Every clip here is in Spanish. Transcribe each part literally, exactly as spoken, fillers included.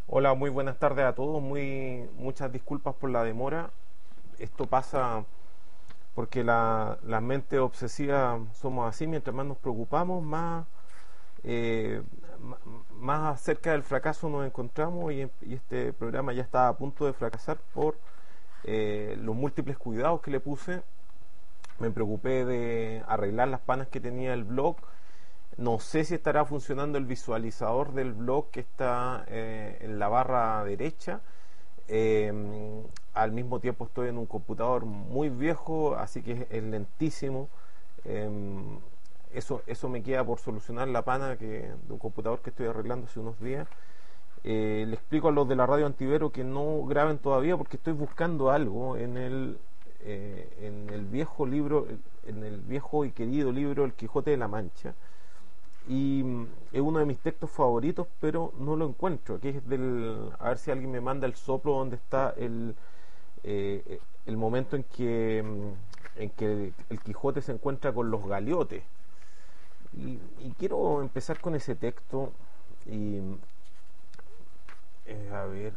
Hola, muy buenas tardes a todos. Muy, muchas disculpas por la demora. Esto pasa porque la, la mente obsesiva somos así. Mientras más nos preocupamos, más, eh, ma- más cerca del fracaso nos encontramos y, y este programa ya está a punto de fracasar por eh, los múltiples cuidados que le puse. Me preocupé de arreglar las panas que tenía el blog. No sé si estará funcionando el visualizador del blog que está eh, en la barra derecha. Eh, Al mismo tiempo estoy en un computador muy viejo, así que es, es lentísimo. Eh, eso, eso me queda por solucionar la pana que, de un computador que estoy arreglando hace unos días. Eh, le explico a los de la radio Antivero que no graben todavía porque estoy buscando algo en el, eh, en el viejo libro, en el viejo y querido libro El Quijote de la Mancha, y mm, es uno de mis textos favoritos, pero no lo encuentro. Aquí es del, a ver si alguien me manda el soplo donde está el, eh, el momento en que, mm, en que el Quijote se encuentra con los galeotes. Y, y quiero empezar con ese texto y eh, a ver,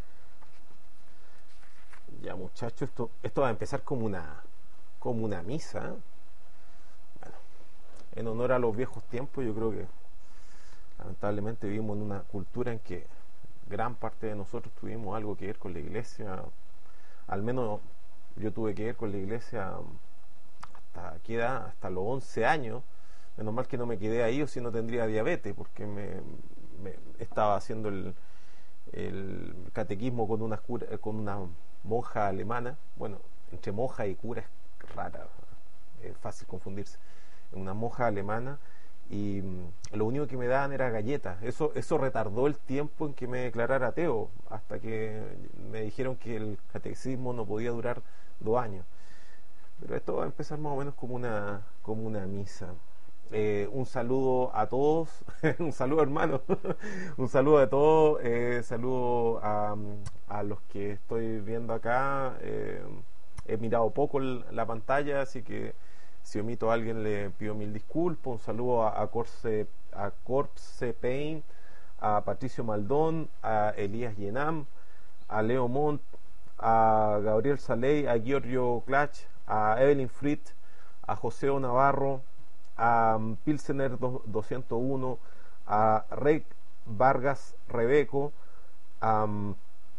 ya muchachos, esto, esto va a empezar como una, como una misa. ¿Eh? Bueno, en honor a los viejos tiempos, yo creo que lamentablemente vivimos en una cultura en que gran parte de nosotros tuvimos algo que ver con la iglesia. Al menos yo tuve que ver con la iglesia hasta qué edad, hasta los once años. Menos mal que no me quedé ahí, o si no tendría diabetes, porque me, me estaba haciendo el, el catequismo con una, cura, con una monja alemana. Bueno, entre monja y cura es rara, es fácil confundirse. Una monja alemana, y mm, lo único que me daban era galletas. Eso, eso retardó el tiempo en que me declarara ateo, hasta que me dijeron que el catecismo no podía durar dos años. Pero esto va a empezar más o menos como una, como una misa. Eh, un saludo a todos, un saludo hermano, un saludo a todos, eh, saludo a, a los que estoy viendo acá. Eh, he mirado poco el- la pantalla, así que si omito a alguien le pido mil disculpas. Un saludo a, a Corse, a Corpse Pain, a Patricio Maldón, a Elías Yenam, a Leo Montt, a Gabriel Saley, a Giorgio Clach, a Evelyn Fritz, a José Navarro, a um, Pilsener do- doscientos uno, a Rey Vargas Rebeco, a um,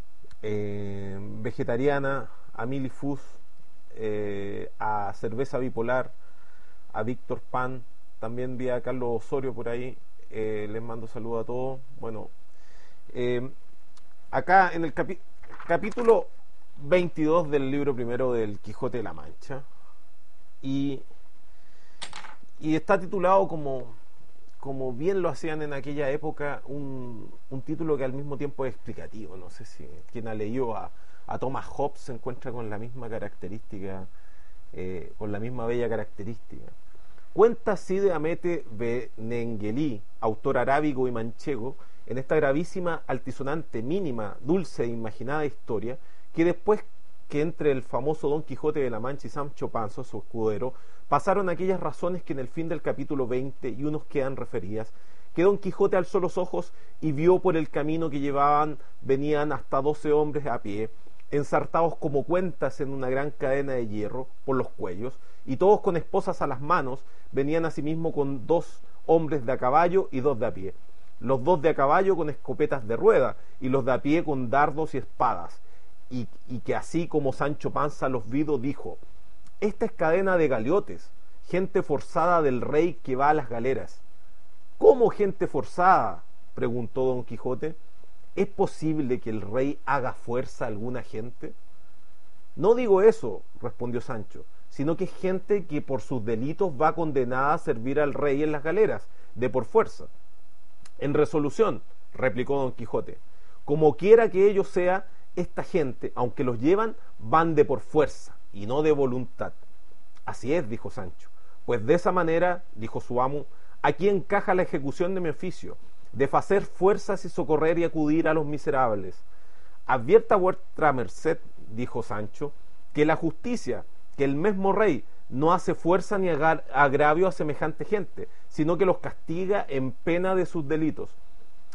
eh, Vegetariana, a Mili Fus, eh, a Cerveza Bipolar, a Víctor Pan, también vi a Carlos Osorio por ahí. Eh, les mando saludos a todos. Bueno, eh, acá en el capi- capítulo veintidós del libro primero del Quijote de la Mancha, y, y está titulado como, como bien lo hacían en aquella época, un, un título que al mismo tiempo es explicativo. No sé si quien ha leído a, a Thomas Hobbes se encuentra con la misma característica, eh, con la misma bella característica. Cuenta Cide Hamete Benengeli, autor arábigo y manchego, en esta gravísima, altisonante, mínima, dulce e imaginada historia, que después que entre el famoso Don Quijote de la Mancha y Sancho Panza, su escudero, pasaron aquellas razones que en el fin del capítulo veinte y unos quedan referidas, que Don Quijote alzó los ojos y vio por el camino que llevaban, venían hasta doce hombres a pie, ensartados como cuentas en una gran cadena de hierro por los cuellos, y todos con esposas a las manos. Venían asimismo con dos hombres de a caballo y dos de a pie, los dos de a caballo con escopetas de rueda, y los de a pie con dardos y espadas. Y, y que así como Sancho Panza los vido, dijo: esta es cadena de galeotes, gente forzada del rey que va a las galeras. ¿Cómo gente forzada?, preguntó Don Quijote. ¿Es posible que el rey haga fuerza a alguna gente? No digo eso, respondió Sancho, sino que es gente que por sus delitos va condenada a servir al rey en las galeras, de por fuerza. En resolución, replicó Don Quijote, como quiera que ello sea, esta gente, aunque los llevan, van de por fuerza y no de voluntad. Así es, dijo Sancho, pues de esa manera, dijo su amo, aquí encaja la ejecución de mi oficio, de facer fuerzas y socorrer y acudir a los miserables. Advierta vuestra merced, dijo Sancho, que la justicia, que el mismo rey no hace fuerza ni agravio a semejante gente, sino que los castiga en pena de sus delitos.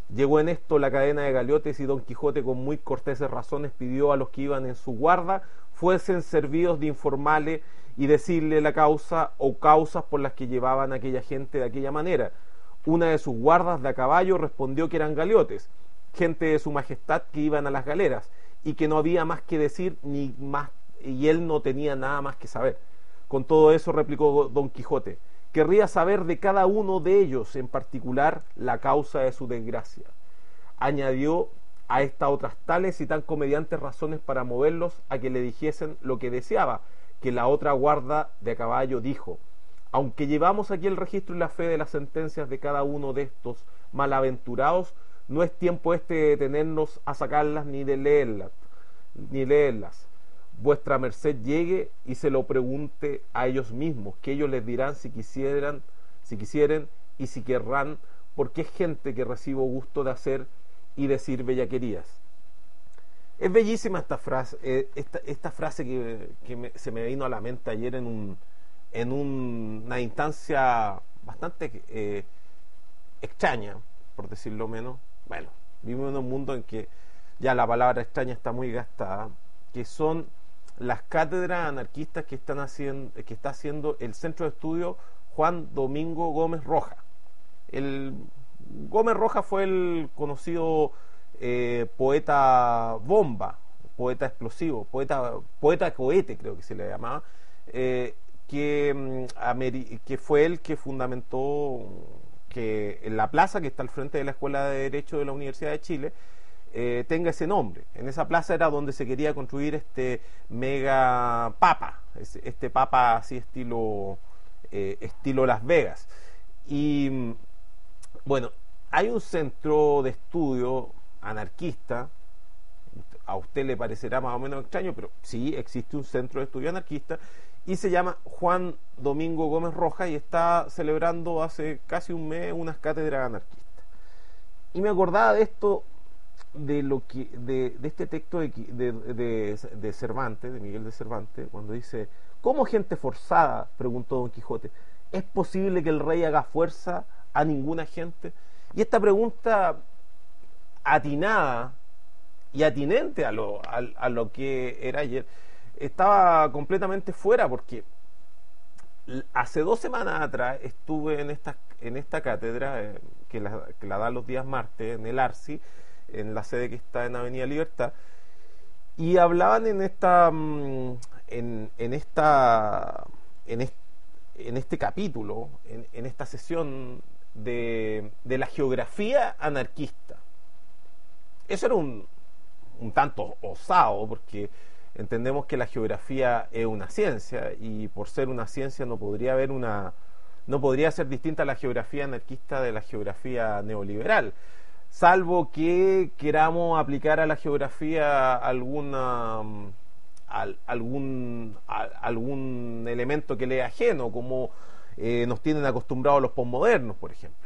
Llegó en esto la cadena de galeotes y Don Quijote con muy corteses razones pidió a los que iban en su guarda fuesen servidos de informales y decirle la causa o causas por las que llevaban a aquella gente de aquella manera. Una de sus guardas de a caballo respondió que eran galeotes, gente de su majestad que iban a las galeras, y que no había más que decir ni más, y él no tenía nada más que saber. Con todo eso replicó Don Quijote: querría saber de cada uno de ellos en particular la causa de su desgracia. Añadió a estas otras tales y tan comediantes razones para moverlos a que le dijesen lo que deseaba, que la otra guarda de a caballo dijo: aunque llevamos aquí el registro y la fe de las sentencias de cada uno de estos malaventurados, no es tiempo este de detenernos a sacarlas ni de leerlas, ni leerlas. Vuestra merced llegue y se lo pregunte a ellos mismos, que ellos les dirán si quisieran, si quisieren y si querrán, porque es gente que recibo gusto de hacer y decir bellaquerías. Es bellísima esta frase, eh, esta, esta frase que, que me, se me vino a la mente ayer en un en un, una instancia bastante eh, extraña, por decirlo menos. Bueno, vivimos en un mundo en que ya la palabra extraña está muy gastada, que son las cátedras anarquistas que están haciendo, que está haciendo el Centro de Estudio Juan Domingo Gómez Roja. El Gómez Roja fue el conocido eh, poeta bomba, poeta explosivo, poeta poeta cohete, creo que se le llamaba, eh, que, que fue el que fundamentó que en la plaza que está al frente de la Escuela de Derecho de la Universidad de Chile eh, tenga ese nombre. En esa plaza era donde se quería construir este mega papa, este papa así estilo eh, estilo Las Vegas. Y bueno, hay un centro de estudio anarquista. A usted le parecerá más o menos extraño, pero sí existe un centro de estudio anarquista y se llama Juan Domingo Gómez Roja y está celebrando hace casi un mes unas cátedras anarquistas. Y me acordaba de esto, de lo que de, de este texto de, de, de, de Cervantes, de Miguel de Cervantes, cuando dice: ¿cómo gente forzada? Preguntó Don Quijote. ¿Es posible que el rey haga fuerza a ninguna gente? Y esta pregunta atinada y atinente a lo, a, a lo que era ayer, estaba completamente fuera, porque hace dos semanas atrás estuve en esta, en esta cátedra eh, que, la, que la da los días martes en el Arci, en la sede que está en Avenida Libertad, y hablaban en esta en, en esta en este, en este capítulo, en, en esta sesión de, de la geografía anarquista. Eso era un un tanto osado, porque entendemos que la geografía es una ciencia y por ser una ciencia no podría haber una no podría ser distinta la geografía anarquista de la geografía neoliberal, salvo que queramos aplicar a la geografía alguna al, algún a, algún elemento que le es ajeno, como eh, nos tienen acostumbrados los posmodernos, por ejemplo.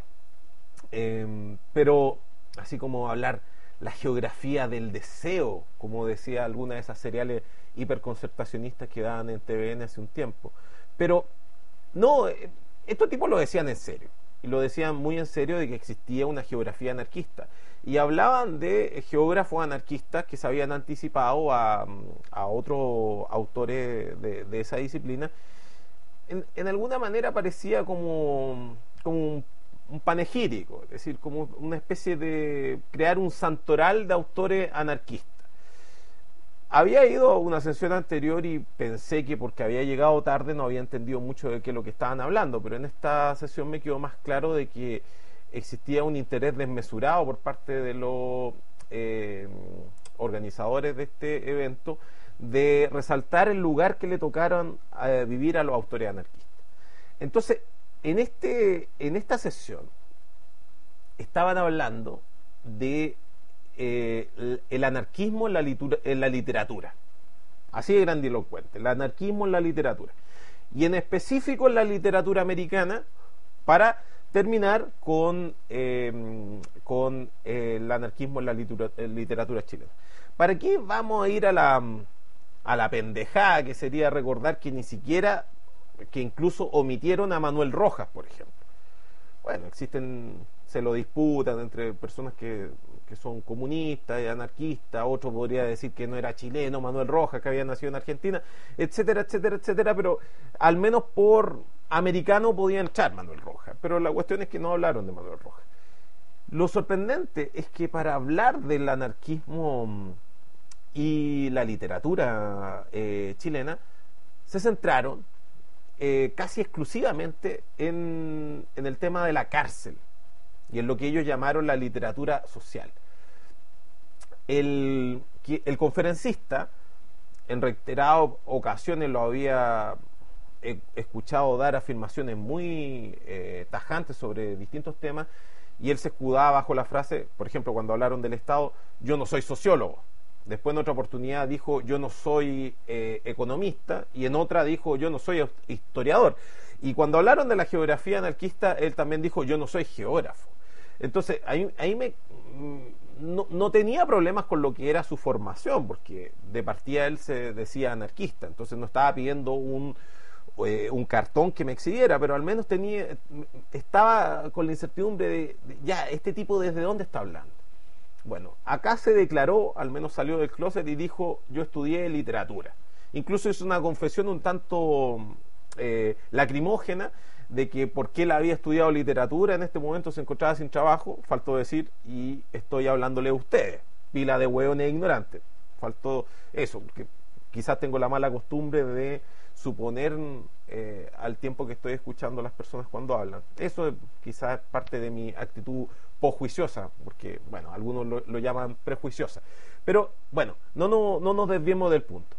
Eh, pero así como hablar la geografía del deseo, como decía alguna de esas seriales hiperconcertacionistas que daban en T V N hace un tiempo. Pero no, estos tipos lo decían en serio, y lo decían muy en serio, de que existía una geografía anarquista, y hablaban de geógrafos anarquistas que se habían anticipado a, a otros autores de, de esa disciplina. En, en alguna manera parecía como, como un un panegírico, es decir, como una especie de crear un santoral de autores anarquistas. Había ido a una sesión anterior y pensé que porque había llegado tarde no había entendido mucho de qué es lo que estaban hablando, pero en esta sesión me quedó más claro de que existía un interés desmesurado por parte de los eh, organizadores de este evento de resaltar el lugar que le tocaron eh, vivir a los autores anarquistas. Entonces, En, este, en esta sesión estaban hablando de eh, el, el anarquismo en la, litura, en la literatura. Así de grandilocuente, el anarquismo en la literatura. Y en específico en la literatura americana, para terminar con, eh, con eh, el anarquismo en la literatura, en literatura chilena. ¿Para qué vamos a ir a la, a la pendejada que sería recordar que ni siquiera... que incluso omitieron a Manuel Rojas, por ejemplo? Bueno, existen se lo disputan entre personas que, que son comunistas y anarquistas, otro podría decir que no era chileno, Manuel Rojas, que había nacido en Argentina, etcétera, etcétera, etcétera, pero al menos por americano podía entrar Manuel Rojas, pero la cuestión es que no hablaron de Manuel Rojas. Lo sorprendente es que para hablar del anarquismo y la literatura eh, chilena, se centraron eh, casi exclusivamente en, en el tema de la cárcel y en lo que ellos llamaron la literatura social. El, el conferencista, en reiteradas ocasiones lo había eh, escuchado dar afirmaciones muy eh, tajantes sobre distintos temas, y él se escudaba bajo la frase, por ejemplo, cuando hablaron del Estado: yo no soy sociólogo. Después en otra oportunidad dijo: yo no soy eh, economista, y en otra dijo: yo no soy historiador. Y cuando hablaron de la geografía anarquista, él también dijo: yo no soy geógrafo. Entonces ahí, ahí me, no, no tenía problemas con lo que era su formación, porque de partida él se decía anarquista, entonces no estaba pidiendo un, eh, un cartón que me exhibiera, pero al menos tenía, estaba con la incertidumbre de, de ya, este tipo desde dónde está hablando. Bueno, acá se declaró, al menos salió del closet y dijo: yo estudié literatura. Incluso hizo una confesión un tanto eh, lacrimógena de que por qué él había estudiado literatura, en este momento se encontraba sin trabajo, faltó decir: y estoy hablándole a ustedes, pila de hueones ignorantes. Faltó eso, porque quizás tengo la mala costumbre de suponer eh, al tiempo que estoy escuchando a las personas cuando hablan. Eso quizás es parte de mi actitud posjuiciosa, porque, bueno, algunos lo, lo llaman prejuiciosa. Pero, bueno, no, no, no nos desviemos del punto.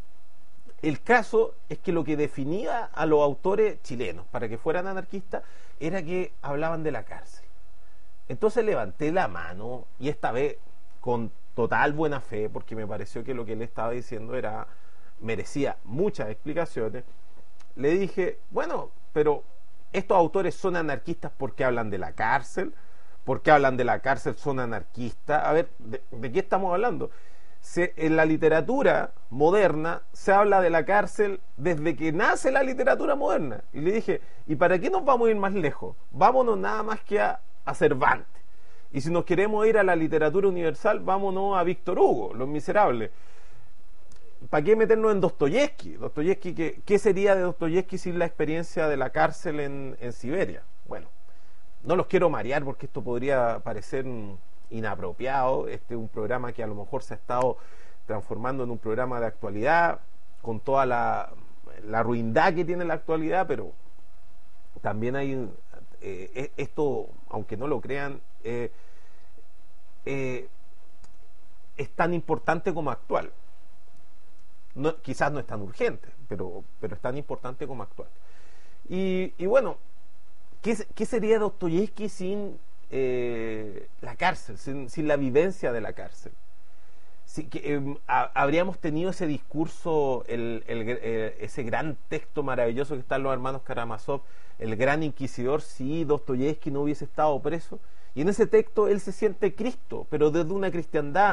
El caso es que lo que definía a los autores chilenos para que fueran anarquistas era que hablaban de la cárcel. Entonces levanté la mano, y esta vez con total buena fe, porque me pareció que lo que él estaba diciendo era merecía muchas explicaciones. Le dije: bueno, pero estos autores son anarquistas porque hablan de la cárcel, porque hablan de la cárcel son anarquistas. A ver, ¿de, de qué estamos hablando? Se, en la literatura moderna se habla de la cárcel desde que nace la literatura moderna. Y le dije: ¿y para qué nos vamos a ir más lejos? Vámonos nada más que a, a Cervantes. Y si nos queremos ir a la literatura universal, vámonos a Víctor Hugo, Los Miserables. ¿Para qué meternos en Dostoyevsky? Dostoyevsky, ¿qué, qué sería de Dostoyevsky sin la experiencia de la cárcel en, en Siberia? Bueno, no los quiero marear porque esto podría parecer inapropiado. Este es un programa que a lo mejor se ha estado transformando en un programa de actualidad, con toda la, la ruindad que tiene la actualidad, pero también hay eh, esto, aunque no lo crean, eh, eh, es tan importante como actual. No, quizás no es tan urgente, pero, pero es tan importante como actual. Y, y bueno, ¿qué, qué sería Dostoyevsky sin eh, la cárcel, sin, sin la vivencia de la cárcel? Sí, que, eh, ha, habríamos tenido ese discurso, el, el, el, ese gran texto maravilloso que está en Los Hermanos Karamazov, El Gran Inquisidor, si Dostoyevsky no hubiese estado preso. Y en ese texto él se siente Cristo, pero desde una cristiandad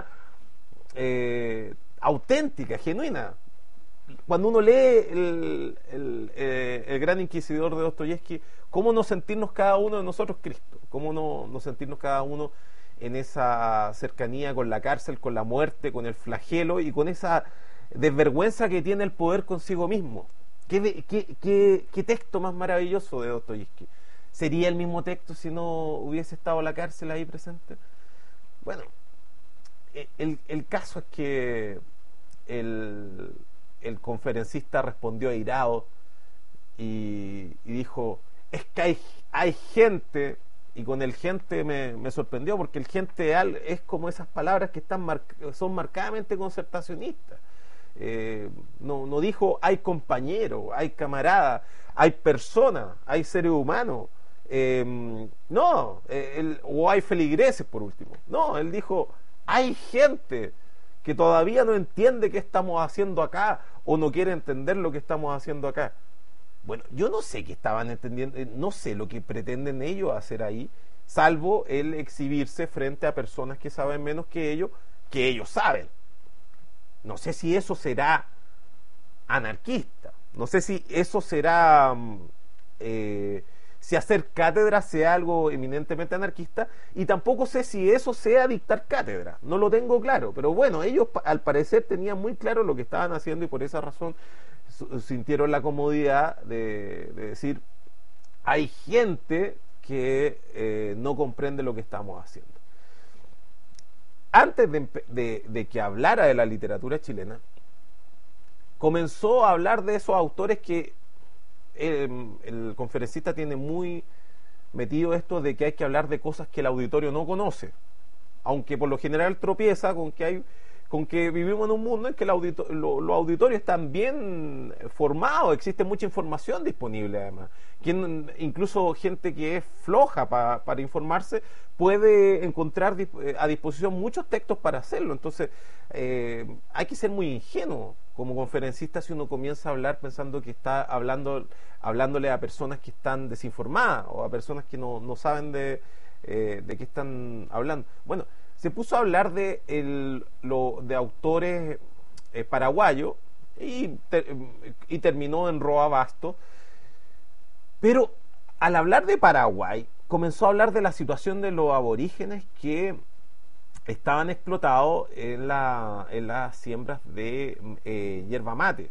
eh, auténtica, genuina. Cuando uno lee el, el, eh, el Gran Inquisidor de Dostoyevsky, ¿cómo no sentirnos cada uno de nosotros Cristo? ¿Cómo no, no sentirnos cada uno en esa cercanía con la cárcel, con la muerte, con el flagelo y con esa desvergüenza que tiene el poder consigo mismo? ¿Qué, qué, qué, qué texto más maravilloso de Dostoyevsky? ¿Sería el mismo texto si no hubiese estado la cárcel ahí presente? Bueno, el, el caso es que el, el conferencista respondió airado y, y dijo: es que hay, hay gente, y con el gente me, me sorprendió, porque el gente es como esas palabras que están mar, son marcadamente concertacionistas. Eh, no, no dijo hay compañero, hay camarada, hay persona, hay seres humanos. Eh, no, eh, él, o hay feligreses por último. No, él dijo hay gente que todavía no entiende qué estamos haciendo acá, o no quiere entender lo que estamos haciendo acá. Bueno, yo no sé qué estaban entendiendo, no sé lo que pretenden ellos hacer ahí, salvo el exhibirse frente a personas que saben menos que ellos, que ellos saben. No sé si eso será anarquista, no sé si eso será eh, si hacer cátedra sea algo eminentemente anarquista, y tampoco sé si eso sea dictar cátedra, no lo tengo claro, pero bueno, ellos al parecer tenían muy claro lo que estaban haciendo y por esa razón sintieron la comodidad de, de decir, hay gente que eh, no comprende lo que estamos haciendo. Antes de, de, de que hablara de la literatura chilena, comenzó a hablar de esos autores que eh, el conferencista tiene muy metido esto de que hay que hablar de cosas que el auditorio no conoce, aunque por lo general tropieza con que hay con que vivimos en un mundo en que el audito, lo, los auditorios están bien formados, existe mucha información disponible además. Quien, incluso gente que es floja pa, para informarse puede encontrar a disposición muchos textos para hacerlo. Entonces eh, hay que ser muy ingenuo como conferencista si uno comienza a hablar pensando que está hablando hablándole a personas que están desinformadas o a personas que no, no saben de, eh, de qué están hablando. Bueno, se puso a hablar de, el, lo, de autores eh, paraguayos y, ter, y terminó en Roa Bastos. Pero al hablar de Paraguay, comenzó a hablar de la situación de los aborígenes que estaban explotados en, la, en las siembras de eh, yerba mate.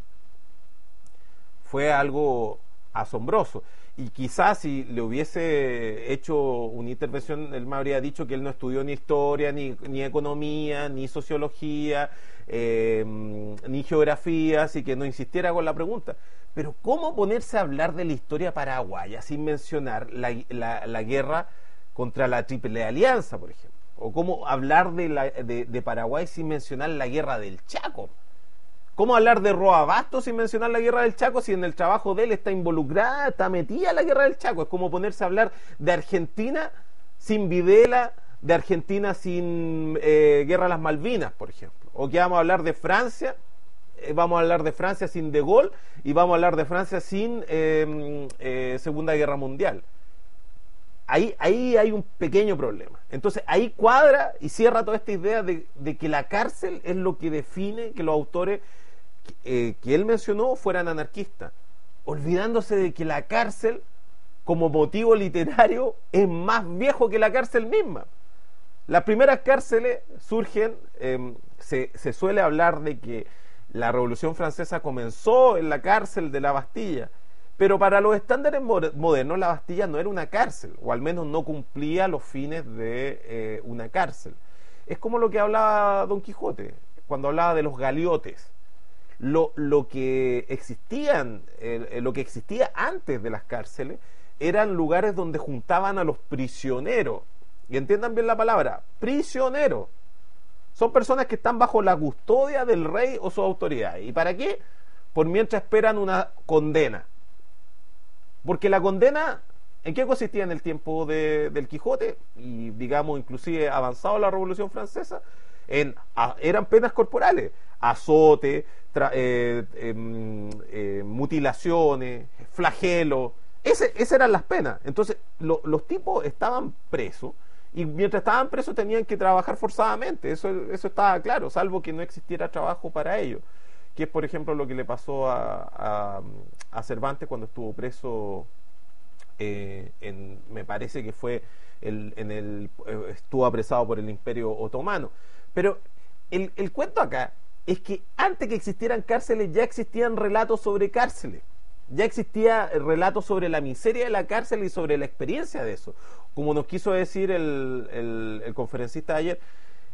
Fue algo asombroso. Y quizás si le hubiese hecho una intervención, él me habría dicho que él no estudió ni historia, ni, ni economía, ni sociología, eh, ni geografía, así que no insistiera con la pregunta. Pero ¿cómo ponerse a hablar de la historia paraguaya sin mencionar la, la, la guerra contra la Triple Alianza, por ejemplo? ¿O cómo hablar de, la, de, de Paraguay sin mencionar la guerra del Chaco? ¿Cómo hablar de Roa Bastos sin mencionar la guerra del Chaco si en el trabajo de él está involucrada, está metida la guerra del Chaco? Es como ponerse a hablar de Argentina sin Videla, de Argentina sin eh, guerra a las Malvinas, por ejemplo. O que vamos a hablar de Francia, eh, vamos a hablar de Francia sin De Gaulle y vamos a hablar de Francia sin eh, eh, Segunda Guerra Mundial. Ahí, ahí hay un pequeño problema. Entonces ahí cuadra y cierra toda esta idea de, de que la cárcel es lo que define que los autores eh, que él mencionó fueran anarquistas, olvidándose de que la cárcel como motivo literario es más viejo que la cárcel misma. Las primeras cárceles surgen, eh, se, se suele hablar de que la Revolución Francesa comenzó en la cárcel de la Bastilla, pero para los estándares modernos la Bastilla no era una cárcel, o al menos no cumplía los fines de eh, una cárcel. Es como lo que hablaba Don Quijote, cuando hablaba de los galiotes. Lo, lo que existían, eh, lo que existía antes de las cárceles eran lugares donde juntaban a los prisioneros. Y entiendan bien la palabra, prisioneros. Son personas que están bajo la custodia del rey o su autoridad. ¿Y para qué? Por mientras esperan una condena. Porque la condena, ¿en qué consistía en el tiempo de, del Quijote? Y digamos, inclusive avanzado la Revolución Francesa, en, a, eran penas corporales, azote, tra, eh, eh, eh, mutilaciones, flagelo, ese, esas eran las penas. Entonces, lo, los tipos estaban presos, y mientras estaban presos tenían que trabajar forzadamente, eso, eso estaba claro, salvo que no existiera trabajo para ellos. Que es, por ejemplo, lo que le pasó a, a, a Cervantes cuando estuvo preso, eh, en, me parece que fue el, en el, eh, estuvo apresado por el Imperio Otomano. Pero el, el cuento acá es que antes que existieran cárceles ya existían relatos sobre cárceles, ya existía relatos sobre la miseria de la cárcel y sobre la experiencia de eso, como nos quiso decir el, el, el conferencista de ayer,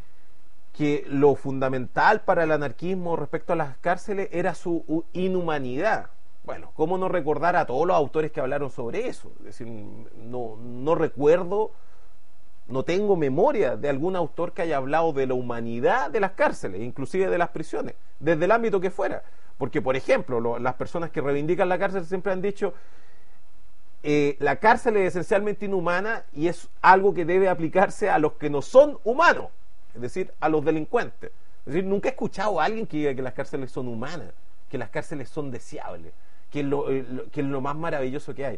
que lo fundamental para el anarquismo respecto a las cárceles era su inhumanidad. Bueno, ¿cómo no recordar a todos los autores que hablaron sobre eso? Es decir, no, no recuerdo, no tengo memoria de algún autor que haya hablado de la humanidad de las cárceles, inclusive de las prisiones, desde el ámbito que fuera. Porque, por ejemplo, lo, las personas que reivindican la cárcel siempre han dicho eh, la cárcel es esencialmente inhumana y es algo que debe aplicarse a los que no son humanos, es decir, a los delincuentes. Es decir, nunca he escuchado a alguien que diga que las cárceles son humanas, que las cárceles son deseables, que es lo, lo, que es lo más maravilloso que hay.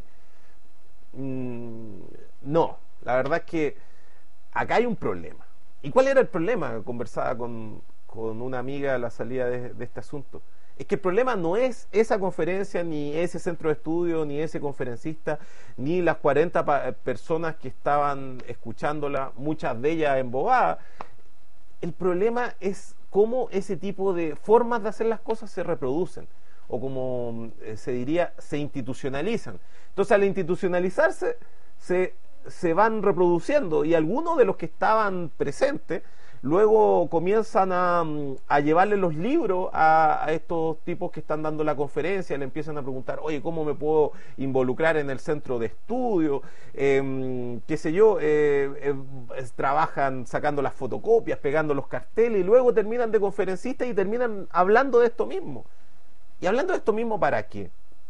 Mm, no, la verdad es que acá hay un problema. ¿Y cuál era el problema? Conversaba con, con una amiga a la salida de, de este asunto. Es que el problema no es esa conferencia, ni ese centro de estudio, ni ese conferencista, ni las cuarenta personas que estaban escuchándola, muchas de ellas embobadas. El problema es cómo ese tipo de formas de hacer las cosas se reproducen, o como se diría, se institucionalizan. Entonces, al institucionalizarse, se, se van reproduciendo, y algunos de los que estaban presentes luego comienzan a, a llevarle los libros a, a estos tipos que están dando la conferencia, le empiezan a preguntar, oye, ¿cómo me puedo involucrar en el centro de estudio? Eh, qué sé yo, eh, eh, trabajan sacando las fotocopias, pegando los carteles, y luego terminan de conferencistas y terminan hablando de esto mismo. Y hablando de esto mismo, ¿para qué?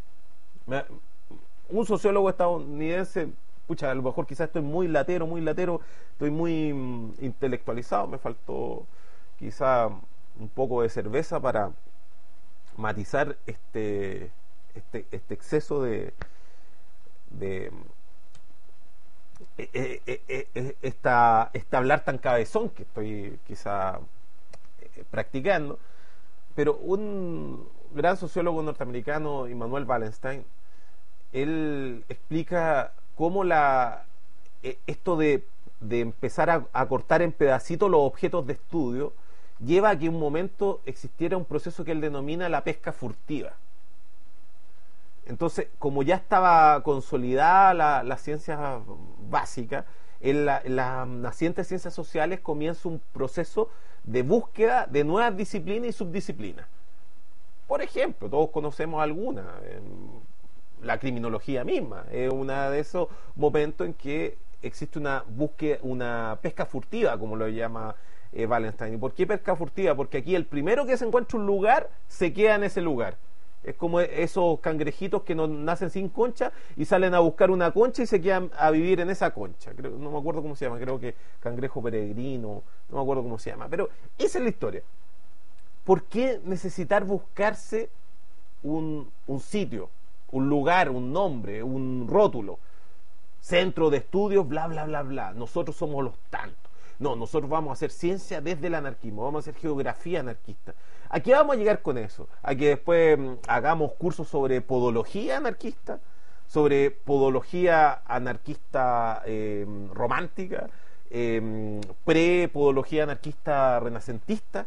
Un sociólogo estadounidense, pucha, a lo mejor quizás estoy muy latero, muy latero, estoy muy mm, intelectualizado, me faltó quizá un poco de cerveza para matizar este este, este exceso de, de eh, eh, eh, eh, esta, este hablar tan cabezón que estoy quizá eh, practicando. Pero un gran sociólogo norteamericano, Immanuel Wallenstein, él explica cómo la, eh, esto de, de empezar a, a cortar en pedacitos los objetos de estudio lleva a que en un momento existiera un proceso que él denomina la pesca furtiva. Entonces, como ya estaba consolidada la, la ciencia básica, en la, en las nacientes ciencias sociales comienza un proceso de búsqueda de nuevas disciplinas y subdisciplinas. Por ejemplo, todos conocemos algunas. La criminología misma es uno de esos momentos en que existe una búsqueda, una pesca furtiva, como lo llama eh, Wallenstein. ¿Y por qué pesca furtiva? Porque aquí el primero que se encuentra un lugar se queda en ese lugar. Es como esos cangrejitos que no nacen sin concha y salen a buscar una concha y se quedan a vivir en esa concha. Creo, no me acuerdo cómo se llama, creo que cangrejo peregrino, no me acuerdo cómo se llama. Pero esa es la historia. ¿Por qué necesitar buscarse un, un sitio, un lugar, un nombre, un rótulo? Centro de estudios, bla, bla, bla, bla. Nosotros somos los tantos. No, nosotros vamos a hacer ciencia desde el anarquismo, vamos a hacer geografía anarquista. ¿A qué vamos a llegar con eso? A que después mmm, hagamos cursos sobre podología anarquista, sobre podología anarquista eh, romántica, eh, pre-podología anarquista renacentista.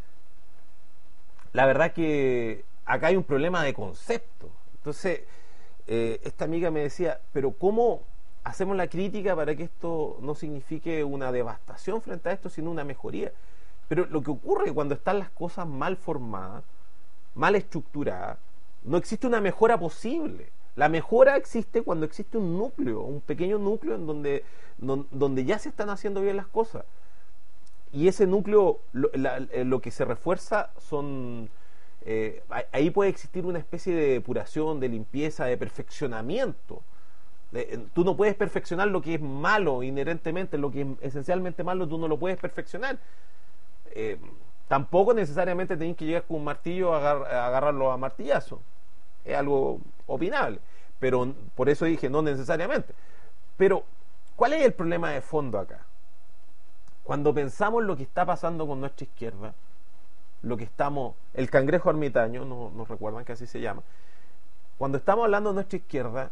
La verdad que acá hay un problema de concepto. Entonces, eh, esta amiga me decía, pero ¿cómo hacemos la crítica para que esto no signifique una devastación frente a esto, sino una mejoría? Pero lo que ocurre es que cuando están las cosas mal formadas, mal estructuradas, no existe una mejora posible. La mejora existe cuando existe un núcleo, un pequeño núcleo en donde, don, donde ya se están haciendo bien las cosas. Y ese núcleo, lo, la, lo que se refuerza son... Eh, ahí puede existir una especie de depuración, de limpieza, de perfeccionamiento. Eh, tú no puedes perfeccionar lo que es malo inherentemente, lo que es esencialmente malo, tú no lo puedes perfeccionar. Eh, tampoco necesariamente tenés que llegar con un martillo a, agar, a agarrarlo a martillazo. Es algo opinable, pero por eso dije no necesariamente. Pero, ¿cuál es el problema de fondo acá? Cuando pensamos lo que está pasando con nuestra izquierda, lo que estamos, el cangrejo ermitaño, no, nos recuerdan que así se llama, cuando estamos hablando de nuestra izquierda,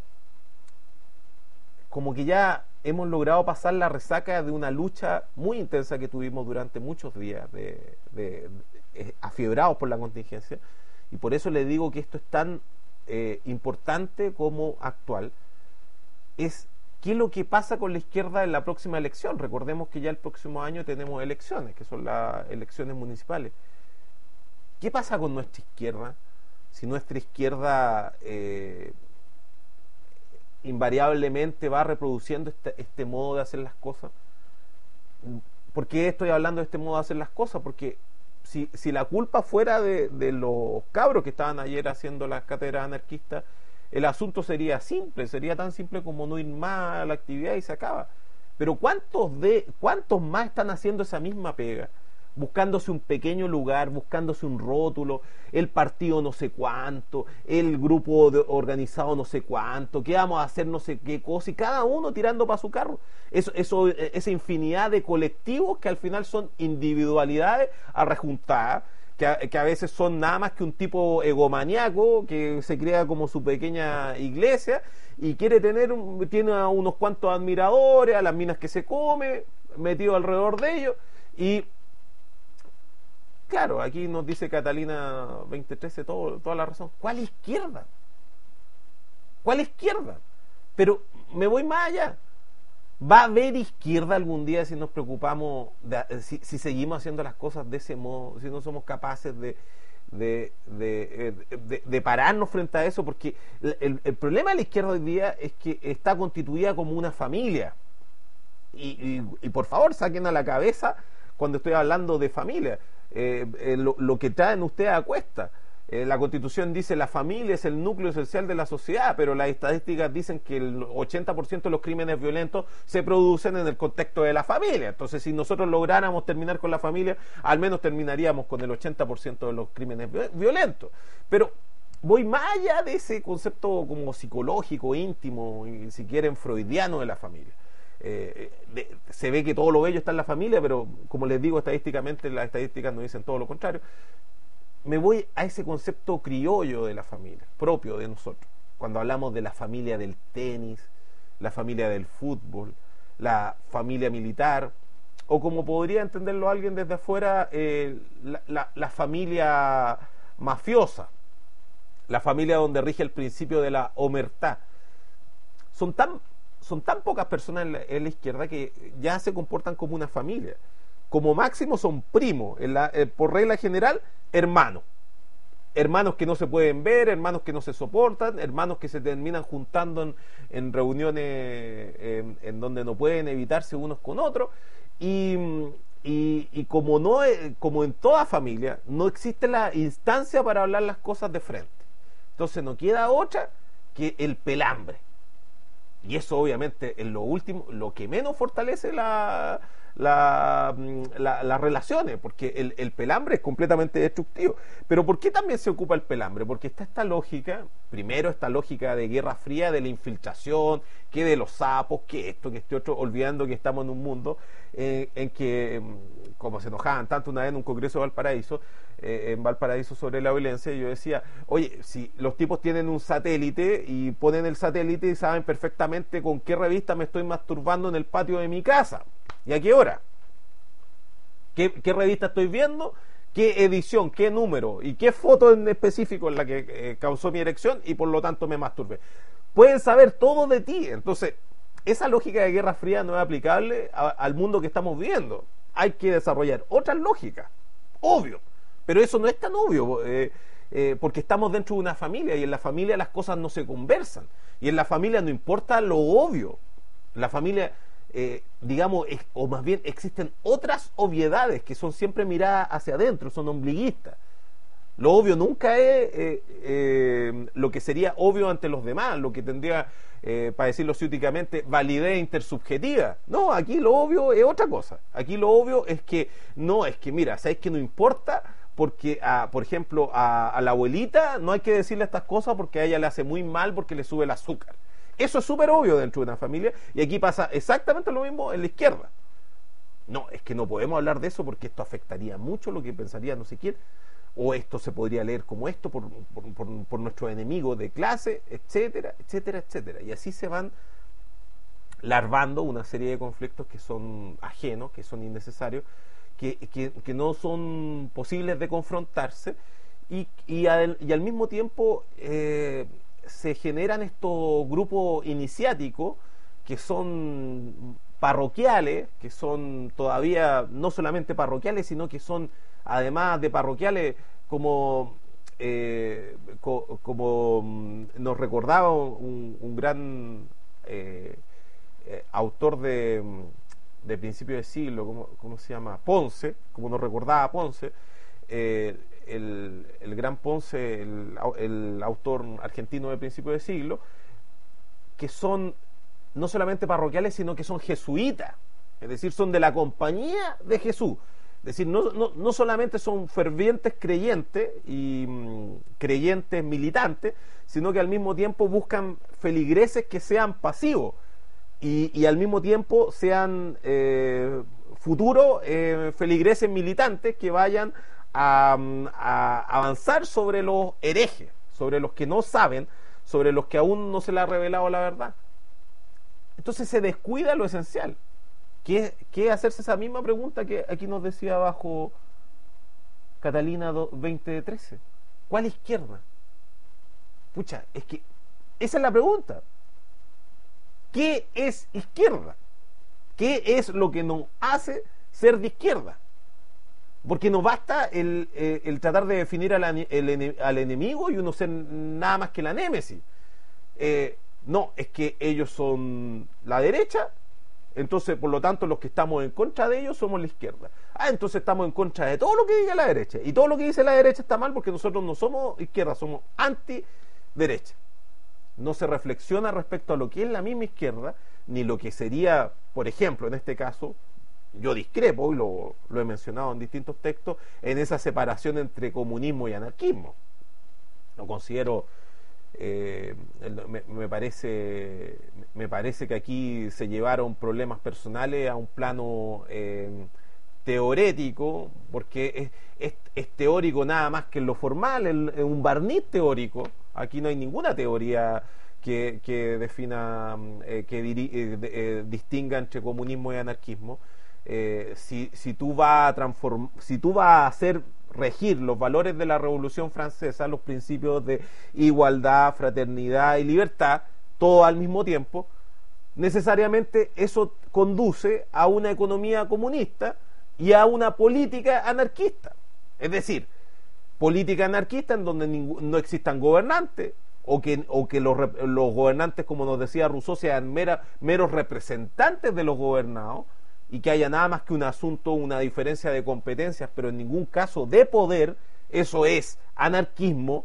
como que ya hemos logrado pasar la resaca de una lucha muy intensa que tuvimos durante muchos días, de, de, de, afiebrados por la contingencia, y por eso le digo que esto es tan eh, importante como actual, es qué es lo que pasa con la izquierda en la próxima elección. Recordemos que ya el próximo año tenemos elecciones, que son las elecciones municipales. ¿Qué pasa con nuestra izquierda? Si nuestra izquierda eh, invariablemente va reproduciendo este, este modo de hacer las cosas. ¿Por qué estoy hablando de este modo de hacer las cosas? Porque si, si la culpa fuera de, de los cabros que estaban ayer haciendo las cátedras anarquistas, el asunto sería simple, sería tan simple como no ir más a la actividad y se acaba. Pero ¿cuántos, de, cuántos más están haciendo esa misma pega? Buscándose un pequeño lugar, buscándose un rótulo, el partido no sé cuánto, el grupo de, organizado no sé cuánto, qué vamos a hacer no sé qué cosa, y cada uno tirando para su carro. Eso, eso, esa infinidad de colectivos que al final son individualidades arrejuntadas, que a, que a veces son nada más que un tipo egomaniaco que se crea como su pequeña iglesia y quiere tener, un, tiene a unos cuantos admiradores, a las minas que se come, metido alrededor de ellos. Y claro, aquí nos dice Catalina veinte trece todo, toda la razón. ¿Cuál izquierda? ¿Cuál izquierda? Pero me voy más allá. ¿Va a haber izquierda algún día si nos preocupamos, de, si, si seguimos haciendo las cosas de ese modo, si no somos capaces de, de, de, de, de pararnos frente a eso? Porque el, el problema de la izquierda hoy día es que está constituida como una familia. Y, y, y por favor, saquen a la cabeza cuando estoy hablando de familia, eh, eh, lo, lo que traen ustedes a cuesta. Eh, la Constitución dice la familia es el núcleo esencial de la sociedad, pero las estadísticas dicen que el ochenta por ciento de los crímenes violentos se producen en el contexto de la familia. Entonces, si nosotros lográramos terminar con la familia, al menos terminaríamos con el ochenta por ciento de los crímenes violentos. Pero voy más allá de ese concepto como psicológico, íntimo, y si quieren freudiano de la familia. Eh, de, se ve que todo lo bello está en la familia, pero como les digo, estadísticamente las estadísticas nos dicen todo lo contrario. Me voy a ese concepto criollo de la familia, propio de nosotros, cuando hablamos de la familia del tenis, la familia del fútbol, la familia militar, o como podría entenderlo alguien desde afuera, eh, la, la, la familia mafiosa, la familia donde rige el principio de la omertá. Son tan, son tan pocas personas en la, en la izquierda que ya se comportan como una familia. Como máximo son primos, en la, eh, por regla general, hermanos. Hermanos que no se pueden ver, hermanos que no se soportan, hermanos que se terminan juntando en, en reuniones en, en donde no pueden evitarse unos con otros. Y, y, y como, no, como en toda familia, no existe la instancia para hablar las cosas de frente. Entonces no queda otra que el pelambre. Y eso obviamente es lo último, lo que menos fortalece la... La, la, las relaciones, porque el, el pelambre es completamente destructivo. Pero ¿por qué también se ocupa el pelambre? Porque está esta lógica, primero esta lógica de Guerra Fría, de la infiltración, que de los sapos, que esto, que este otro, olvidando que estamos en un mundo eh, en que, como se enojaban tanto una vez en un congreso de Valparaíso, eh, en Valparaíso sobre la violencia, yo decía, oye, si los tipos tienen un satélite y ponen el satélite y saben perfectamente con qué revista me estoy masturbando en el patio de mi casa, ¿y a qué hora? ¿Qué, qué revista estoy viendo? ¿Qué edición? ¿Qué número? ¿Y qué foto en específico en la que eh, causó mi erección? Y por lo tanto me masturbé. Pueden saber todo de ti. Entonces, esa lógica de Guerra Fría no es aplicable a, al mundo que estamos viviendo. Hay que desarrollar otras lógicas. Obvio. Pero eso no es tan obvio. Eh, eh, porque estamos dentro de una familia. Y en la familia las cosas no se conversan. Y en la familia no importa lo obvio. La familia... Eh, digamos, es, o más bien existen otras obviedades que son siempre miradas hacia adentro, son ombliguistas. Lo obvio nunca es eh, eh, lo que sería obvio ante los demás, lo que tendría, eh, para decirlo ciúticamente, validez intersubjetiva. No, aquí lo obvio es otra cosa. Aquí lo obvio es que, no, es que mira, ¿sabes que no importa? Porque, a, por ejemplo, a, a la abuelita no hay que decirle estas cosas porque a ella le hace muy mal porque le sube el azúcar. Eso es súper obvio dentro de una familia y aquí pasa exactamente lo mismo en la izquierda. No, es que no podemos hablar de eso porque esto afectaría mucho lo que pensaría no sé quién, o esto se podría leer como esto por, por, por, por nuestros enemigos de clase, etcétera, etcétera, etcétera. Y así se van larvando una serie de conflictos que son ajenos, que son innecesarios, que, que, que no son posibles de confrontarse y, y, al, y al mismo tiempo... Eh, se generan estos grupos iniciáticos que son parroquiales, que son todavía no solamente parroquiales, sino que son además de parroquiales como eh, co como nos recordaba un, un gran eh, eh, autor de, de principio de siglo, ¿cómo, cómo se llama? Ponce, como nos recordaba Ponce, eh, El, el gran Ponce, el, el autor argentino de principio de siglo, que son no solamente parroquiales, sino que son jesuitas, es decir, son de la compañía de Jesús. Es decir, no, no, no solamente son fervientes creyentes y mmm, creyentes militantes, sino que al mismo tiempo buscan feligreses que sean pasivos y, y al mismo tiempo sean eh, futuros eh, feligreses militantes que vayan a, a avanzar sobre los herejes, sobre los que no saben, sobre los que aún no se les ha revelado la verdad. Entonces se descuida lo esencial, que es, que es hacerse esa misma pregunta que aquí nos decía abajo Catalina veinte trece. ¿Cuál izquierda? Pucha, es que esa es la pregunta. ¿Qué es izquierda? ¿Qué es lo que nos hace ser de izquierda? Porque no basta el, el, el tratar de definir al, el, al enemigo y uno ser nada más que la némesis. Eh, no, es que ellos son la derecha, entonces por lo tanto los que estamos en contra de ellos somos la izquierda. Ah, entonces estamos en contra de todo lo que diga la derecha. Y todo lo que dice la derecha está mal porque nosotros no somos izquierda, somos anti-derecha. No se reflexiona respecto a lo que es la misma izquierda, ni lo que sería, por ejemplo, en este caso, yo discrepo, y lo, lo he mencionado en distintos textos, en esa separación entre comunismo y anarquismo. Lo considero, eh, me, me parece me parece que aquí se llevaron problemas personales a un plano eh, teorético, porque es, es, es teórico nada más que en lo formal, es un barniz teórico. Aquí no hay ninguna teoría que, que defina, eh, que diri, eh, eh, distinga entre comunismo y anarquismo. Eh, si, si tú vas a transform, si tú vas a hacer regir los valores de la Revolución Francesa, los principios de igualdad, fraternidad y libertad, todo al mismo tiempo, necesariamente eso conduce a una economía comunista y a una política anarquista. Es decir, política anarquista en donde no existan gobernantes, o que, o que los, los gobernantes, como nos decía Rousseau, sean mera, meros representantes de los gobernados, y que haya nada más que un asunto, una diferencia de competencias, pero en ningún caso de poder. Eso es anarquismo.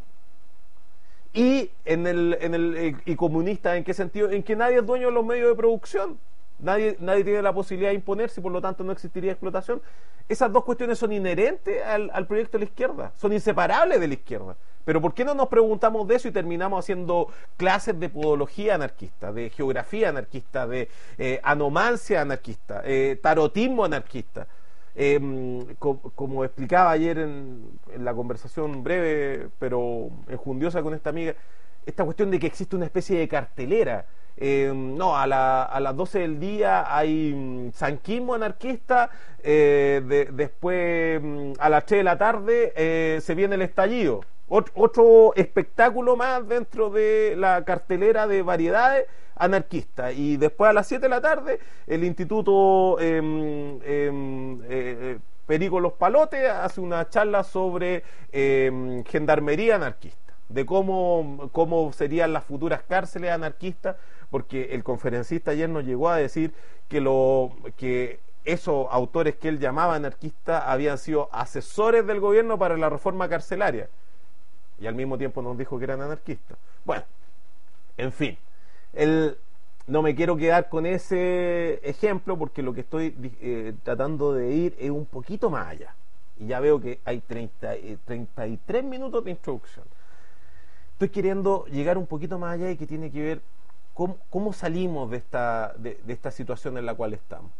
Y en el, en el y comunista, ¿en qué sentido? En que nadie es dueño de los medios de producción. Nadie, nadie tiene la posibilidad de imponerse y por lo tanto no existiría explotación. Esas dos cuestiones son inherentes al, al proyecto de la izquierda, son inseparables de la izquierda. Pero ¿por qué no nos preguntamos de eso y terminamos haciendo clases de podología anarquista, de geografía anarquista, de eh, anomancia anarquista, eh, tarotismo anarquista? Eh, co como explicaba ayer en, en la conversación breve pero enjundiosa con esta amiga, esta cuestión de que existe una especie de cartelera. Eh, no, a, la, a las doce del día hay um, sanquismo anarquista, eh, de, después um, a las tres de la tarde eh, se viene el estallido. Ot otro espectáculo más dentro de la cartelera de variedades anarquistas. Y después a las siete de la tarde el Instituto eh, eh, eh, Perico Los Palotes hace una charla sobre eh, gendarmería anarquista, de cómo, cómo serían las futuras cárceles anarquistas, porque el conferencista ayer nos llegó a decir que, lo, que esos autores que él llamaba anarquistas habían sido asesores del gobierno para la reforma carcelaria, y al mismo tiempo nos dijo que eran anarquistas. Bueno, en fin, el, no me quiero quedar con ese ejemplo porque lo que estoy eh, tratando de ir es un poquito más allá, y ya veo que hay treinta, eh, treinta y tres minutos de introducción. Estoy queriendo llegar un poquito más allá y que tiene que ver cómo, cómo salimos de esta, de, de esta situación en la cual estamos.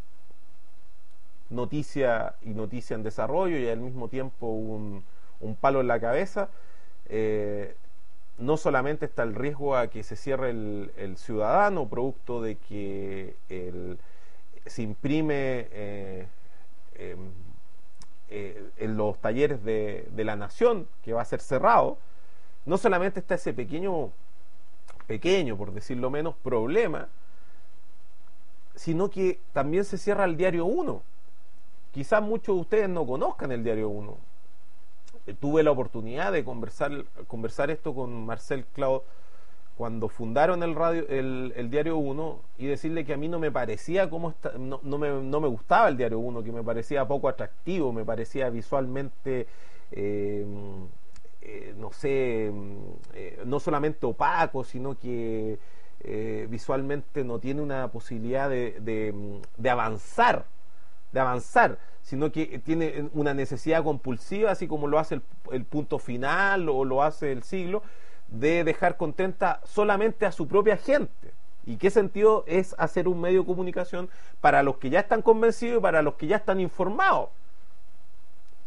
Noticia y noticia en desarrollo y al mismo tiempo un, un palo en la cabeza. Eh, no solamente está el riesgo a que se cierre el, el Ciudadano, producto de que el, se imprime eh, eh, eh, en los talleres de, de la Nación, que va a ser cerrado. No solamente está ese pequeño, pequeño, por decirlo menos, problema, sino que también se cierra el Diario uno. Quizás muchos de ustedes no conozcan el Diario uno. Eh, tuve la oportunidad de conversar, conversar esto con Marcel Claude cuando fundaron el, radio, el, el Diario uno, y decirle que a mí no me parecía como está, no, no, me, no me gustaba el Diario uno, que me parecía poco atractivo, me parecía visualmente... Eh, Eh, no sé, eh, no solamente opaco, sino que eh, visualmente no tiene una posibilidad de, de, de avanzar, de avanzar, sino que tiene una necesidad compulsiva, así como lo hace el, el Punto Final o lo hace El Siglo, de dejar contenta solamente a su propia gente. ¿Y qué sentido es hacer un medio de comunicación para los que ya están convencidos y para los que ya están informados?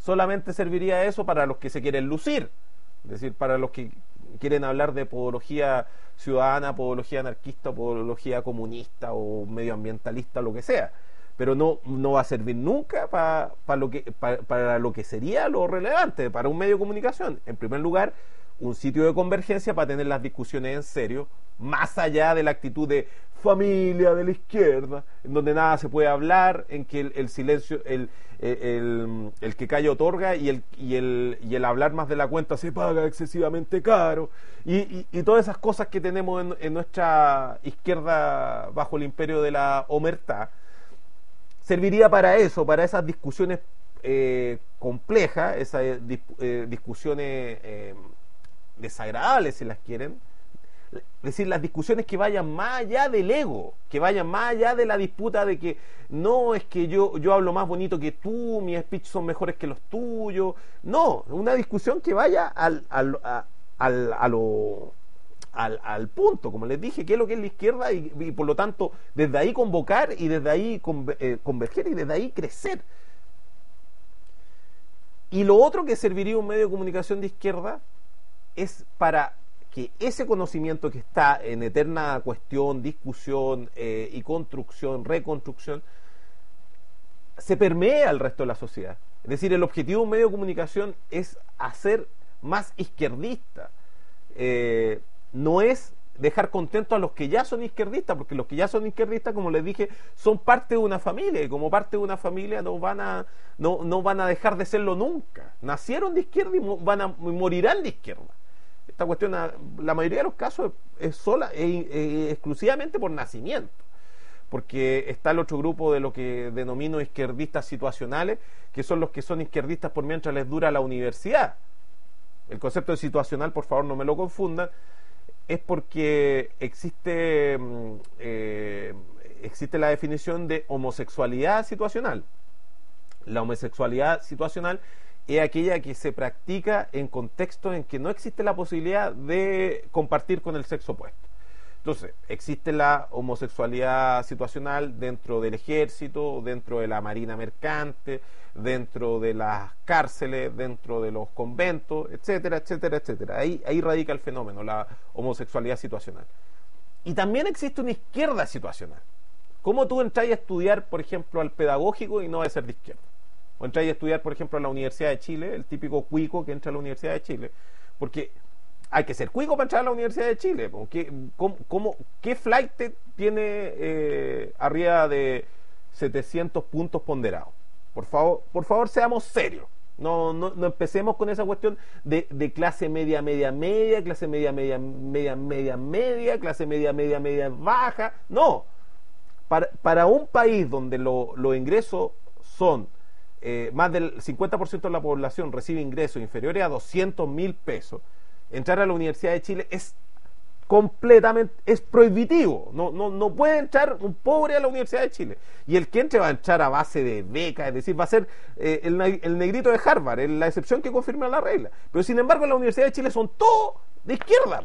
solamente serviría eso para los que se quieren lucir, es decir, para los que quieren hablar de podología ciudadana, podología anarquista, podología comunista o medioambientalista, lo que sea, pero no, no va a servir nunca para pa lo que, pa, para lo que sería lo relevante para un medio de comunicación. En primer lugar, un sitio de convergencia para tener las discusiones en serio, más allá de la actitud de familia de la izquierda, en donde nada se puede hablar, en que el, el silencio, el, el, el, el que calla otorga y el, y, el, y el hablar más de la cuenta se paga excesivamente caro, y, y, y todas esas cosas que tenemos en, en nuestra izquierda bajo el imperio de la omertá, serviría para eso, para esas discusiones eh, complejas, esas dis, eh, discusiones eh, desagradables, si las quieren. Es decir, las discusiones que vayan más allá del ego, que vayan más allá de la disputa de que no, es que yo, yo hablo más bonito que tú, mis speech son mejores que los tuyos. No, una discusión que vaya al, al, a, al, a lo, al, al punto, como les dije, qué es lo que es la izquierda y, y por lo tanto desde ahí convocar y desde ahí con, eh, converger y desde ahí crecer. Y lo otro que serviría un medio de comunicación de izquierda es para que ese conocimiento que está en eterna cuestión, discusión eh, y construcción, reconstrucción, se permee al resto de la sociedad. Es decir, el objetivo de un medio de comunicación es hacer más izquierdista. Eh, no es dejar contentos a los que ya son izquierdistas, porque los que ya son izquierdistas, como les dije, son parte de una familia, y como parte de una familia no van a, no, no van a dejar de serlo nunca. Nacieron de izquierda y van a, morirán de izquierda. Esta cuestión, la mayoría de los casos es sola, es, es exclusivamente por nacimiento, porque está el otro grupo de lo que denomino izquierdistas situacionales, que son los que son izquierdistas por mientras les dura la universidad. El concepto de situacional, por favor, no me lo confundan, es porque existe eh, existe la definición de homosexualidad situacional. La homosexualidad situacional es aquella que se practica en contextos en que no existe la posibilidad de compartir con el sexo opuesto. Entonces, existe la homosexualidad situacional dentro del ejército, dentro de la marina mercante, dentro de las cárceles, dentro de los conventos, etcétera, etcétera, etcétera. Ahí, ahí radica el fenómeno, la homosexualidad situacional. Y también existe una izquierda situacional. ¿Cómo tú entras a estudiar, por ejemplo, al pedagógico y no vas a ser de izquierda? O entrar a estudiar, por ejemplo, a la Universidad de Chile, el típico cuico que entra a la Universidad de Chile, porque hay que ser cuico para entrar a la Universidad de Chile. ¿Qué, cómo, cómo, qué flight tiene eh, arriba de setecientos puntos ponderados? Por favor, por favor seamos serios. No, no, no empecemos con esa cuestión de, de clase media, media, media, clase media, media, media, media, media, clase media, media, media, baja. No. Para, para un país donde lo, los ingresos son Eh, más del cincuenta por ciento de la población recibe ingresos inferiores a doscientos mil pesos, entrar a la Universidad de Chile es completamente, es prohibitivo. No, no, no puede entrar un pobre a la Universidad de Chile. Y el que entre va a entrar a base de beca, es decir, va a ser eh, el, el negrito de Harvard, es la excepción que confirma la regla. Pero sin embargo, en la Universidad de Chile son todos de izquierda.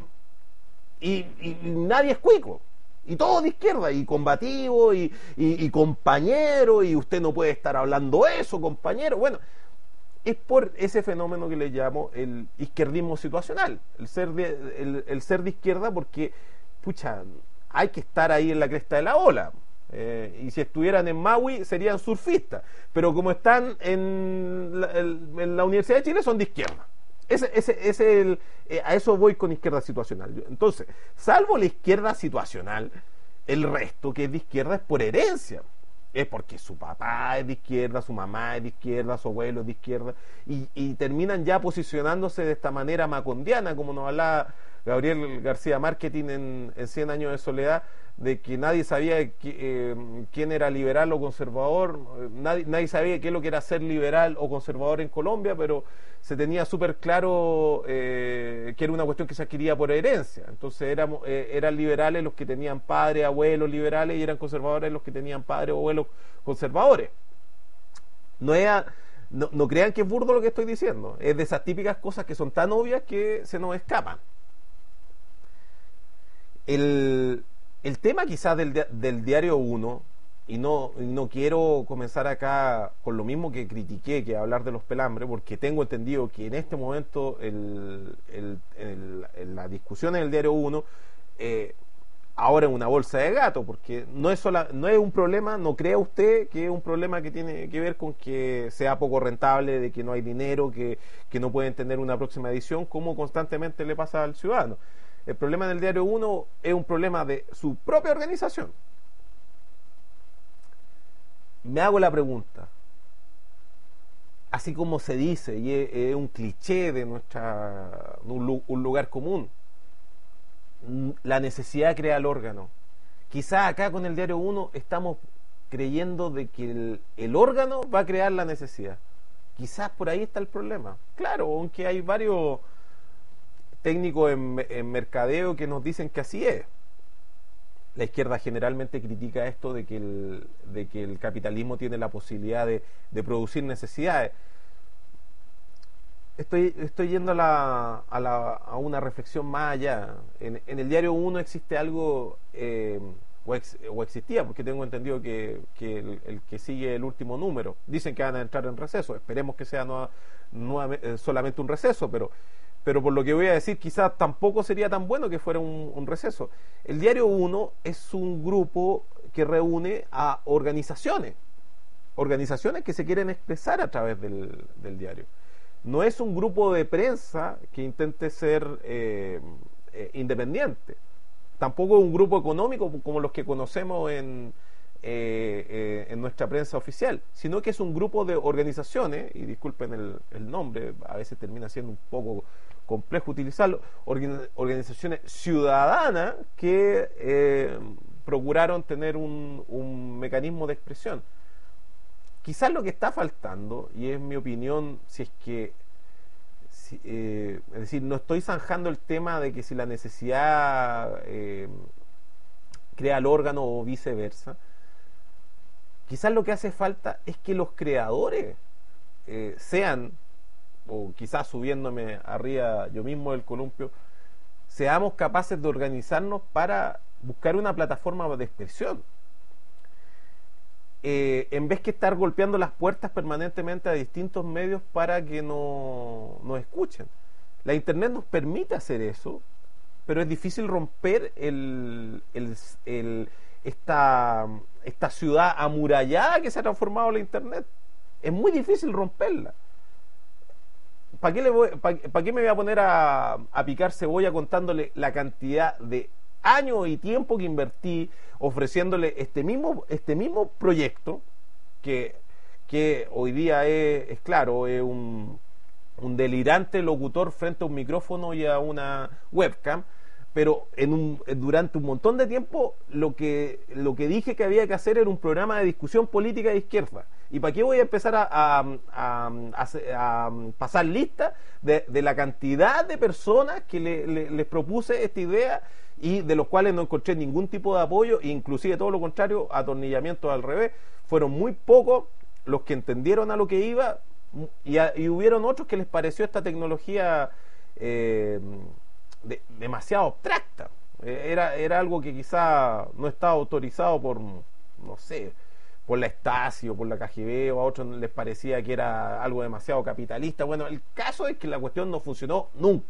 Y, y, y nadie es cuico. Y todo de izquierda, y combativo, y, y, y compañero, y usted no puede estar hablando eso, compañero. Bueno, es por ese fenómeno que le llamo el izquierdismo situacional, el ser de, el, el ser de izquierda, porque, pucha, hay que estar ahí en la cresta de la ola. Eh, y si estuvieran en Maui serían surfistas, pero como están en la, el, en la Universidad de Chile son de izquierda. Ese, ese, ese el, eh, a eso voy con izquierda situacional. Entonces, salvo la izquierda situacional, el resto que es de izquierda es por herencia. Es porque su papá es de izquierda, su mamá es de izquierda, su abuelo es de izquierda, y, y terminan ya posicionándose de esta manera macondiana, como nos hablaba Gabriel García Márquez en, en Cien años de soledad, de que nadie sabía que, eh, quién era liberal o conservador, nadie, nadie sabía qué es lo que era ser liberal o conservador en Colombia, pero se tenía súper claro eh, que era una cuestión que se adquiría por herencia. Entonces éramos, eh, eran liberales los que tenían padres, abuelos liberales, y eran conservadores los que tenían padres o abuelos conservadores. No, era, no, no crean que es burdo lo que estoy diciendo, es de esas típicas cosas que son tan obvias que se nos escapan. El... El tema quizás del, del diario uno y no, y no quiero comenzar acá con lo mismo que critiqué, que hablar de los pelambres, porque tengo entendido que en este momento el, el, el, el, la discusión en el Diario uno eh, ahora es una bolsa de gato, porque no es, sola, no es un problema, no crea usted que es un problema que tiene que ver con que sea poco rentable, de que no hay dinero, que, que no pueden tener una próxima edición, como constantemente le pasa al ciudadano. El problema del Diario uno es un problema de su propia organización. Me hago la pregunta, así como se dice, y es, es un cliché de nuestra un, un lugar común, la necesidad crea el órgano. Quizá acá con el Diario uno estamos creyendo de que el, el órgano va a crear la necesidad. Quizás por ahí está el problema. Claro, aunque hay varios técnicos en, en mercadeo que nos dicen que así es. La izquierda generalmente critica esto de que el, de que el capitalismo tiene la posibilidad de, de producir necesidades. Estoy, estoy yendo a, la, a, la, a una reflexión más allá. En, en el Diario uno existe algo, eh, o, ex, o existía, porque tengo entendido que, que el, el que sigue el último número, dicen que van a entrar en receso. Esperemos que sea no, no, solamente un receso, pero... pero por lo que voy a decir, quizás tampoco sería tan bueno que fuera un, un receso. El Diario uno es un grupo que reúne a organizaciones, organizaciones que se quieren expresar a través del, del diario. No es un grupo de prensa que intente ser eh, eh, independiente, tampoco es un grupo económico como los que conocemos en... Eh, eh, en nuestra prensa oficial, sino que es un grupo de organizaciones, y disculpen el, el nombre, a veces termina siendo un poco complejo utilizarlo, organ, organizaciones ciudadanas que eh, procuraron tener un, un mecanismo de expresión. Quizás lo que está faltando, y es mi opinión, si es que si, eh, es decir, no estoy zanjando el tema de que si la necesidad eh, crea el órgano o viceversa. Quizás lo que hace falta es que los creadores eh, sean, o quizás subiéndome arriba yo mismo del columpio, seamos capaces de organizarnos para buscar una plataforma de expresión. Eh, en vez que estar golpeando las puertas permanentemente a distintos medios para que no, nos escuchen. La internet nos permite hacer eso, pero es difícil romper el... el, el Esta, esta ciudad amurallada que se ha transformado la internet. Es muy difícil romperla. ¿Para qué, le voy, para, para qué me voy a poner a, a picar cebolla contándole la cantidad de años y tiempo que invertí ofreciéndole este mismo, este mismo proyecto que, que hoy día es, es claro, es un, un delirante locutor frente a un micrófono y a una webcam? Pero en un, durante un montón de tiempo lo que, lo que dije que había que hacer era un programa de discusión política de izquierda. ¿Y para qué voy a empezar a, a, a, a, a pasar lista de, de la cantidad de personas que le, le, les propuse esta idea y de los cuales no encontré ningún tipo de apoyo, e inclusive todo lo contrario, atornillamientos al revés? Fueron muy pocos los que entendieron a lo que iba, y, a, y hubieron otros que les pareció esta tecnología... Eh, De, demasiado abstracta. Era, era algo que quizá no estaba autorizado por, no sé, por la Stasi o por la K G B, o a otros les parecía que era algo demasiado capitalista. Bueno, el caso es que la cuestión no funcionó nunca.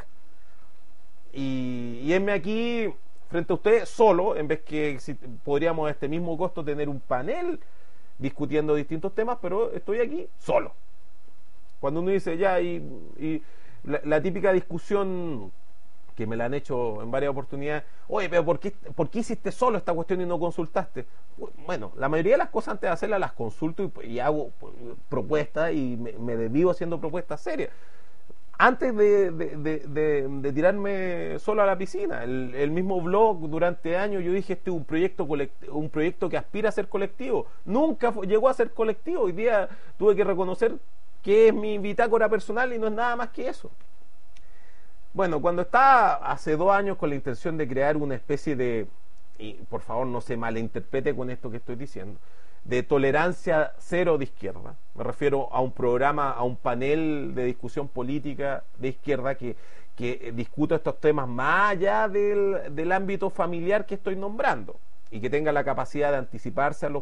Y, y heme aquí frente a ustedes solo, en vez que si, podríamos a este mismo costo tener un panel discutiendo distintos temas, pero estoy aquí solo. Cuando uno dice ya, y, y la, la típica discusión que me la han hecho en varias oportunidades, oye, pero ¿por qué, ¿por qué hiciste solo esta cuestión y no consultaste? Bueno, la mayoría de las cosas antes de hacerlas las consulto y, y hago propuestas, y me, me desvivo haciendo propuestas serias. Antes de, de, de, de, de tirarme solo a la piscina, el, el mismo blog durante años yo dije, este es un proyecto colectivo, un proyecto que aspira a ser colectivo. Nunca fue, llegó a ser colectivo. Hoy día tuve que reconocer que es mi bitácora personal y no es nada más que eso. Bueno, cuando estaba hace dos años con la intención de crear una especie de, y por favor no se malinterprete con esto que estoy diciendo, de tolerancia cero de izquierda, me refiero a un programa, a un panel de discusión política de izquierda que, que discuta estos temas más allá del, del ámbito familiar que estoy nombrando, y que tenga la capacidad de anticiparse a los,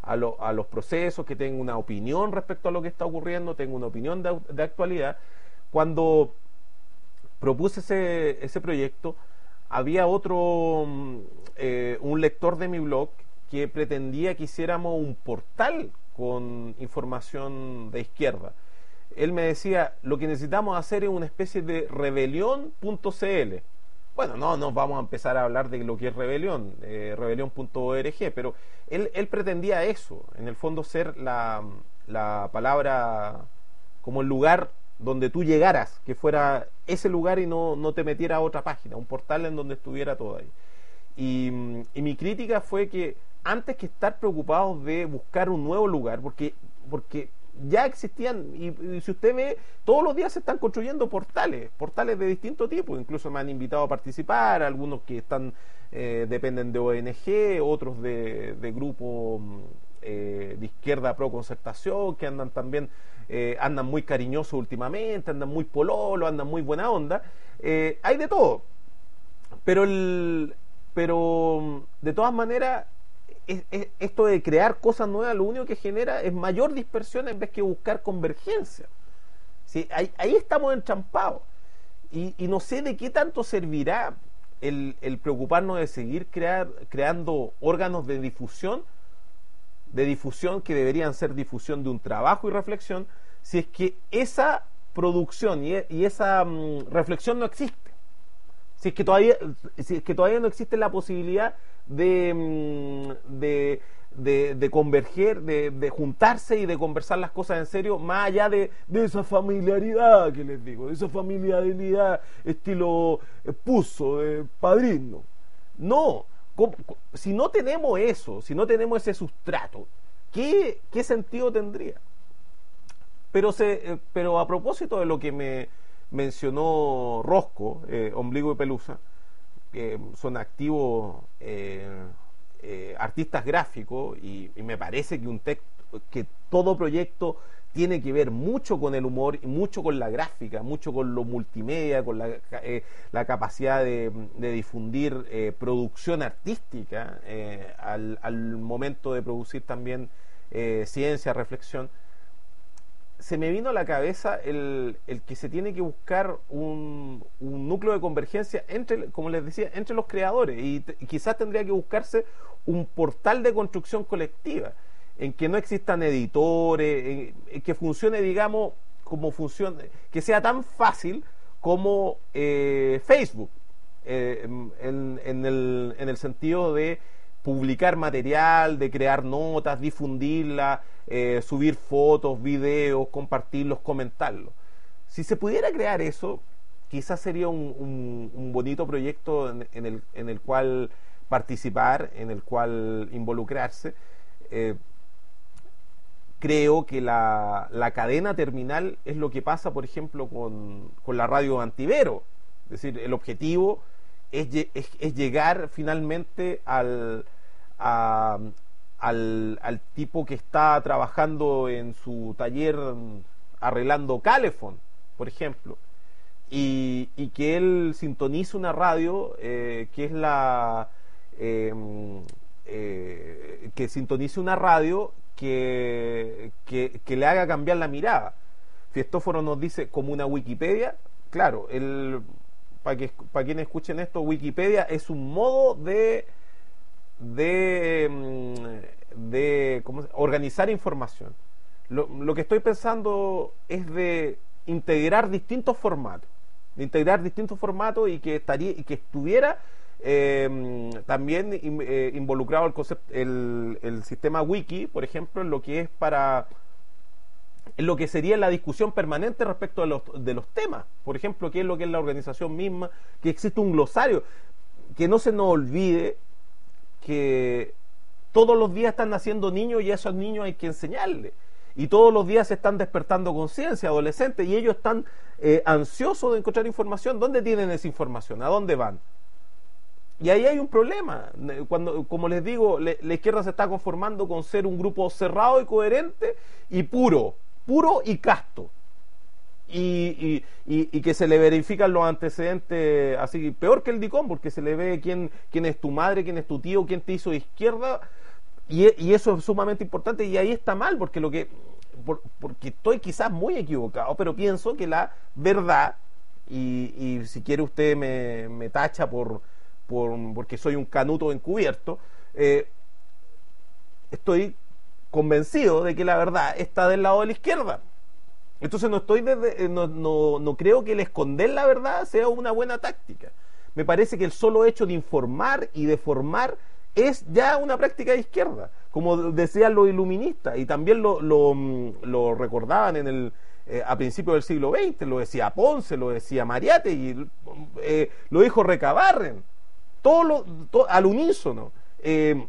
a, lo, a los procesos, que tenga una opinión respecto a lo que está ocurriendo, tenga una opinión de, de actualidad. Cuando propuse ese, ese proyecto, había otro, eh, un lector de mi blog que pretendía que hiciéramos un portal con información de izquierda. Él me decía, lo que necesitamos hacer es una especie de rebelión punto c l. Bueno, no nos vamos a empezar a hablar de lo que es rebelión, eh, rebelión punto org, pero él, él pretendía eso, en el fondo ser la, la palabra como el lugar donde tú llegaras, que fuera ese lugar y no, no te metiera a otra página, un portal en donde estuviera todo ahí. Y, y mi crítica fue que antes que estar preocupados de buscar un nuevo lugar, porque, porque ya existían, y, y si usted ve, todos los días se están construyendo portales, portales de distinto tipo, incluso me han invitado a participar, algunos que están eh, dependen de O N G, otros de, de grupos eh, de izquierda pro concertación, que andan también, eh, andan muy cariñosos últimamente, andan muy pololo, andan muy buena onda, eh, hay de todo, pero el, pero de todas maneras, Es, es, esto de crear cosas nuevas lo único que genera es mayor dispersión en vez que buscar convergencia. ¿Sí? Ahí, ahí estamos entrampados y, y no sé de qué tanto servirá el, el preocuparnos de seguir crear, creando órganos de difusión de difusión que deberían ser difusión de un trabajo y reflexión, si es que esa producción y, y esa um, reflexión no existe, si es que todavía si es que todavía no existe la posibilidad de, de, de, de converger, de, de juntarse y de conversar las cosas en serio, más allá de, de esa familiaridad que les digo, de esa familiaridad estilo Puzo, de Padrino. No, si no tenemos eso, si no tenemos ese sustrato, ¿qué, qué sentido tendría? Pero, se, pero a propósito de lo que me mencionó Rosco, eh, Ombligo y Pelusa, que son activos eh, eh, artistas gráficos, y, y me parece que un texto, que todo proyecto tiene que ver mucho con el humor y mucho con la gráfica, mucho con lo multimedia, con la, eh, la capacidad de, de difundir eh, producción artística eh, al, al momento de producir también eh, ciencia, reflexión. Se me vino a la cabeza el, el que se tiene que buscar un, un núcleo de convergencia entre, como les decía, entre los creadores, y, t- y quizás tendría que buscarse un portal de construcción colectiva en que no existan editores, en, en que funcione, digamos, como funciona, que sea tan fácil como eh, Facebook, eh, en, en, el, en el sentido de publicar material, de crear notas, difundirla, eh, subir fotos, videos, compartirlos, comentarlos. Si se pudiera crear eso, quizás sería un, un, un bonito proyecto en, en, el, en el cual participar, en el cual involucrarse. Eh, creo que la, la cadena terminal es lo que pasa, por ejemplo, con, con la radio Antivero. Es decir, el objetivo Es, es, es llegar finalmente al, a, al, al tipo que está trabajando en su taller arreglando calefón, por ejemplo, y, y que él sintonice una radio eh, que es la eh, eh, que sintonice una radio que, que, que le haga cambiar la mirada. Fiestóforo nos dice como una Wikipedia. Claro, el para que para quienes escuchen esto, Wikipedia es un modo de de, de ¿cómo se, organizar información. Lo, lo que estoy pensando es de integrar distintos formatos, de integrar distintos formatos y que estaría y que estuviera eh, también eh, involucrado el concepto, el, el sistema wiki, por ejemplo, en lo que es para en lo que sería la discusión permanente respecto de los, de los temas. Por ejemplo, qué es lo que es la organización misma, que existe un glosario, que no se nos olvide que todos los días están naciendo niños y a esos niños hay que enseñarles. Y todos los días se están despertando conciencia, adolescentes, y ellos están eh, ansiosos de encontrar información. ¿Dónde tienen esa información? ¿A dónde van? Y ahí hay un problema. Cuando, como les digo, le, la izquierda se está conformando con ser un grupo cerrado y coherente y puro, puro y casto. Y, y, y, y que se le verifican los antecedentes así, peor que el DICOM, porque se le ve quién, quién es tu madre, quién es tu tío, quién te hizo de izquierda, Y, y eso es sumamente importante, y ahí está mal, porque lo que por, porque estoy quizás muy equivocado, pero pienso que la verdad, y, y si quiere usted me, me tacha por, por porque soy un canuto encubierto, eh, estoy convencido de que la verdad está del lado de la izquierda. Entonces no estoy desde, no, no, no creo que el esconder la verdad sea una buena táctica. Me parece que el solo hecho de informar y de formar es ya una práctica de izquierda, como decían los iluministas, y también lo, lo, lo recordaban en el, eh, a principios del siglo veinte, lo decía Ponce, lo decía Mariátegui, eh, lo dijo Recabarren, todo lo, todo, al unísono. Eh,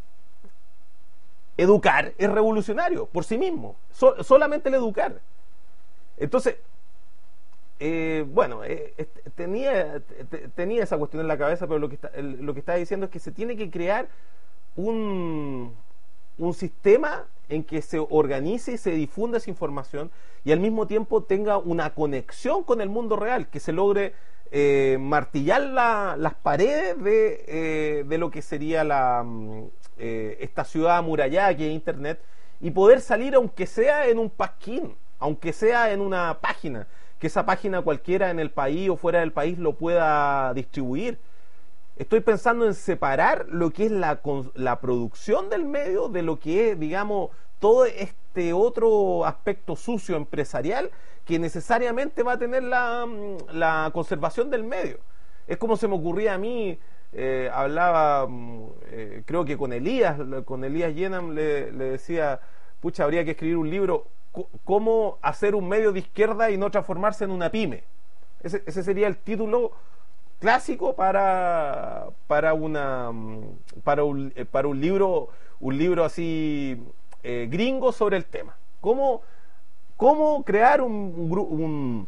educar es revolucionario por sí mismo, so, solamente el educar. Entonces, Eh, bueno, eh, tenía, tenía esa cuestión en la cabeza, pero lo que está, el, lo que está diciendo es que se tiene que crear un, un sistema en que se organice y se difunda esa información y al mismo tiempo tenga una conexión con el mundo real, que se logre eh, martillar la, las paredes de, eh, de lo que sería la, eh, esta ciudad amurallada que es Internet, y poder salir aunque sea en un pasquín, aunque sea en una página, que esa página cualquiera en el país o fuera del país lo pueda distribuir. Estoy pensando en separar lo que es la, la producción del medio de lo que es, digamos, todo este otro aspecto sucio empresarial que necesariamente va a tener la, la conservación del medio. Es como se me ocurría a mí, eh, hablaba, eh, creo que con Elías, con Elías Yenam le, le decía, pucha, habría que escribir un libro, cómo hacer un medio de izquierda y no transformarse en una pyme. Ese, ese sería el título clásico para para una para un, para un libro un libro así eh, gringo sobre el tema. Cómo cómo crear un, un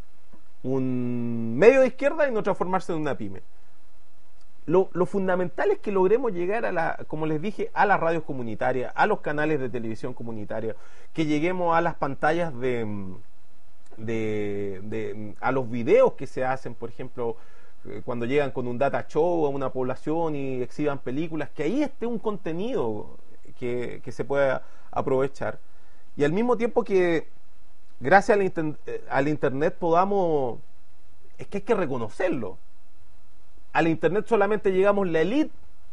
un medio de izquierda y no transformarse en una pyme. Lo, lo fundamental es que logremos llegar a la, como les dije, a las radios comunitarias, a los canales de televisión comunitaria, que lleguemos a las pantallas de, de, de a los videos que se hacen, por ejemplo, cuando llegan con un data show a una población y exhiban películas, que ahí esté un contenido que, que se pueda aprovechar, y al mismo tiempo que gracias al, inter, al internet podamos, es que hay que reconocerlo, al internet solamente llegamos la élite,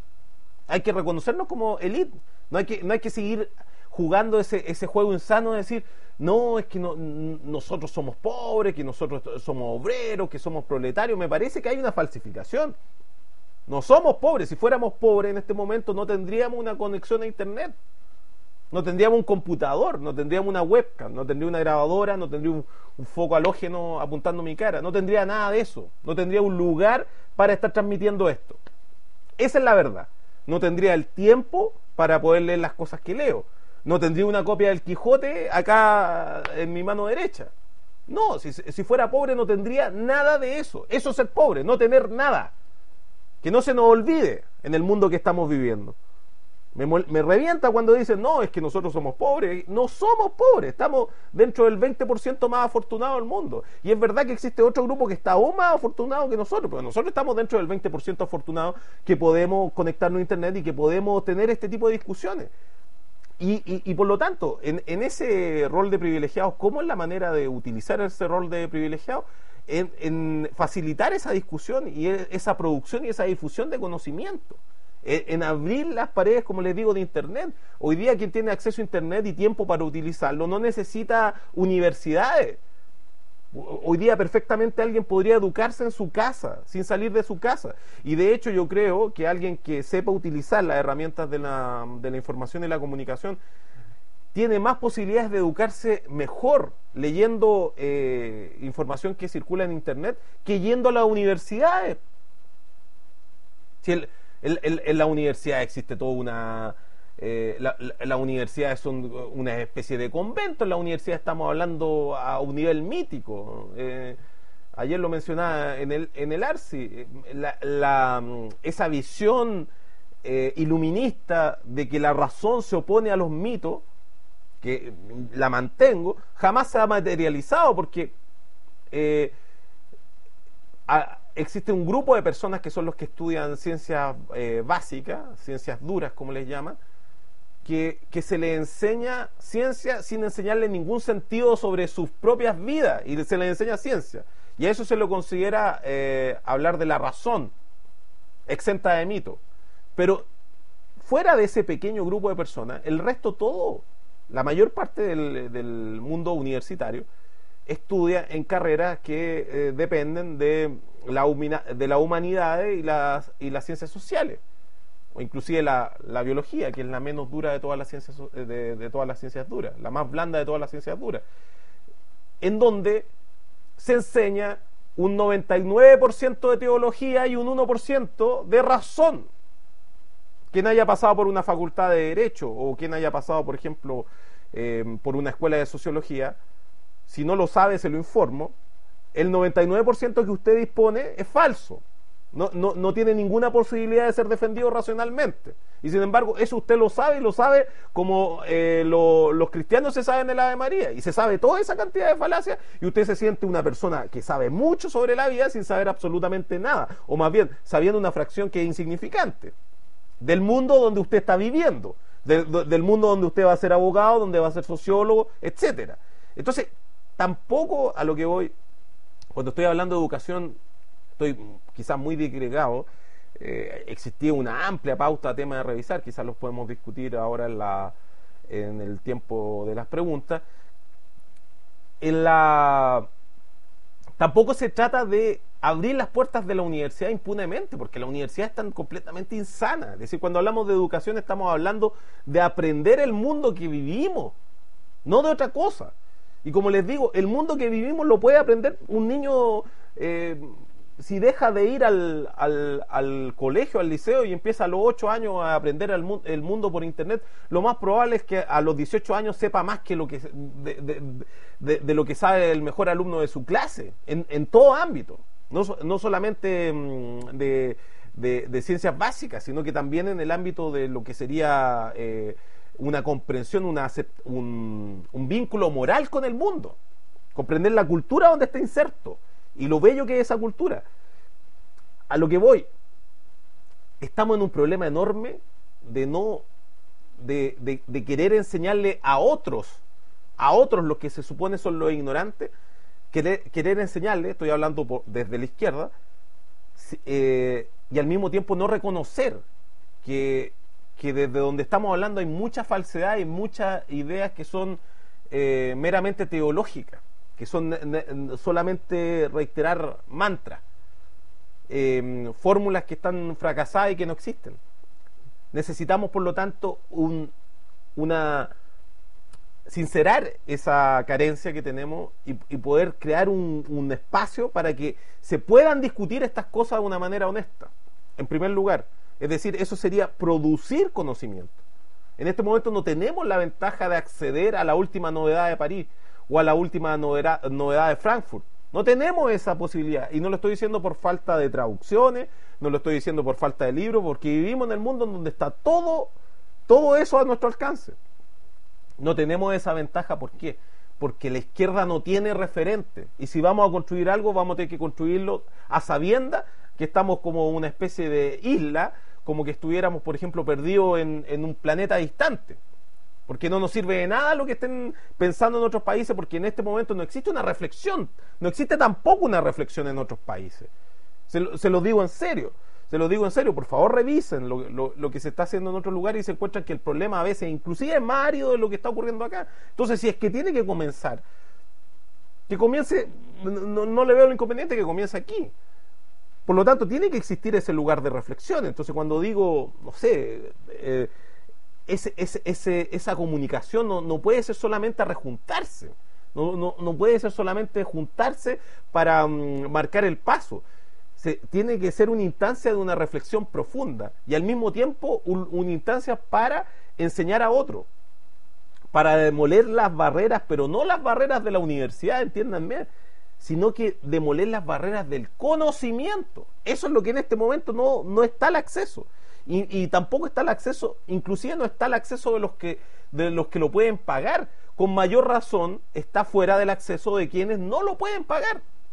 hay que reconocernos como élite, no hay que, no hay que seguir jugando ese, ese juego insano de decir, no, es que no, nosotros somos pobres, que nosotros somos obreros, que somos proletarios. Me parece que hay una falsificación. No somos pobres. Si fuéramos pobres en este momento no tendríamos una conexión a internet, no tendríamos un computador, no tendríamos una webcam, no tendría una grabadora, no tendría un, un foco halógeno apuntando mi cara, no tendría nada de eso, no tendría un lugar para estar transmitiendo esto. Esa es la verdad. No tendría el tiempo para poder leer las cosas que leo, no tendría una copia del Quijote acá en mi mano derecha. No, si, si fuera pobre no tendría nada de eso. Eso es ser pobre, no tener nada. Que no se nos olvide en el mundo que estamos viviendo. Me, me revienta cuando dicen, no, es que nosotros somos pobres. No somos pobres, estamos dentro del veinte por ciento más afortunado del mundo. Y es verdad que existe otro grupo que está aún más afortunado que nosotros, pero nosotros estamos dentro del veinte por ciento afortunado que podemos conectarnos a internet y que podemos tener este tipo de discusiones. Y, y, y por lo tanto, en, en ese rol de privilegiados, ¿cómo es la manera de utilizar ese rol de privilegiados? En, en facilitar esa discusión y esa producción y esa difusión de conocimiento. En abrir las paredes, como les digo, de internet. Hoy día quien tiene acceso a internet y tiempo para utilizarlo no necesita universidades. Hoy día perfectamente alguien podría educarse en su casa, sin salir de su casa. Y de hecho yo creo que alguien que sepa utilizar las herramientas de la, de la información y la comunicación tiene más posibilidades de educarse mejor leyendo eh, información que circula en internet que yendo a las universidades. Si el, el, el, en la universidad existe toda una... Eh, la, la, la universidad es un, una especie de convento. En la universidad estamos hablando a un nivel mítico. Eh, ayer lo mencionaba en el, en el ARSI. La, la, esa visión eh, iluminista de que la razón se opone a los mitos, que la mantengo, jamás se ha materializado porque eh, a, existe un grupo de personas que son los que estudian ciencias eh, básicas, ciencias duras como les llaman, que, que se le enseña ciencia sin enseñarle ningún sentido sobre sus propias vidas, y se le enseña ciencia. Y a eso se lo considera eh, hablar de la razón, exenta de mito. Pero fuera de ese pequeño grupo de personas, el resto todo, la mayor parte del, del mundo universitario, estudia en carreras que eh, dependen de la, de la humanidad y las, y las ciencias sociales, o inclusive la, la biología, que es la menos dura de todas las ciencias de, de todas las ciencias duras, la más blanda de todas las ciencias duras, en donde se enseña un noventa y nueve por ciento de teología y un uno por ciento de razón. Quien haya pasado por una facultad de Derecho o quien haya pasado, por ejemplo, eh, por una escuela de Sociología, si no lo sabe, se lo informo, el noventa y nueve por ciento que usted dispone es falso. No, no, no tiene ninguna posibilidad de ser defendido racionalmente. Y sin embargo, eso usted lo sabe, y lo sabe como eh, lo, los cristianos se saben el Ave María. Y se sabe toda esa cantidad de falacias, y usted se siente una persona que sabe mucho sobre la vida sin saber absolutamente nada. O más bien, sabiendo una fracción que es insignificante del mundo donde usted está viviendo, del, del mundo donde usted va a ser abogado, donde va a ser sociólogo, etcétera. Entonces, tampoco a lo que voy, cuando estoy hablando de educación, estoy quizás muy disgregado. Eh, existía una amplia pauta de temas de revisar, quizás los podemos discutir ahora en, la, en el tiempo de las preguntas. En la, tampoco se trata de abrir las puertas de la universidad impunemente, porque la universidad es tan completamente insana. Es decir, cuando hablamos de educación estamos hablando de aprender el mundo que vivimos, no de otra cosa. Y como les digo, el mundo que vivimos lo puede aprender un niño eh, si deja de ir al, al, al colegio, al liceo, y empieza a los ocho años a aprender el, mu el mundo por internet. Lo más probable es que a los dieciocho años sepa más que lo que de, de, de, de lo que sabe el mejor alumno de su clase, en, en todo ámbito, no, no solamente de, de, de ciencias básicas, sino que también en el ámbito de lo que sería eh, una comprensión, una, un, un vínculo moral con el mundo, comprender la cultura donde está inserto y lo bello que es esa cultura. A lo que voy, estamos en un problema enorme de no de, de, de querer enseñarle a otros, a otros los que se supone son los ignorantes, querer, querer enseñarle, estoy hablando por, desde la izquierda, eh, y al mismo tiempo no reconocer que que desde donde estamos hablando hay mucha falsedad y muchas ideas que son eh, meramente teológicas, que son solamente reiterar mantras, eh, fórmulas que están fracasadas y que no existen. Necesitamos, por lo tanto, un, una sincerar esa carencia que tenemos y, y poder crear un, un espacio para que se puedan discutir estas cosas de una manera honesta, en primer lugar. Es decir, eso sería producir conocimiento. En este momento no tenemos la ventaja de acceder a la última novedad de París o a la última novedad, novedad de Frankfurt. No tenemos esa posibilidad. Y no lo estoy diciendo por falta de traducciones, no lo estoy diciendo por falta de libros, porque vivimos en el mundo en donde está todo, todo eso a nuestro alcance. No tenemos esa ventaja. ¿Por qué? Porque la izquierda no tiene referente. Y si vamos a construir algo, vamos a tener que construirlo a sabiendas que estamos como una especie de isla, como que estuviéramos, por ejemplo, perdidos en, en un planeta distante, porque no nos sirve de nada lo que estén pensando en otros países, porque en este momento no existe una reflexión, no existe tampoco una reflexión en otros países. Se lo, se lo digo en serio, se lo digo en serio, por favor revisen lo, lo, lo que se está haciendo en otros lugares y se encuentran que el problema a veces inclusive es más árido de lo que está ocurriendo acá. Entonces, si es que tiene que comenzar, que comience, no, no le veo el inconveniente que comience aquí. Por lo tanto, tiene que existir ese lugar de reflexión. Entonces, cuando digo, no sé, eh, ese, ese, ese, esa comunicación no, no puede ser solamente a rejuntarse, no, no, no puede ser solamente juntarse para um, marcar el paso. Se, tiene que ser una instancia de una reflexión profunda y al mismo tiempo un, una instancia para enseñar a otro, para demoler las barreras, pero no las barreras de la universidad, entiéndanme, sino que demoler las barreras del conocimiento. Eso es lo que en este momento no, no está el acceso. Y, y tampoco está el acceso, inclusive no está el acceso de los que de los que lo pueden pagar. Con mayor razón está fuera del acceso de quienes no lo pueden pagar.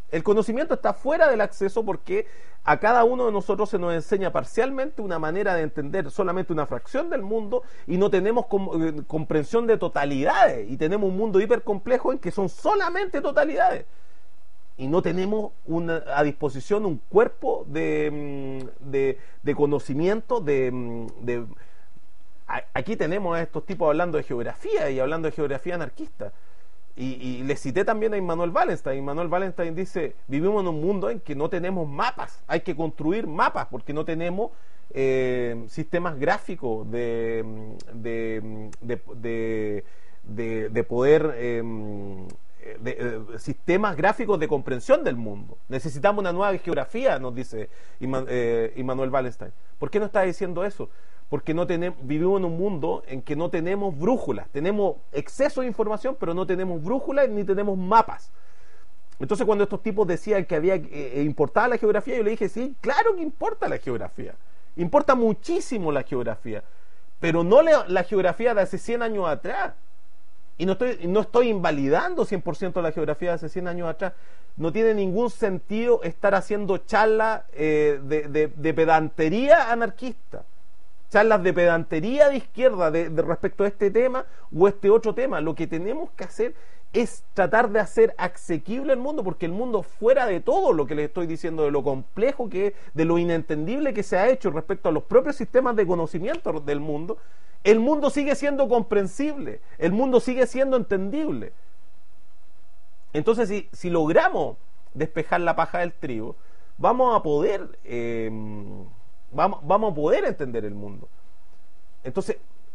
El conocimiento está fuera del acceso porque a cada uno de nosotros se nos enseña parcialmente una manera de entender solamente una fracción del mundo y no tenemos com- eh, comprensión de totalidades y tenemos un mundo hipercomplejo en que son solamente totalidades y no tenemos una, a disposición un cuerpo de, de, de conocimiento de, de... Aquí tenemos a estos tipos hablando de geografía y hablando de geografía anarquista. Y, y le cité también a Immanuel Wallenstein. Immanuel Wallenstein dice, vivimos en un mundo en que no tenemos mapas, hay que construir mapas porque no tenemos eh, sistemas gráficos de, de, de, de, de, de poder, eh, de, de, sistemas gráficos de comprensión del mundo. Necesitamos una nueva geografía, nos dice Imman, eh, Immanuel Wallenstein. ¿Por qué no está diciendo eso? Porque no tenemos, vivimos en un mundo en que no tenemos brújulas, tenemos exceso de información, pero no tenemos brújulas ni tenemos mapas. Entonces cuando estos tipos decían que había eh, importaba la geografía, yo le dije, sí, claro que importa la geografía, importa muchísimo la geografía, pero no la, la geografía de hace cien años atrás. Y no estoy, no estoy invalidando cien por ciento la geografía de hace cien años atrás. No tiene ningún sentido estar haciendo charlas eh, de, de, de pedantería anarquista, charlas de pedantería de izquierda de, de respecto a este tema o este otro tema. Lo que tenemos que hacer es tratar de hacer asequible el mundo, porque el mundo, fuera de todo lo que les estoy diciendo, de lo complejo que es, de lo inentendible que se ha hecho respecto a los propios sistemas de conocimiento del mundo, el mundo sigue siendo comprensible, el mundo sigue siendo entendible. Entonces, si, si logramos despejar la paja del trigo, vamos a poder... Eh, Vamos, vamos a poder entender el mundo. Entonces,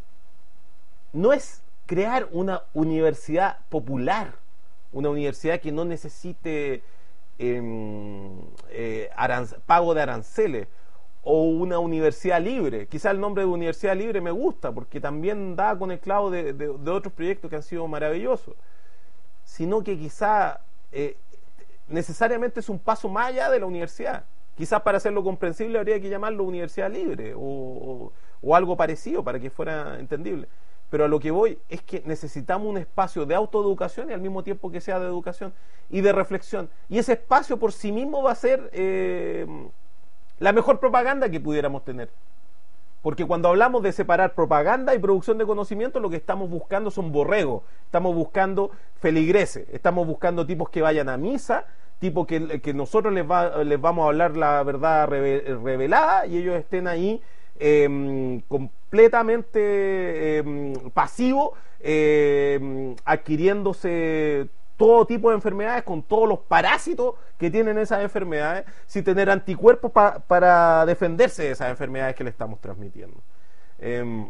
no es crear una universidad popular, una universidad que no necesite eh, eh, aranc- pago de aranceles, o una universidad libre. Quizá el nombre de universidad libre me gusta, porque también da con el clavo de, de, de otros proyectos que han sido maravillosos, sino que quizá eh, necesariamente es un paso más allá de la universidad. Quizás para hacerlo comprensible habría que llamarlo universidad libre o, o, o algo parecido para que fuera entendible. Pero a lo que voy es que necesitamos un espacio de autoeducación y al mismo tiempo que sea de educación y de reflexión. Y ese espacio por sí mismo va a ser eh, la mejor propaganda que pudiéramos tener. Porque cuando hablamos de separar propaganda y producción de conocimiento, lo que estamos buscando son borregos, estamos buscando feligreses, estamos buscando tipos que vayan a misa, tipo que, que nosotros les, va, les vamos a hablar la verdad revelada y ellos estén ahí eh, completamente eh, pasivos, eh, adquiriéndose todo tipo de enfermedades con todos los parásitos que tienen esas enfermedades, sin tener anticuerpos pa, para defenderse de esas enfermedades que le estamos transmitiendo. Eh,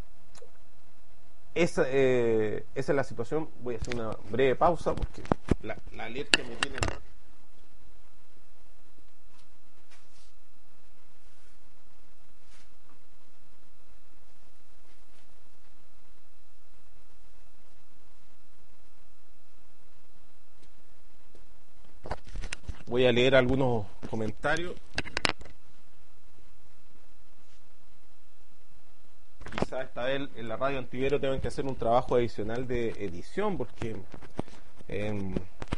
esa, eh, esa es la situación. Voy a hacer una breve pausa porque la, la alergia me tiene... Voy a leer algunos comentarios. Quizás esta vez en la radio Antivero tengan que hacer un trabajo adicional de edición porque eh,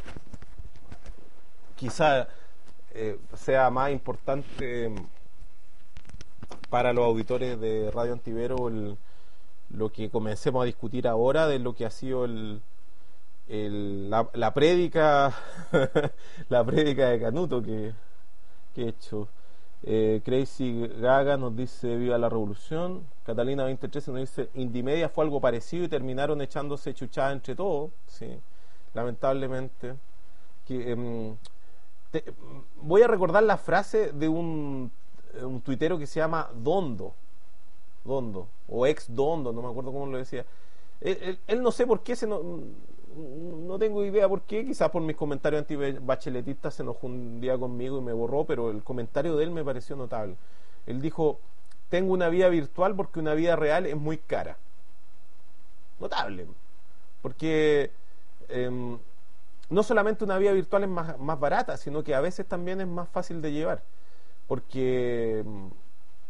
quizá eh, sea más importante para los auditores de Radio Antivero el, lo que comencemos a discutir ahora de lo que ha sido el El, la, la prédica la prédica de Canuto que, que he hecho. eh, Crazy Gaga nos dice viva la revolución. Catalina veinte trece nos dice Indimedia fue algo parecido y terminaron echándose chuchada entre todos. Sí, lamentablemente que, eh, te, voy a recordar la frase de un, un tuitero que se llama Dondo Dondo o ex Dondo, no me acuerdo cómo lo decía. Él, él, él no sé por qué se no, no tengo idea por qué, quizás por mis comentarios antibacheletistas se enojó un día conmigo y me borró, pero el comentario de él me pareció notable. Él dijo, tengo una vida virtual porque una vida real es muy cara. Notable, porque eh, no solamente una vida virtual es más, más barata, sino que a veces también es más fácil de llevar, porque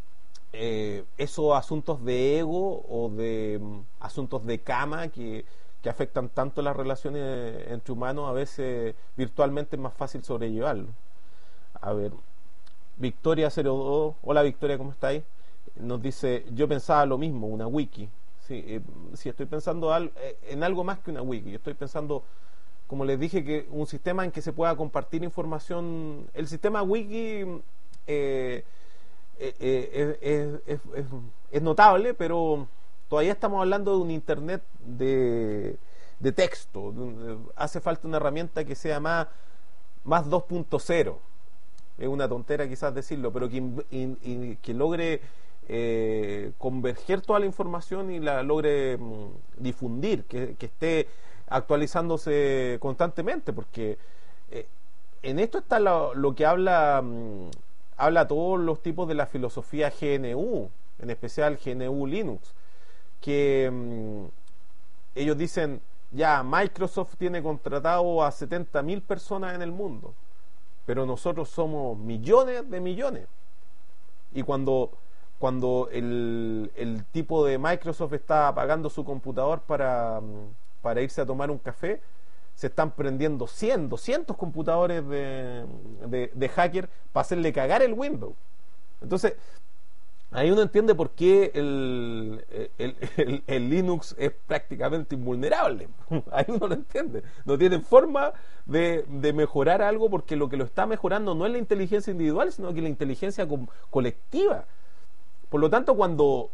eh, esos asuntos de ego o de um, asuntos de cama que que afectan tanto las relaciones entre humanos, a veces virtualmente es más fácil sobrellevarlo. A ver, Victoria cero dos, hola Victoria, ¿cómo estáis? Nos dice, yo pensaba lo mismo, una wiki. Sí, eh, sí estoy pensando al, eh, en algo más que una wiki. Yo estoy pensando, como les dije, que un sistema en que se pueda compartir información. El sistema wiki eh, eh, eh, es, es, es, es notable, pero todavía estamos hablando de un internet de, de texto. De, hace falta una herramienta que sea más, más dos punto cero. Es una tontera quizás decirlo, pero que, in, in, que logre eh, converger toda la información y la logre mm, difundir, que, que esté actualizándose constantemente, porque eh, en esto está lo, lo que habla mmm, habla todos los tipos de la filosofía G N U, en especial G N U Linux, que mmm, ellos dicen, ya Microsoft tiene contratado a setenta mil personas en el mundo, pero nosotros somos millones de millones. Y cuando, cuando el, el tipo de Microsoft está apagando su computador para, para irse a tomar un café, se están prendiendo cien, doscientos computadores de, de, de hacker para hacerle cagar el Windows. Entonces, ahí uno entiende por qué el, el, el, el Linux es prácticamente invulnerable. Ahí uno lo entiende. No tienen forma de, de mejorar algo, porque lo que lo está mejorando no es la inteligencia individual, sino que la inteligencia co- colectiva. Por lo tanto, cuando,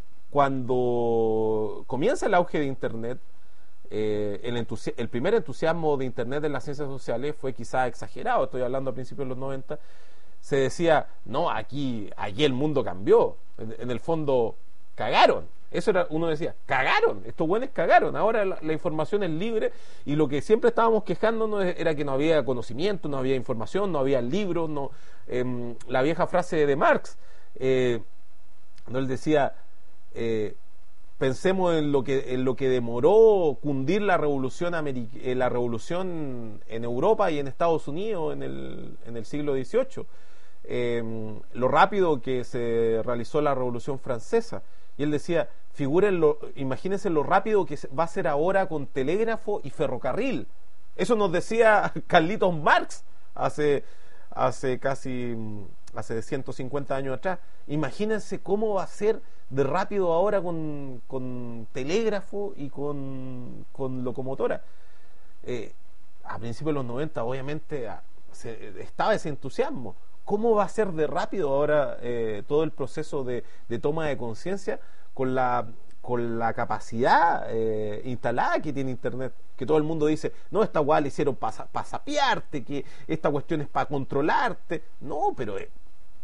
cuando comienza el auge de Internet, eh, el, entusi- el primer entusiasmo de Internet en las ciencias sociales fue quizás exagerado. Estoy hablando a principios de los noventa. Se decía, no, aquí, aquí el mundo cambió. En, en el fondo, cagaron. Eso era, uno decía, cagaron, estos buenos cagaron. Ahora la, la información es libre, y lo que siempre estábamos quejándonos era que no había conocimiento, no había información, no había libros. No, eh, la vieja frase de Marx, eh, no, él decía, eh, pensemos en lo que en lo que demoró cundir la revolución Ameri- eh, la revolución en Europa y en Estados Unidos en el, en el siglo dieciocho. Eh, lo rápido que se realizó la Revolución Francesa. Y él decía, figúrenlo, imagínense lo rápido que va a ser ahora con telégrafo y ferrocarril. Eso nos decía Carlitos Marx hace, hace casi hace ciento cincuenta años atrás. Imagínense cómo va a ser de rápido ahora con, con telégrafo y con, con locomotora. Eh, a principios de los noventa, obviamente, se, estaba ese entusiasmo. ¿Cómo va a ser de rápido ahora eh, todo el proceso de, de toma de conciencia con la, con la capacidad eh, instalada que tiene Internet? Que todo el mundo dice, no, esta guay la hicieron para pa sapearte, que esta cuestión es para controlarte. No, pero eh,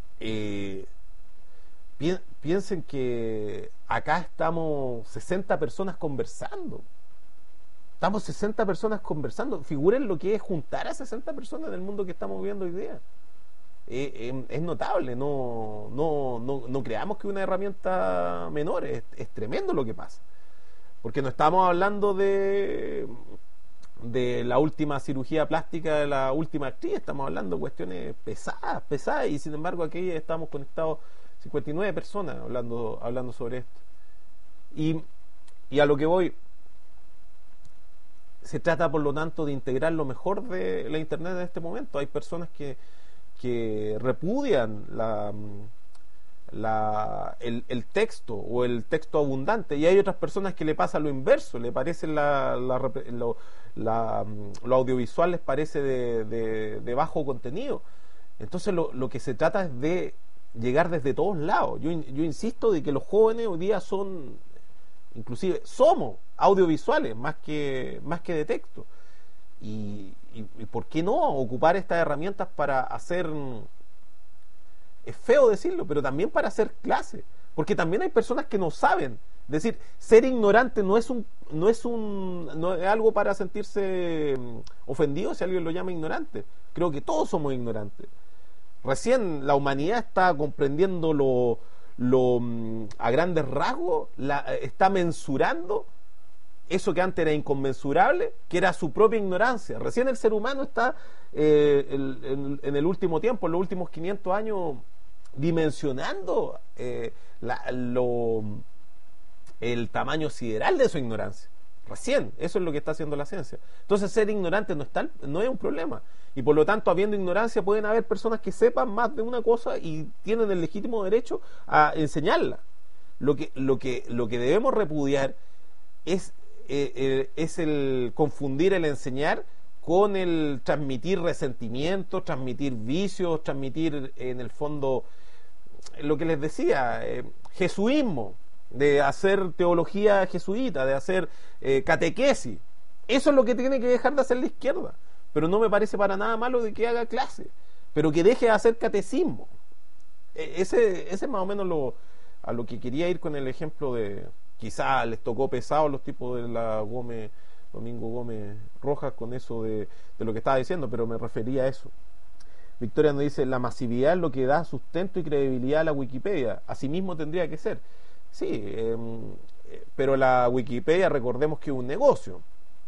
eh, pi piensen que acá estamos sesenta personas conversando. Estamos sesenta personas conversando. Figuren lo que es juntar a sesenta personas en el mundo que estamos viviendo hoy día. Eh, eh, es notable, no, no, no, no creamos que una herramienta menor, es, es tremendo lo que pasa, porque no estamos hablando de de la última cirugía plástica de la última actriz, estamos hablando de cuestiones pesadas, pesadas, y sin embargo aquí estamos conectados cincuenta y nueve personas hablando, hablando sobre esto. Y, y a lo que voy, se trata por lo tanto de integrar lo mejor de la Internet en este momento. Hay personas que que repudian la, la, el, el texto o el texto abundante, y hay otras personas que le pasa lo inverso, le parece la, la, lo, la, lo audiovisual les parece de, de, de bajo contenido. Entonces lo, lo que se trata es de llegar desde todos lados. Yo, yo insisto de que los jóvenes hoy día son, inclusive somos audiovisuales más que, más que de texto. Y, y, y ¿por qué no ocupar estas herramientas para hacer, es feo decirlo, pero también para hacer clase? Porque también hay personas que no saben. Es decir, ser ignorante no es un no es un no es algo para sentirse ofendido si alguien lo llama ignorante. Creo que todos somos ignorantes. Recién la humanidad está comprendiendo lo, lo a grandes rasgos, la, está mensurando eso que antes era inconmensurable, que era su propia ignorancia. Recién el ser humano está eh, el, el, en el último tiempo, en los últimos quinientos años, dimensionando eh, la, lo, el tamaño sideral de su ignorancia. Recién, eso es lo que está haciendo la ciencia. Entonces ser ignorante no, está, no es un problema. Y por lo tanto, habiendo ignorancia, pueden haber personas que sepan más de una cosa y tienen el legítimo derecho a enseñarla. Lo que, lo que, lo que debemos repudiar es, eh, eh, es el confundir el enseñar con el transmitir resentimientos, transmitir vicios, transmitir en el fondo lo que les decía, eh, jesuismo, de hacer teología jesuita, de hacer eh, catequesis. Eso es lo que tiene que dejar de hacer la izquierda. Pero no me parece para nada malo de que haga clase, pero que deje de hacer catecismo. E- ese, ese es más o menos lo, a lo que quería ir con el ejemplo de, quizá les tocó pesado a los tipos de la Gómez, Domingo Gómez Rojas con eso de, de lo que estaba diciendo, pero me refería a eso. Victoria nos dice, la masividad es lo que da sustento y credibilidad a la Wikipedia. Asimismo tendría que ser. Sí, eh, pero la Wikipedia, recordemos que es un negocio.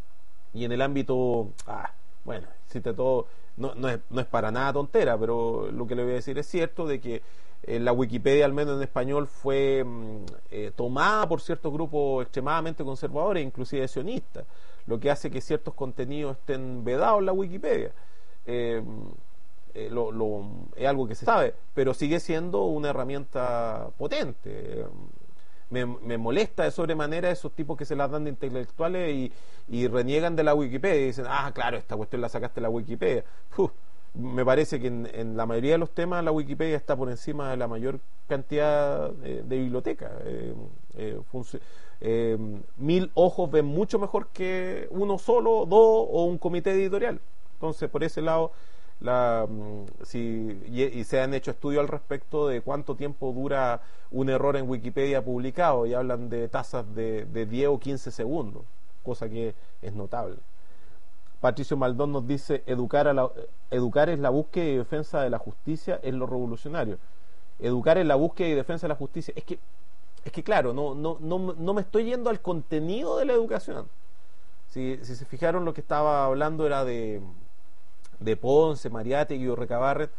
Y en el ámbito, ah, bueno, existe todo, no, no, es, no es para nada tontera, pero lo que le voy a decir es cierto de que eh, la Wikipedia, al menos en español, fue eh, tomada por ciertos grupos extremadamente conservadores, inclusive sionistas, lo que hace que ciertos contenidos estén vedados en la Wikipedia. Eh, Eh, lo, lo, es algo que se sabe, pero sigue siendo una herramienta potente. Me, me molesta de sobremanera esos tipos que se las dan de intelectuales y, y reniegan de la Wikipedia y dicen, ah, claro, esta cuestión la sacaste de la Wikipedia. Uf, me parece que en, en la mayoría de los temas la Wikipedia está por encima de la mayor cantidad eh, de bibliotecas. Eh, eh, eh, mil ojos ven mucho mejor que uno solo, dos o un comité editorial. Entonces, por ese lado, La, si, y, y se han hecho estudios al respecto de cuánto tiempo dura un error en Wikipedia publicado y hablan de tasas de, de diez o quince segundos, cosa que es notable. Patricio Maldón nos dice, educar, a la, educar es la búsqueda y defensa de la justicia, es lo revolucionario. Educar es la búsqueda y defensa de la justicia. Es que, es que claro, no, no, no, no me estoy yendo al contenido de la educación. Si, si se fijaron, lo que estaba hablando era de de Ponce, Mariátegui y Recabarren,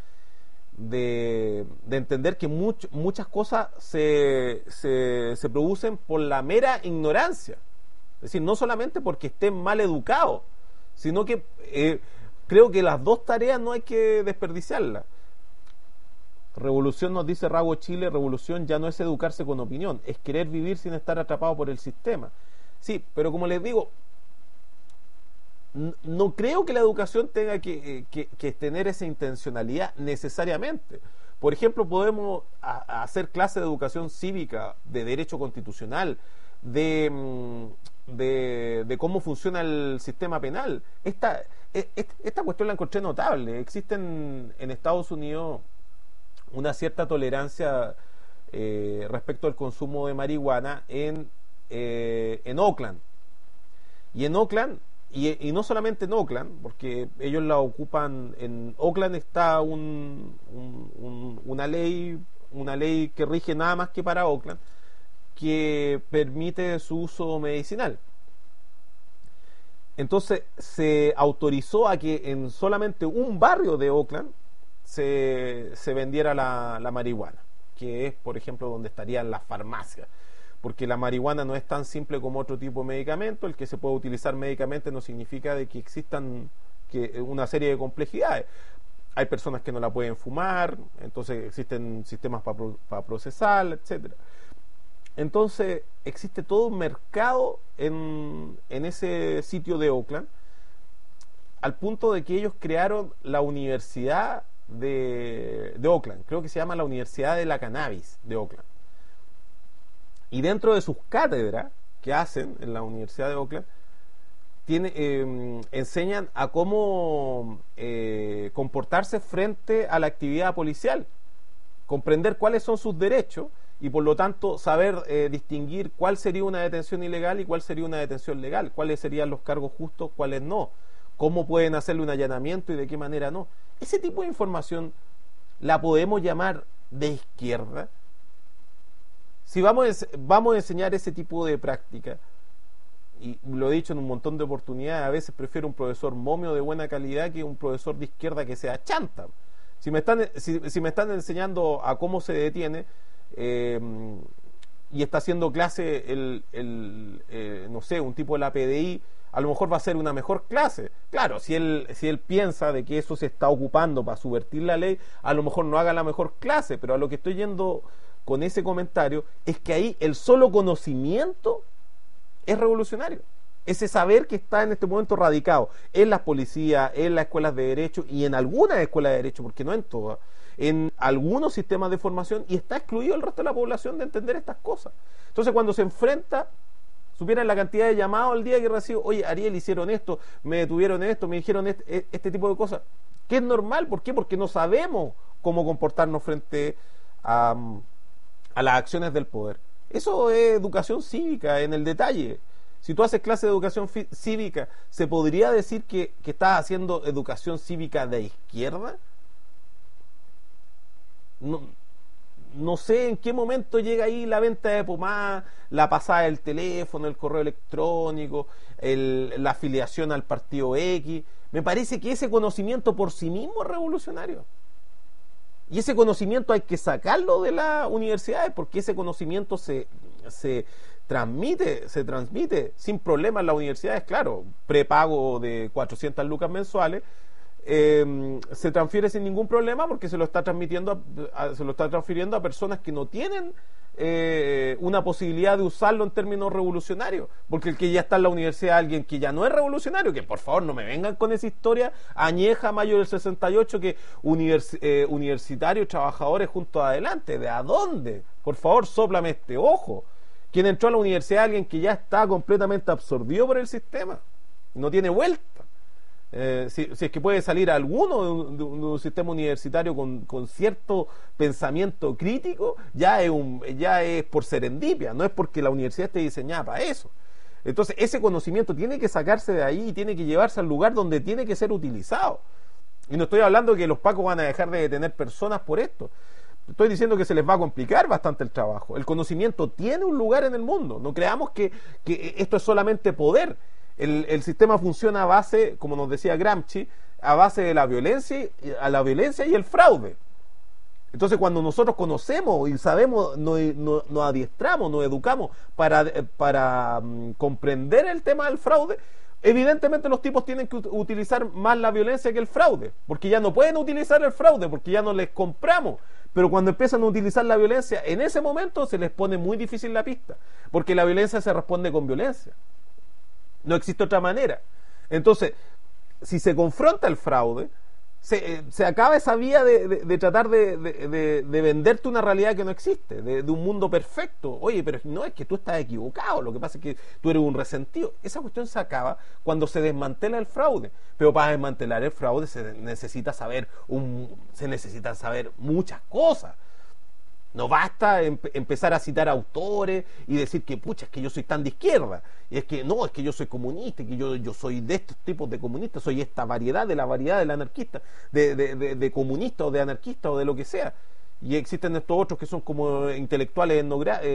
de, de entender que much, muchas cosas se, se, se producen por la mera ignorancia. Es decir, no solamente porque estén mal educados, sino que eh, creo que las dos tareas no hay que desperdiciarlas. Revolución, nos dice Rago Chile, revolución ya no es educarse con opinión, es querer vivir sin estar atrapado por el sistema. Sí, pero como les digo, no creo que la educación tenga que, que, que tener esa intencionalidad necesariamente. Por ejemplo, podemos a, a hacer clases de educación cívica, de derecho constitucional, de, de, de cómo funciona el sistema penal. Esta, esta cuestión la encontré notable. Existen en Estados Unidos una cierta tolerancia eh, respecto al consumo de marihuana en, eh, en Oakland. Y en Oakland Y, y no solamente en Oakland, porque ellos la ocupan en Oakland está un, un, un, una ley una ley que rige nada más que para Oakland, que permite su uso medicinal. Entonces se autorizó a que en solamente un barrio de Oakland se, se vendiera la, la marihuana, que es, por ejemplo, donde estarían las farmacias, porque la marihuana no es tan simple como otro tipo de medicamento. El que se pueda utilizar médicamente no significa de que existan que una serie de complejidades. Hay personas que no la pueden fumar, entonces existen sistemas para pro, para procesar, etcétera. Entonces existe todo un mercado en, en ese sitio de Oakland, al punto de que ellos crearon la Universidad de, de Oakland, creo que se llama la Universidad de la Cannabis de Oakland. Y dentro de sus cátedras que hacen en la Universidad de Oakland, tiene, eh, enseñan a cómo eh, comportarse frente a la actividad policial, comprender cuáles son sus derechos y por lo tanto saber eh, distinguir cuál sería una detención ilegal y cuál sería una detención legal, cuáles serían los cargos justos, cuáles no, cómo pueden hacerle un allanamiento y de qué manera no. Ese tipo de información la podemos llamar de izquierda. Si vamos a, vamos a enseñar ese tipo de práctica, y lo he dicho en un montón de oportunidades, a veces prefiero un profesor momio de buena calidad que un profesor de izquierda que sea chanta. Si me están, si, si me están enseñando a cómo se detiene, eh, y está haciendo clase el, el eh, no sé, un tipo de la P D I, a lo mejor va a ser una mejor clase. Claro, si él, si él piensa de que eso se está ocupando para subvertir la ley, a lo mejor no haga la mejor clase, pero a lo que estoy yendo con ese comentario es que ahí el solo conocimiento es revolucionario. Ese saber que está en este momento radicado en las policías, en las escuelas de derecho y en algunas escuelas de derecho, porque no en todas, en algunos sistemas de formación, y está excluido el resto de la población de entender estas cosas. Entonces, cuando se enfrenta, supieran la cantidad de llamados al día que recibo: oye, Ariel, hicieron esto, me detuvieron en esto, me dijeron este, este tipo de cosas, que es normal. ¿Por qué? Porque no sabemos cómo comportarnos frente a, a las acciones del poder. Eso es educación cívica en el detalle. Si tú haces clase de educación cívica, ¿se podría decir que, que estás haciendo educación cívica de izquierda? No, no sé en qué momento llega ahí la venta de pomada, la pasada del teléfono, el correo electrónico, el, la afiliación al partido X. Me parece que ese conocimiento por sí mismo es revolucionario. Y ese conocimiento hay que sacarlo de las universidades, porque ese conocimiento se, se transmite, se transmite sin problema en las universidades, claro, prepago de cuatrocientas lucas mensuales, eh, se transfiere sin ningún problema porque se lo está transmitiendo a, a, se lo está transfiriendo a personas que no tienen eh, una posibilidad de usarlo en términos revolucionarios, porque el que ya está en la universidad, alguien que ya no es revolucionario, que por favor no me vengan con esa historia añeja mayo del sesenta y ocho, que univers, eh, universitarios, trabajadores juntos adelante. ¿De a dónde? Por favor, sóplame este ojo. Quien entró a la universidad, alguien que ya está completamente absorbido por el sistema, no tiene vuelta. Eh, si, si es que puede salir alguno de un, de un, de un sistema universitario con, con cierto pensamiento crítico, ya es, un, ya es por serendipia, no es porque la universidad esté diseñada para eso. Entonces ese conocimiento tiene que sacarse de ahí y tiene que llevarse al lugar donde tiene que ser utilizado. Y no estoy hablando de que los pacos van a dejar de detener personas por esto. Estoy diciendo que se les va a complicar bastante el trabajo. El conocimiento tiene un lugar en el mundo. No creamos que, que esto es solamente poder. El, el sistema funciona a base, como nos decía Gramsci, a base de la violencia, a la violencia y el fraude. Entonces, cuando nosotros conocemos y sabemos, nos, nos, nos adiestramos, nos educamos para, para um, comprender el tema del fraude, evidentemente los tipos tienen que utilizar más la violencia que el fraude, porque ya no pueden utilizar el fraude, porque ya no les compramos. Pero cuando empiezan a utilizar la violencia, en ese momento se les pone muy difícil la pista, porque la violencia se responde con violencia. No existe otra manera. Entonces, si se confronta el fraude, se, se acaba esa vía de, de, de tratar de, de, de, de venderte una realidad que no existe, de, de un mundo perfecto. Oye, pero no, es que tú estás equivocado, lo que pasa es que tú eres un resentido. Esa cuestión se acaba cuando se desmantela el fraude. Pero para desmantelar el fraude se necesita saber, un, se necesitan saber muchas cosas. No basta em empezar a citar autores y decir que, pucha, es que yo soy tan de izquierda. Y es que, no, es que yo soy comunista, que yo, yo soy de estos tipos de comunistas, soy esta variedad de la variedad del anarquista, de, de, de, de comunista o de anarquista o de lo que sea. Y existen estos otros que son como intelectuales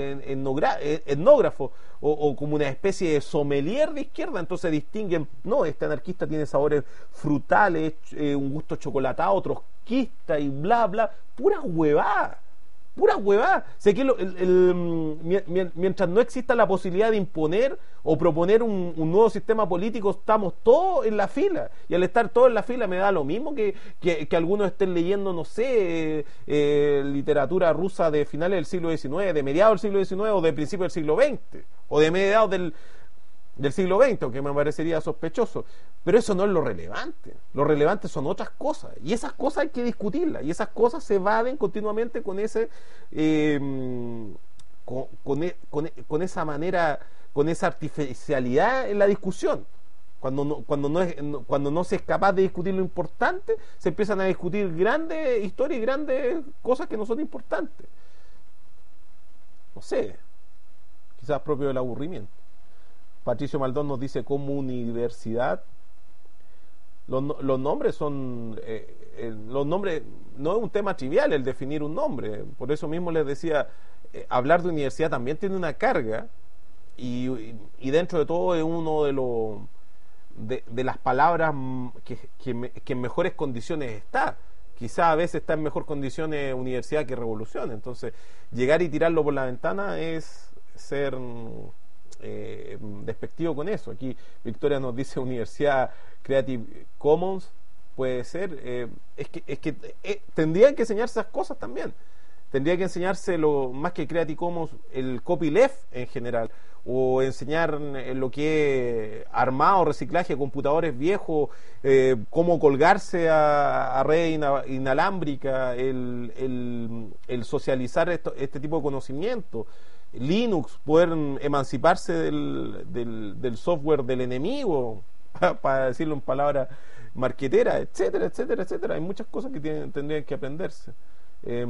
etnógrafos o, o como una especie de sommelier de izquierda. Entonces distinguen, no, este anarquista tiene sabores frutales, eh, un gusto chocolatado, trotskista y bla, bla. Pura huevada. Pura huevada. Sé que el, el, el, mientras no exista la posibilidad de imponer o proponer un, un nuevo sistema político, estamos todos en la fila. Y al estar todos en la fila me da lo mismo que, que, que algunos estén leyendo, no sé, eh, eh, literatura rusa de finales del siglo diecinueve, de mediados del siglo diecinueve o de principios del siglo veinte, o de mediados del, del siglo veinte, aunque me parecería sospechoso. Pero eso no es lo relevante. Lo relevante son otras cosas. Y esas cosas hay que discutirlas. Y esas cosas se evaden continuamente con ese eh, con, con, con, con esa manera, con esa artificialidad en la discusión. Cuando no, cuando no es, cuando no se es capaz de discutir lo importante, se empiezan a discutir grandes historias y grandes cosas que no son importantes. No sé, quizás propio del aburrimiento. Patricio Maldón nos dice como universidad. Los, los nombres son eh, eh, los nombres no es un tema trivial el definir un nombre. Por eso mismo les decía, eh, hablar de universidad también tiene una carga y, y dentro de todo es uno de los de, de las palabras que, que, me, que en mejores condiciones está. quizá a veces está en mejor condiciones universidad que revolución. Entonces, llegar y tirarlo por la ventana es ser eh, despectivo con eso. Aquí Victoria nos dice Universidad Creative Commons, puede ser. Eh, es que, es que eh, tendrían que enseñarse esas cosas también. Tendría que enseñarse lo más que Creative Commons, el copyleft en general, o enseñar lo que es armado, reciclaje de computadores viejos, eh, cómo colgarse a, a red ina, inalámbrica, el, el, el socializar esto, este tipo de conocimiento, Linux, poder emanciparse del, del, del software del enemigo, para decirlo en palabras marqueteras, etcétera, etcétera, etcétera. Hay muchas cosas que tienen, tendrían que aprenderse. Eh,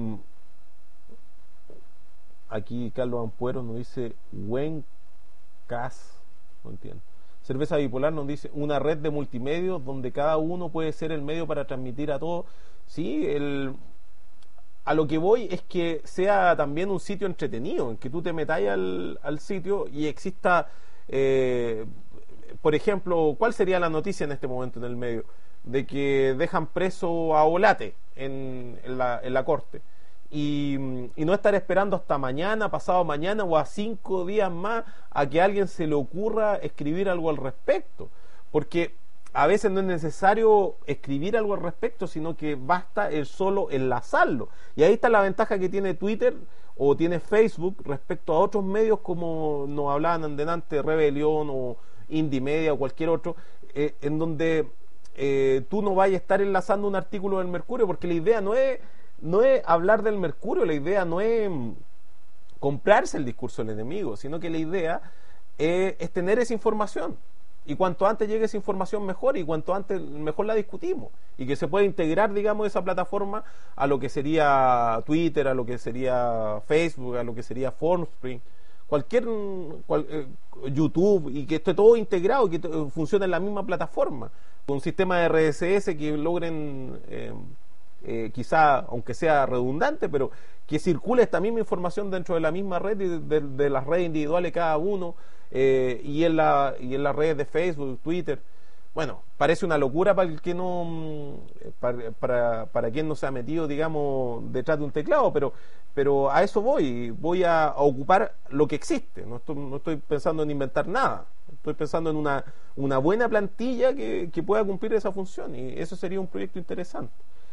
Aquí Carlos Ampuero nos dice buen cas, no entiendo. Cerveza Bipolar nos dice una red de multimedios donde cada uno puede ser el medio para transmitir a todos. Sí, el, a lo que voy es que sea también un sitio entretenido, en que tú te metas al, al sitio y exista, eh, por ejemplo, ¿cuál sería la noticia en este momento en el medio? De que dejan preso a Olate en, en, la, en la corte. Y, y no estar esperando hasta mañana, pasado mañana o a cinco días más a que a alguien se le ocurra escribir algo al respecto, porque a veces no es necesario escribir algo al respecto, sino que basta el solo enlazarlo, y ahí está la ventaja que tiene Twitter o tiene Facebook respecto a otros medios como nos hablaban delante, Rebelión o Indie Media o cualquier otro, eh, en donde eh, tú no vayas a estar enlazando un artículo del Mercurio, porque la idea no es no es hablar del Mercurio, la idea no es comprarse el discurso del enemigo, sino que la idea es, es tener esa información, y cuanto antes llegue esa información mejor, y cuanto antes mejor la discutimos, y que se pueda integrar, digamos, esa plataforma a lo que sería Twitter, a lo que sería Facebook, a lo que sería Formspring, cualquier cual, eh, YouTube, y que esté todo integrado, que to, funcione en la misma plataforma, con un sistema de R S S que logren eh, Eh, quizá, aunque sea redundante, pero que circule esta misma información dentro de la misma red, de, de, de las redes individuales cada uno, eh, y en la y en las redes de Facebook, Twitter. Bueno, parece una locura para el que no, para, para, para quien no se ha metido, digamos, detrás de un teclado, pero pero a eso voy, voy a, a ocupar lo que existe, no estoy, no estoy pensando en inventar nada, estoy pensando en una, una buena plantilla que, que pueda cumplir esa función, y eso sería un proyecto interesante.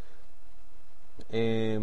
Eh,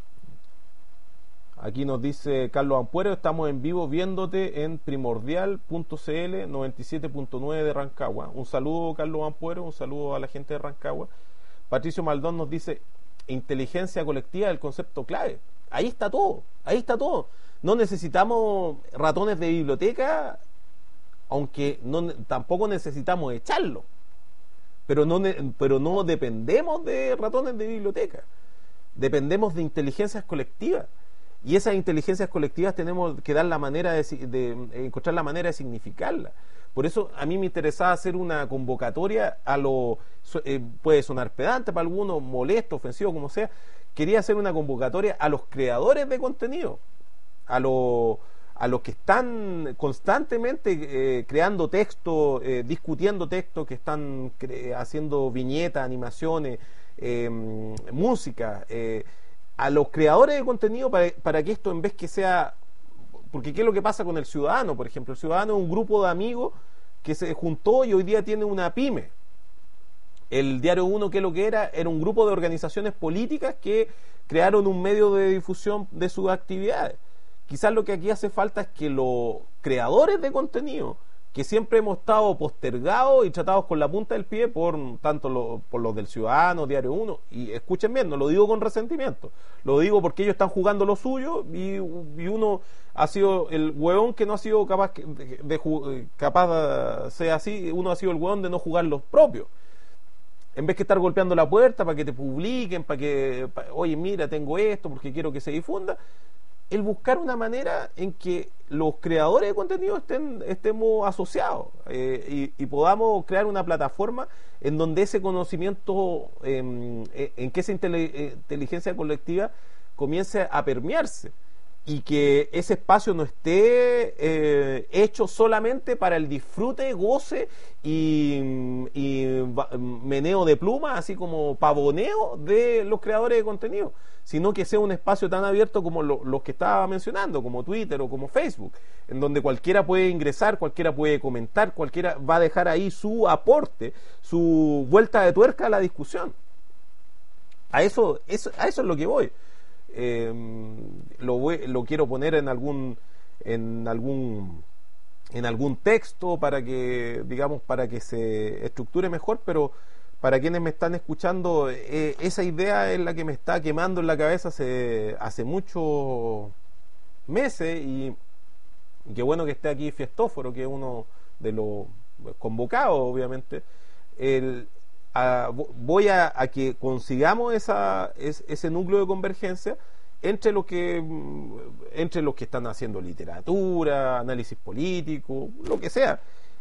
aquí nos dice Carlos Ampuero, estamos en vivo viéndote en primordial punto c l noventa y siete punto nueve de Rancagua. Un saludo, Carlos Ampuero, un saludo a la gente de Rancagua. Patricio Maldón nos dice inteligencia colectiva, el concepto clave. Ahí está todo, ahí está todo. No necesitamos ratones de biblioteca, aunque no, tampoco necesitamos echarlo, pero no, pero no dependemos de ratones de biblioteca. Dependemos de inteligencias colectivas, y esas inteligencias colectivas tenemos que dar la manera de, de, de encontrar la manera de significarlas. Por eso a mí me interesaba hacer una convocatoria a lo eh, puede sonar pedante para algunos, molesto, ofensivo, como sea. Quería hacer una convocatoria a los creadores de contenido, a los a los que están constantemente eh, creando texto, eh, discutiendo texto, que están haciendo viñetas, animaciones, Eh, música, eh, a los creadores de contenido, para, para que esto, en vez que sea, porque ¿qué es lo que pasa con el ciudadano? Por ejemplo, el ciudadano es un grupo de amigos que se juntó y hoy día tiene una pyme. El Diario Uno, ¿qué es lo que era? Era un grupo de organizaciones políticas que crearon un medio de difusión de sus actividades. Quizás lo que aquí hace falta es que los creadores de contenido, que siempre hemos estado postergados y tratados con la punta del pie por tanto lo, por los del Ciudadano, Diario Uno, y escuchen bien, no lo digo con resentimiento, lo digo porque ellos están jugando lo suyo, y, y uno ha sido el hueón que no ha sido capaz de, de, de capaz de ser así, uno ha sido el hueón de no jugar los propios, en vez que estar golpeando la puerta para que te publiquen, para que, para, oye, mira, tengo esto porque quiero que se difunda. El buscar una manera en que los creadores de contenido estén, estemos asociados, eh, y, y podamos crear una plataforma en donde ese conocimiento, eh, en que esa inteligencia colectiva comience a permearse. y que ese espacio no esté eh, hecho solamente para el disfrute, goce y, y meneo de pluma, así como pavoneo de los creadores de contenido, sino que sea un espacio tan abierto como lo, los que estaba mencionando, como Twitter o como Facebook, en donde cualquiera puede ingresar, cualquiera puede comentar, cualquiera va a dejar ahí su aporte, su vuelta de tuerca a la discusión. A eso, eso, a eso es lo que voy. Eh, lo, voy, lo quiero poner en algún en algún en algún texto para que digamos para que se estructure mejor, pero para quienes me están escuchando, eh, esa idea es la que me está quemando en la cabeza hace, hace muchos meses, y, y qué bueno que esté aquí Fiestóforo, que es uno de los convocados, obviamente. El, A, voy a, a que consigamos esa, es, ese núcleo de convergencia entre los que entre los que están haciendo literatura, análisis político, lo que sea,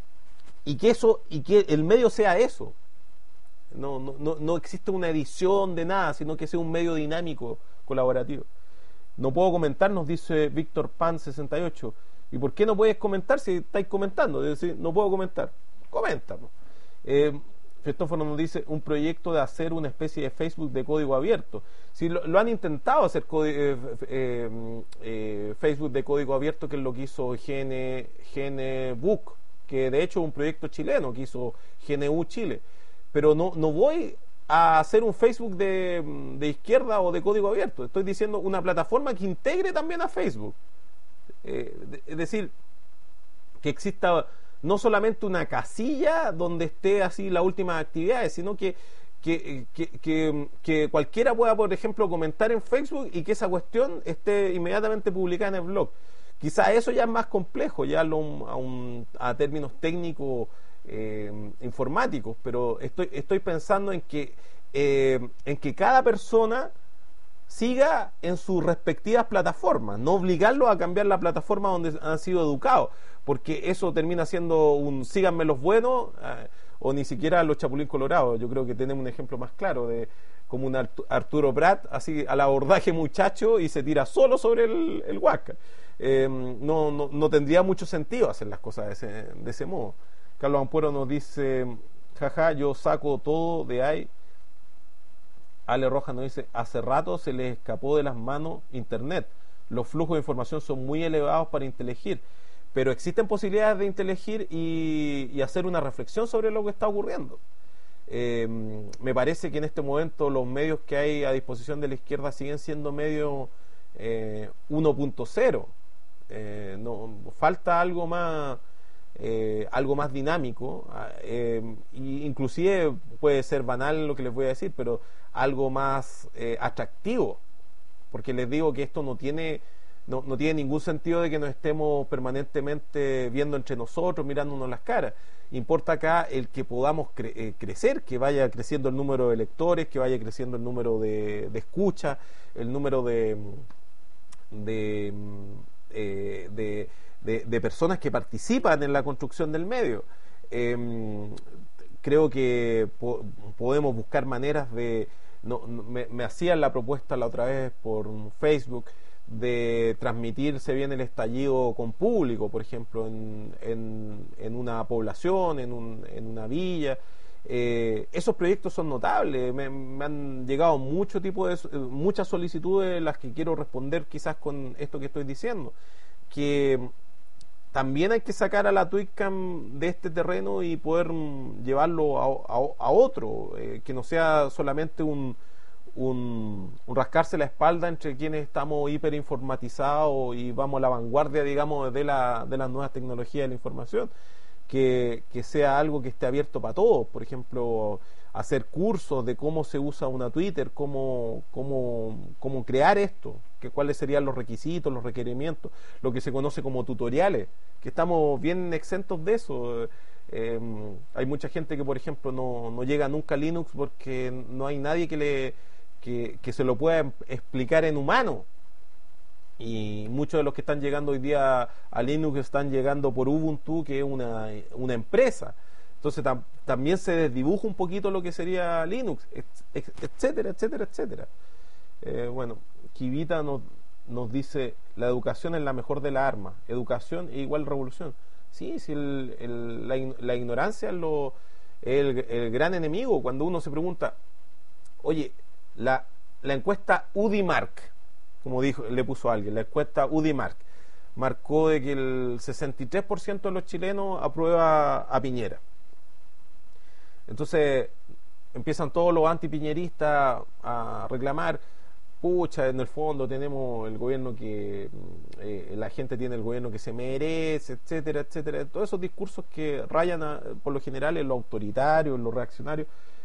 y que eso y que el medio sea eso. No, no, no, no existe una edición de nada, sino que sea un medio dinámico, colaborativo. No puedo comentar, nos dice Víctor Pan sesenta y ocho. ¿Y por qué no puedes comentar si estáis comentando? Es decir, no puedo comentar. Comenta. Eh, Cristóforo nos dice un proyecto de hacer una especie de Facebook de código abierto. Si lo, lo han intentado hacer eh, eh, eh, Facebook de código abierto, que es lo que hizo G N, G N Book, que de hecho es un proyecto chileno que hizo G N U Chile. Pero no, no voy a hacer un Facebook de, de izquierda o de código abierto. Estoy diciendo una plataforma que integre también a Facebook. Eh, es decir, que exista no solamente una casilla donde esté así las últimas actividades, sino que, que, que, que, que cualquiera pueda, por ejemplo, comentar en Facebook y que esa cuestión esté inmediatamente publicada en el blog. Quizá eso ya es más complejo, ya lo, a, un, a términos técnicos eh, informáticos, pero estoy, estoy pensando en que, eh, en que cada persona siga en sus respectivas plataformas, no obligarlos a cambiar la plataforma donde han sido educados, porque eso termina siendo un síganme los buenos, eh, o ni siquiera los Chapulín Colorados. Yo creo que tenemos un ejemplo más claro de como un Arturo Prat, así al abordaje muchacho, y se tira solo sobre el, el Huáscar. Eh, no, no, no tendría mucho sentido hacer las cosas de ese, de ese modo. Carlos Ampuero nos dice, jaja, yo saco todo de ahí. Ale Rojas nos dice, hace rato se les escapó de las manos Internet. Los flujos de información son muy elevados para inteligir, pero existen posibilidades de inteligir y, y hacer una reflexión sobre lo que está ocurriendo. Eh, me parece que en este momento los medios que hay a disposición de la izquierda siguen siendo medios eh, uno punto cero. Eh, no, falta algo más, eh, algo más dinámico, eh, inclusive puede ser banal lo que les voy a decir, pero algo más eh, atractivo, porque les digo que esto no tiene no, no tiene ningún sentido de que nos estemos permanentemente viendo entre nosotros, mirándonos las caras. Importa acá el que podamos cre- eh, crecer, que vaya creciendo el número de lectores, que vaya creciendo el número de, de escucha, el número de de, eh, de, de de personas que participan en la construcción del medio. Eh, creo que po- podemos buscar maneras de no, no, me, me hacían la propuesta la otra vez por Facebook de transmitirse bien el estallido con público, por ejemplo, en, en, en una población, en, un, en una villa. Eh, esos proyectos son notables. Me, me han llegado mucho tipo de, muchas solicitudes, las que quiero responder quizás con esto que estoy diciendo, que también hay que sacar a la Twitcam de este terreno y poder llevarlo a, a, a otro, eh, que no sea solamente un, un, un rascarse la espalda entre quienes estamos hiperinformatizados y vamos a la vanguardia, digamos, de, la, de las nuevas tecnologías de la información, que, que sea algo que esté abierto para todos. Por ejemplo, hacer cursos de cómo se usa una Twitter, cómo, cómo, cómo crear esto, que cuáles serían los requisitos, los requerimientos, lo que se conoce como tutoriales, que estamos bien exentos de eso. Eh, hay mucha gente que, por ejemplo, no, no llega nunca a Linux porque no hay nadie que le que, que se lo pueda explicar en humano, y muchos de los que están llegando hoy día a Linux están llegando por Ubuntu, que es una, una empresa. Entonces tam, también se desdibuja un poquito lo que sería Linux, et, et, etcétera, etcétera, etcétera. Eh, bueno, Kivita nos, nos dice, la educación es la mejor de las armas, educación e igual revolución. Sí, sí, el, el, la, la ignorancia es lo, el, el gran enemigo. Cuando uno se pregunta, oye, la, la encuesta UDIMARC, como dijo, le puso alguien, la encuesta UDIMARC, marcó de que el sesenta y tres por ciento de los chilenos aprueba a Piñera. Entonces empiezan todos los antipiñeristas a reclamar, pucha, en el fondo tenemos el gobierno que eh, la gente tiene el gobierno que se merece, etcétera, etcétera. Todos esos discursos que rayan a, por lo general en lo autoritario, en lo reaccionario.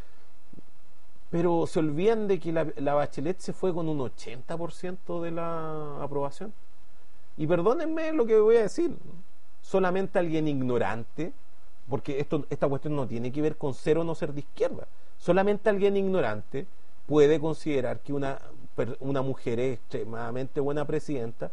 Pero se olvidan de que la, la Bachelet se fue con un ochenta por ciento de la aprobación. Y perdónenme lo que voy a decir, solamente alguien ignorante, porque esto, esta cuestión no tiene que ver con ser o no ser de izquierda, solamente alguien ignorante puede considerar que una, una mujer es extremadamente buena presidenta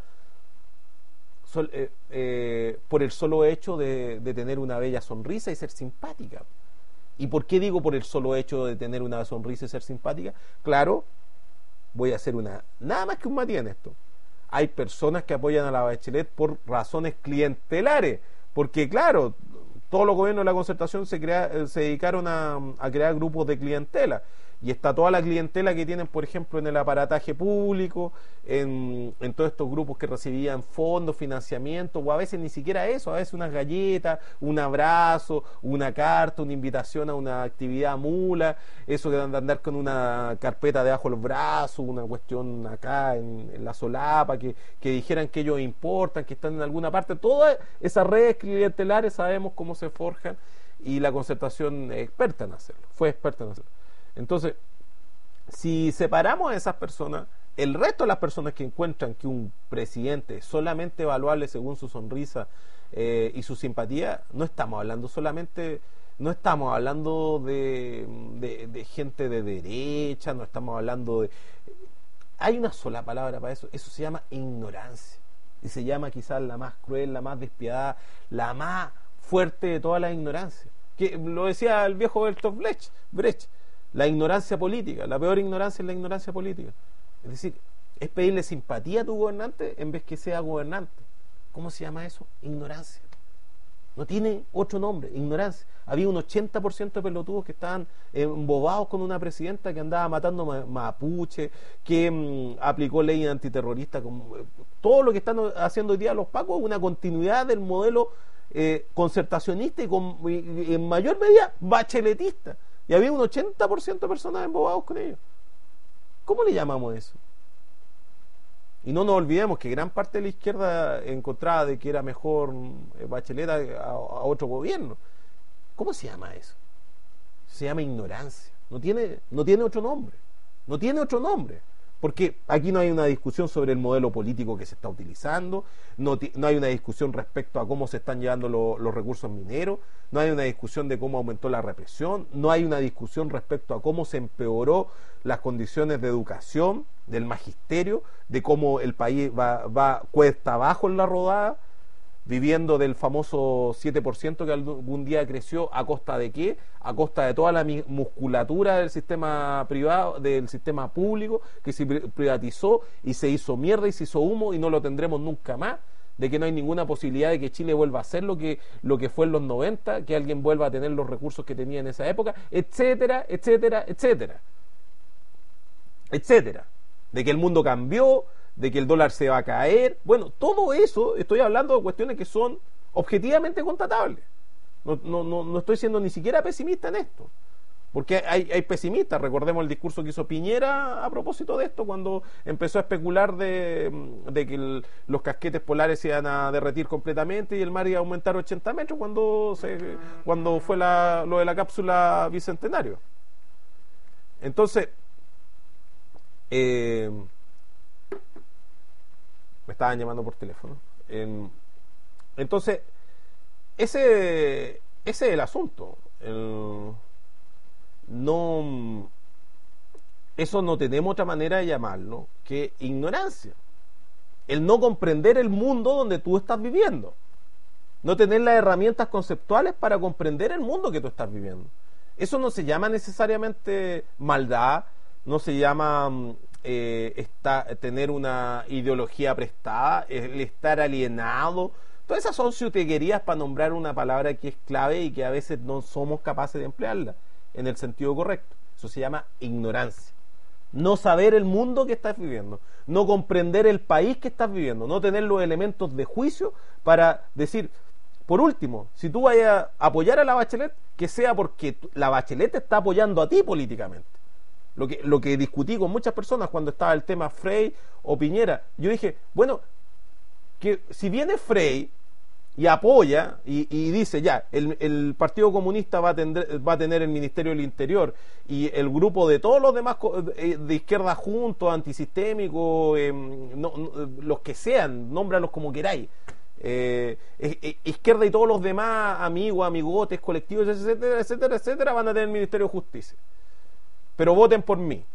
sol, eh, eh, por el solo hecho de, de tener una bella sonrisa y ser simpática. ¿Y por qué digo por el solo hecho de tener una sonrisa y ser simpática? Claro, voy a hacer una nada más que un matiz en esto. Hay personas que apoyan a la Bachelet por razones clientelares, porque claro, todos los gobiernos de la Concertación se, crea, se dedicaron a, a crear grupos de clientela, y está toda la clientela que tienen, por ejemplo, en el aparataje público, en, en todos estos grupos que recibían fondos, financiamiento, o a veces ni siquiera eso, a veces unas galletas, un abrazo, una carta, una invitación a una actividad mula, eso de andar con una carpeta debajo del brazo, una cuestión acá en, en la solapa, que, que dijeran que ellos importan, que están en alguna parte. Todas esas redes clientelares sabemos cómo se forjan, y la Concertación es experta en hacerlo, fue experta en hacerlo. Entonces, si separamos a esas personas, el resto de las personas que encuentran que un presidente es solamente evaluable según su sonrisa eh, y su simpatía, no estamos hablando solamente, no estamos hablando de, de, de gente de derecha, no estamos hablando de... Hay una sola palabra para eso, eso se llama ignorancia, y se llama quizás la más cruel, la más despiadada, la más fuerte de todas las ignorancias, que lo decía el viejo Bertolt Brecht, Brecht la ignorancia política, la peor ignorancia es la ignorancia política. Es decir, es pedirle simpatía a tu gobernante en vez que sea gobernante. ¿Cómo se llama eso? Ignorancia. No tiene otro nombre, ignorancia. Había un ochenta por ciento de pelotudos que estaban embobados con una presidenta que andaba matando ma- mapuche, que mmm, aplicó ley antiterrorista. Con, todo lo que están haciendo hoy día los pacos es una continuidad del modelo eh, concertacionista y, con, y, y en mayor medida bacheletista. Y había un ochenta por ciento de personas embobados con ellos. ¿Cómo le llamamos eso? Y no nos olvidemos que gran parte de la izquierda encontraba de que era mejor Bachelet a, a otro gobierno. ¿Cómo se llama eso? Se llama ignorancia. No tiene, no tiene otro nombre. No tiene otro nombre. Porque aquí no hay una discusión sobre el modelo político que se está utilizando, no, no hay una discusión respecto a cómo se están llevando lo, los recursos mineros, no hay una discusión de cómo aumentó la represión, no hay una discusión respecto a cómo se empeoró las condiciones de educación del magisterio, de cómo el país va, va cuesta abajo en la rodada, viviendo del famoso siete por ciento que algún día creció. ¿A costa de qué? A costa de toda la musculatura del sistema privado, del sistema público, que se privatizó y se hizo mierda y se hizo humo, y no lo tendremos nunca más. De que no hay ninguna posibilidad de que Chile vuelva a ser lo que, lo que fue en los noventa, que alguien vuelva a tener los recursos que tenía en esa época, etcétera, etcétera, etcétera, etcétera. De que el mundo cambió, de que el dólar se va a caer. Bueno, todo eso, estoy hablando de cuestiones que son objetivamente constatables. No, no, no, no estoy siendo ni siquiera pesimista en esto, porque hay, hay pesimistas. Recordemos el discurso que hizo Piñera a propósito de esto, cuando empezó a especular de, de que el, los casquetes polares se iban a derretir completamente y el mar iba a aumentar ochenta metros cuando, se, cuando fue la, lo de la cápsula bicentenario. Entonces, eh, me estaban llamando por teléfono. Eh, entonces, ese, ese es el asunto. El, no, eso no tenemos otra manera de llamarlo que ignorancia. El no comprender el mundo donde tú estás viviendo. No tener las herramientas conceptuales para comprender el mundo que tú estás viviendo. Eso no se llama necesariamente maldad, no se llama eh, está, tener una ideología prestada, el estar alienado. Todas esas son ciuteguerías para nombrar una palabra que es clave y que a veces no somos capaces de emplearla en el sentido correcto. Eso se llama ignorancia. No saber el mundo que estás viviendo, no comprender el país que estás viviendo, no tener los elementos de juicio para decir, por último, si tú vayas a apoyar a la Bachelet, que sea porque la Bachelet te está apoyando a ti políticamente. Lo que, lo que discutí con muchas personas cuando estaba el tema Frey o Piñera, yo dije, bueno, que si viene Frey y apoya y, y dice ya, el, el Partido Comunista va a, tener, va a tener el Ministerio del Interior y el grupo de todos los demás de izquierda juntos, antisistémicos, eh, no, no, los que sean, nómbralos como queráis, eh, eh, izquierda y todos los demás amigos, amigotes, colectivos, etcétera, etcétera, etcétera, van a tener el Ministerio de Justicia. Pero voten por mí.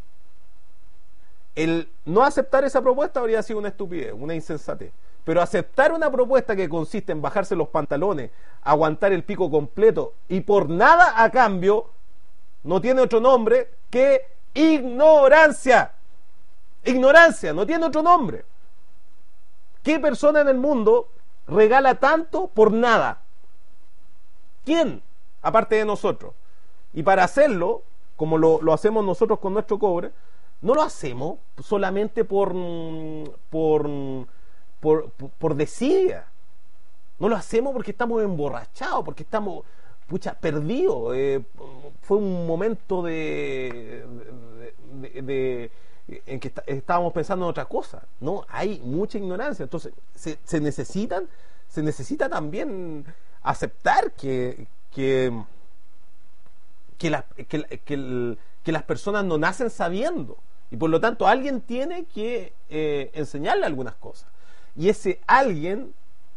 El no aceptar esa propuesta habría sido una estupidez, una insensatez. Pero aceptar una propuesta que consiste en bajarse los pantalones, aguantar el pico completo y por nada a cambio, no tiene otro nombre que ignorancia. Ignorancia, no tiene otro nombre. ¿Qué persona en el mundo regala tanto por nada? ¿Quién? Aparte de nosotros. Y para hacerlo, como lo, lo hacemos nosotros con nuestro cobre, no lo hacemos solamente por por, por, por desidia. No lo hacemos porque estamos emborrachados, porque estamos, pucha, perdidos. Eh, fue un momento de, de, de, de en que está, estábamos pensando en otra cosa. No, hay mucha ignorancia. Entonces, se, se necesitan, se necesita también aceptar que, que Que, la, que, que, el, que las personas no nacen sabiendo y por lo tanto alguien tiene que eh, enseñarle algunas cosas y ese alguien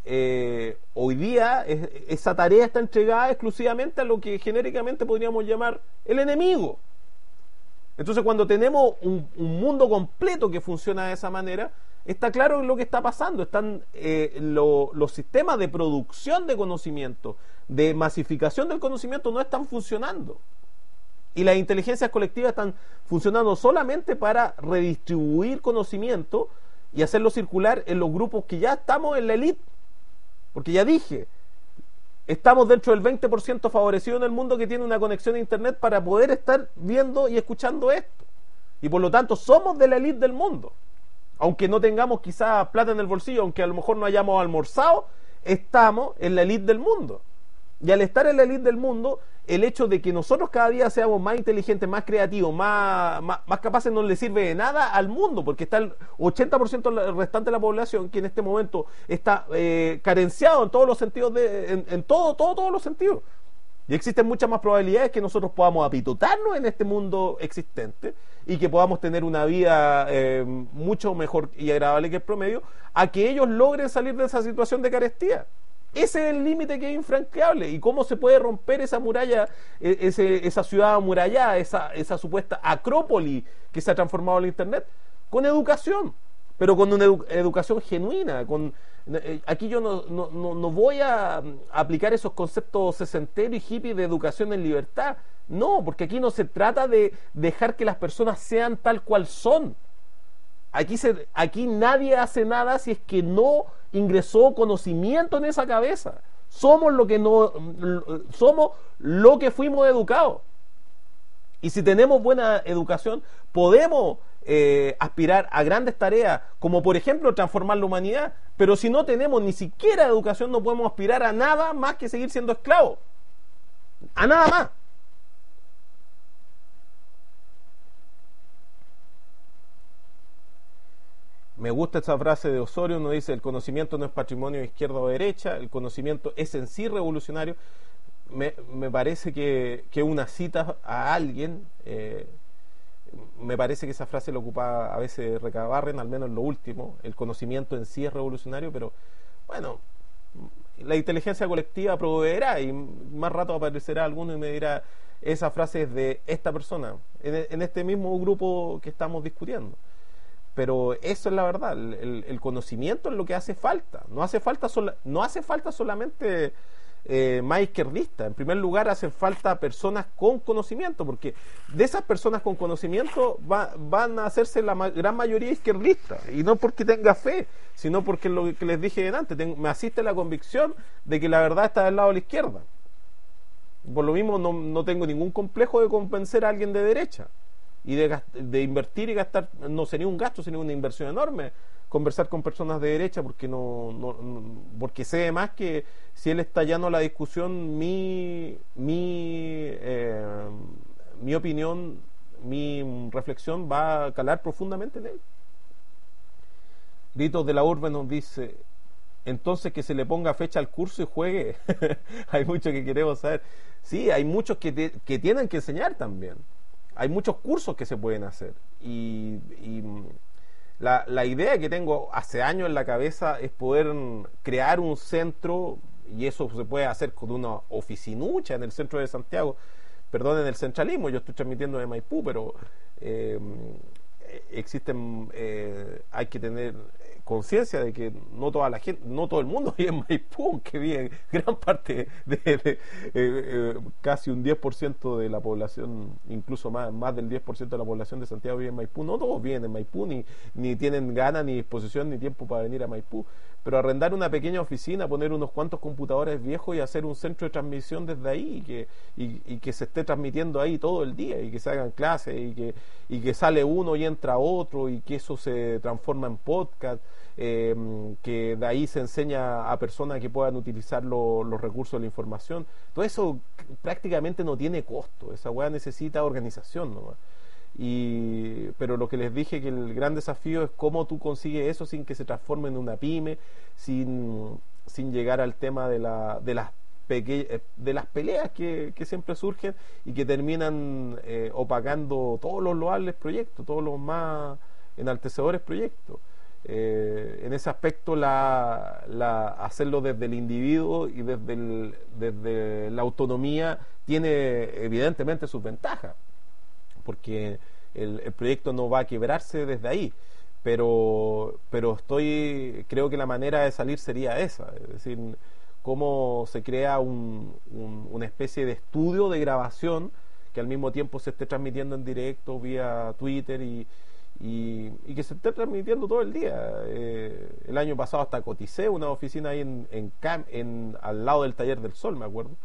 eh, hoy día es, esa tarea está entregada exclusivamente a lo que genéricamente podríamos llamar el enemigo. Entonces cuando tenemos un, un mundo completo que funciona de esa manera, está claro lo que está pasando. Están eh, lo, los sistemas de producción de conocimiento, de masificación del conocimiento no están funcionando. Y las inteligencias colectivas están funcionando solamente para redistribuir conocimiento y hacerlo circular en los grupos que ya estamos en la élite. Porque ya dije, estamos dentro del veinte por ciento favorecido en el mundo que tiene una conexión a internet para poder estar viendo y escuchando esto. Y por lo tanto somos de la élite del mundo. Aunque no tengamos quizás plata en el bolsillo, aunque a lo mejor no hayamos almorzado, estamos en la élite del mundo. Y al estar en la élite del mundo, el hecho de que nosotros cada día seamos más inteligentes, más creativos, más, más, más capaces, no le sirve de nada al mundo, porque está el ochenta por ciento restante de la población que en este momento está eh, carenciado en todos los sentidos, de, en, en todo, todo, todos los sentidos. Y existen muchas más probabilidades que nosotros podamos apitotarnos en este mundo existente y que podamos tener una vida eh, mucho mejor y agradable que el promedio, a que ellos logren salir de esa situación de carestía. Ese es el límite que es infranqueable. ¿Y cómo se puede romper esa muralla, ese, esa ciudad amurallada, esa, esa supuesta acrópoli que se ha transformado en el internet? Con educación, pero con una edu educación genuina. Con, eh, aquí yo no, no, no, no voy a aplicar esos conceptos sesenteros y hippies de educación en libertad. No, porque aquí no se trata de dejar que las personas sean tal cual son. Aquí, se, aquí nadie hace nada si es que no ingresó conocimiento en esa cabeza. Somos lo que no, somos lo que fuimos educados. Y si tenemos buena educación, podemos eh, aspirar a grandes tareas, como por ejemplo transformar la humanidad. Pero si no tenemos ni siquiera educación, no podemos aspirar a nada más que seguir siendo esclavos. A nada más. Me gusta esa frase de Osorio, uno dice, el conocimiento no es patrimonio de izquierda o derecha, el conocimiento es en sí revolucionario. Me, me parece que, que una cita a alguien, eh, me parece que esa frase la ocupa a veces Recabarren, al menos en lo último, el conocimiento en sí es revolucionario, pero bueno, la inteligencia colectiva proveerá y más rato aparecerá alguno y me dirá, esa frase es de esta persona, en, en este mismo grupo que estamos discutiendo. Pero eso es la verdad, el, el conocimiento es lo que hace falta. No hace falta, sola, no hace falta solamente eh, más izquierdistas. En primer lugar, hacen falta personas con conocimiento, porque de esas personas con conocimiento va, van a hacerse la ma gran mayoría izquierdistas, y no porque tenga fe, sino porque lo que les dije antes, tengo, me asiste la convicción de que la verdad está del lado de la izquierda. Por lo mismo no, no tengo ningún complejo de convencer a alguien de derecha y de, de invertir y gastar, no sería un gasto, sería una inversión enorme conversar con personas de derecha, porque no, no, no porque sé además que si él está llano a la discusión, mi mi eh, mi opinión, mi reflexión va a calar profundamente en él. Gritos de la Urbe nos dice: entonces que se le ponga fecha al curso y juegue. Hay mucho que queremos saber. Sí, hay muchos que, te, que tienen que enseñar también. Hay muchos cursos que se pueden hacer. Y, y la, la idea que tengo hace años en la cabeza es poder crear un centro, y eso se puede hacer con una oficinucha en el centro de Santiago. Perdonen el centralismo, yo estoy transmitiendo de Maipú, pero eh, existen, eh, hay que tener conciencia de que no toda la gente, no todo el mundo vive en Maipú, que vive gran parte de, de, de eh, eh, casi un diez por ciento de la población, incluso más, más del diez por ciento de la población de Santiago vive en Maipú. No todos viven en Maipú, ni, ni tienen ganas, ni disposición, ni tiempo para venir a Maipú, pero arrendar una pequeña oficina, poner unos cuantos computadores viejos y hacer un centro de transmisión desde ahí, y que, y, y que se esté transmitiendo ahí todo el día, y que se hagan clases, y que, y que sale uno y entra otro, y que eso se transforma en podcast. Eh, que de ahí se enseña a personas que puedan utilizar lo, los recursos de la información. Todo eso prácticamente no tiene costo, esa weá necesita organización nomás. Y, pero lo que les dije, que el gran desafío es cómo tú consigues eso sin que se transforme en una pyme, sin, sin llegar al tema de, la, de las peque de las peleas que, que siempre surgen y que terminan eh, opacando todos los loables proyectos, todos los más enaltecedores proyectos. Eh, en ese aspecto la, la, hacerlo desde el individuo y desde, el, desde la autonomía tiene evidentemente sus ventajas, porque el, el proyecto no va a quebrarse desde ahí, pero, pero estoy creo que la manera de salir sería esa, es decir, cómo se crea un, un, una especie de estudio de grabación que al mismo tiempo se esté transmitiendo en directo vía Twitter y Y, y que se esté transmitiendo todo el día. Eh, el año pasado hasta coticé una oficina ahí en, en, Cam, en al lado del Taller del Sol, me acuerdo,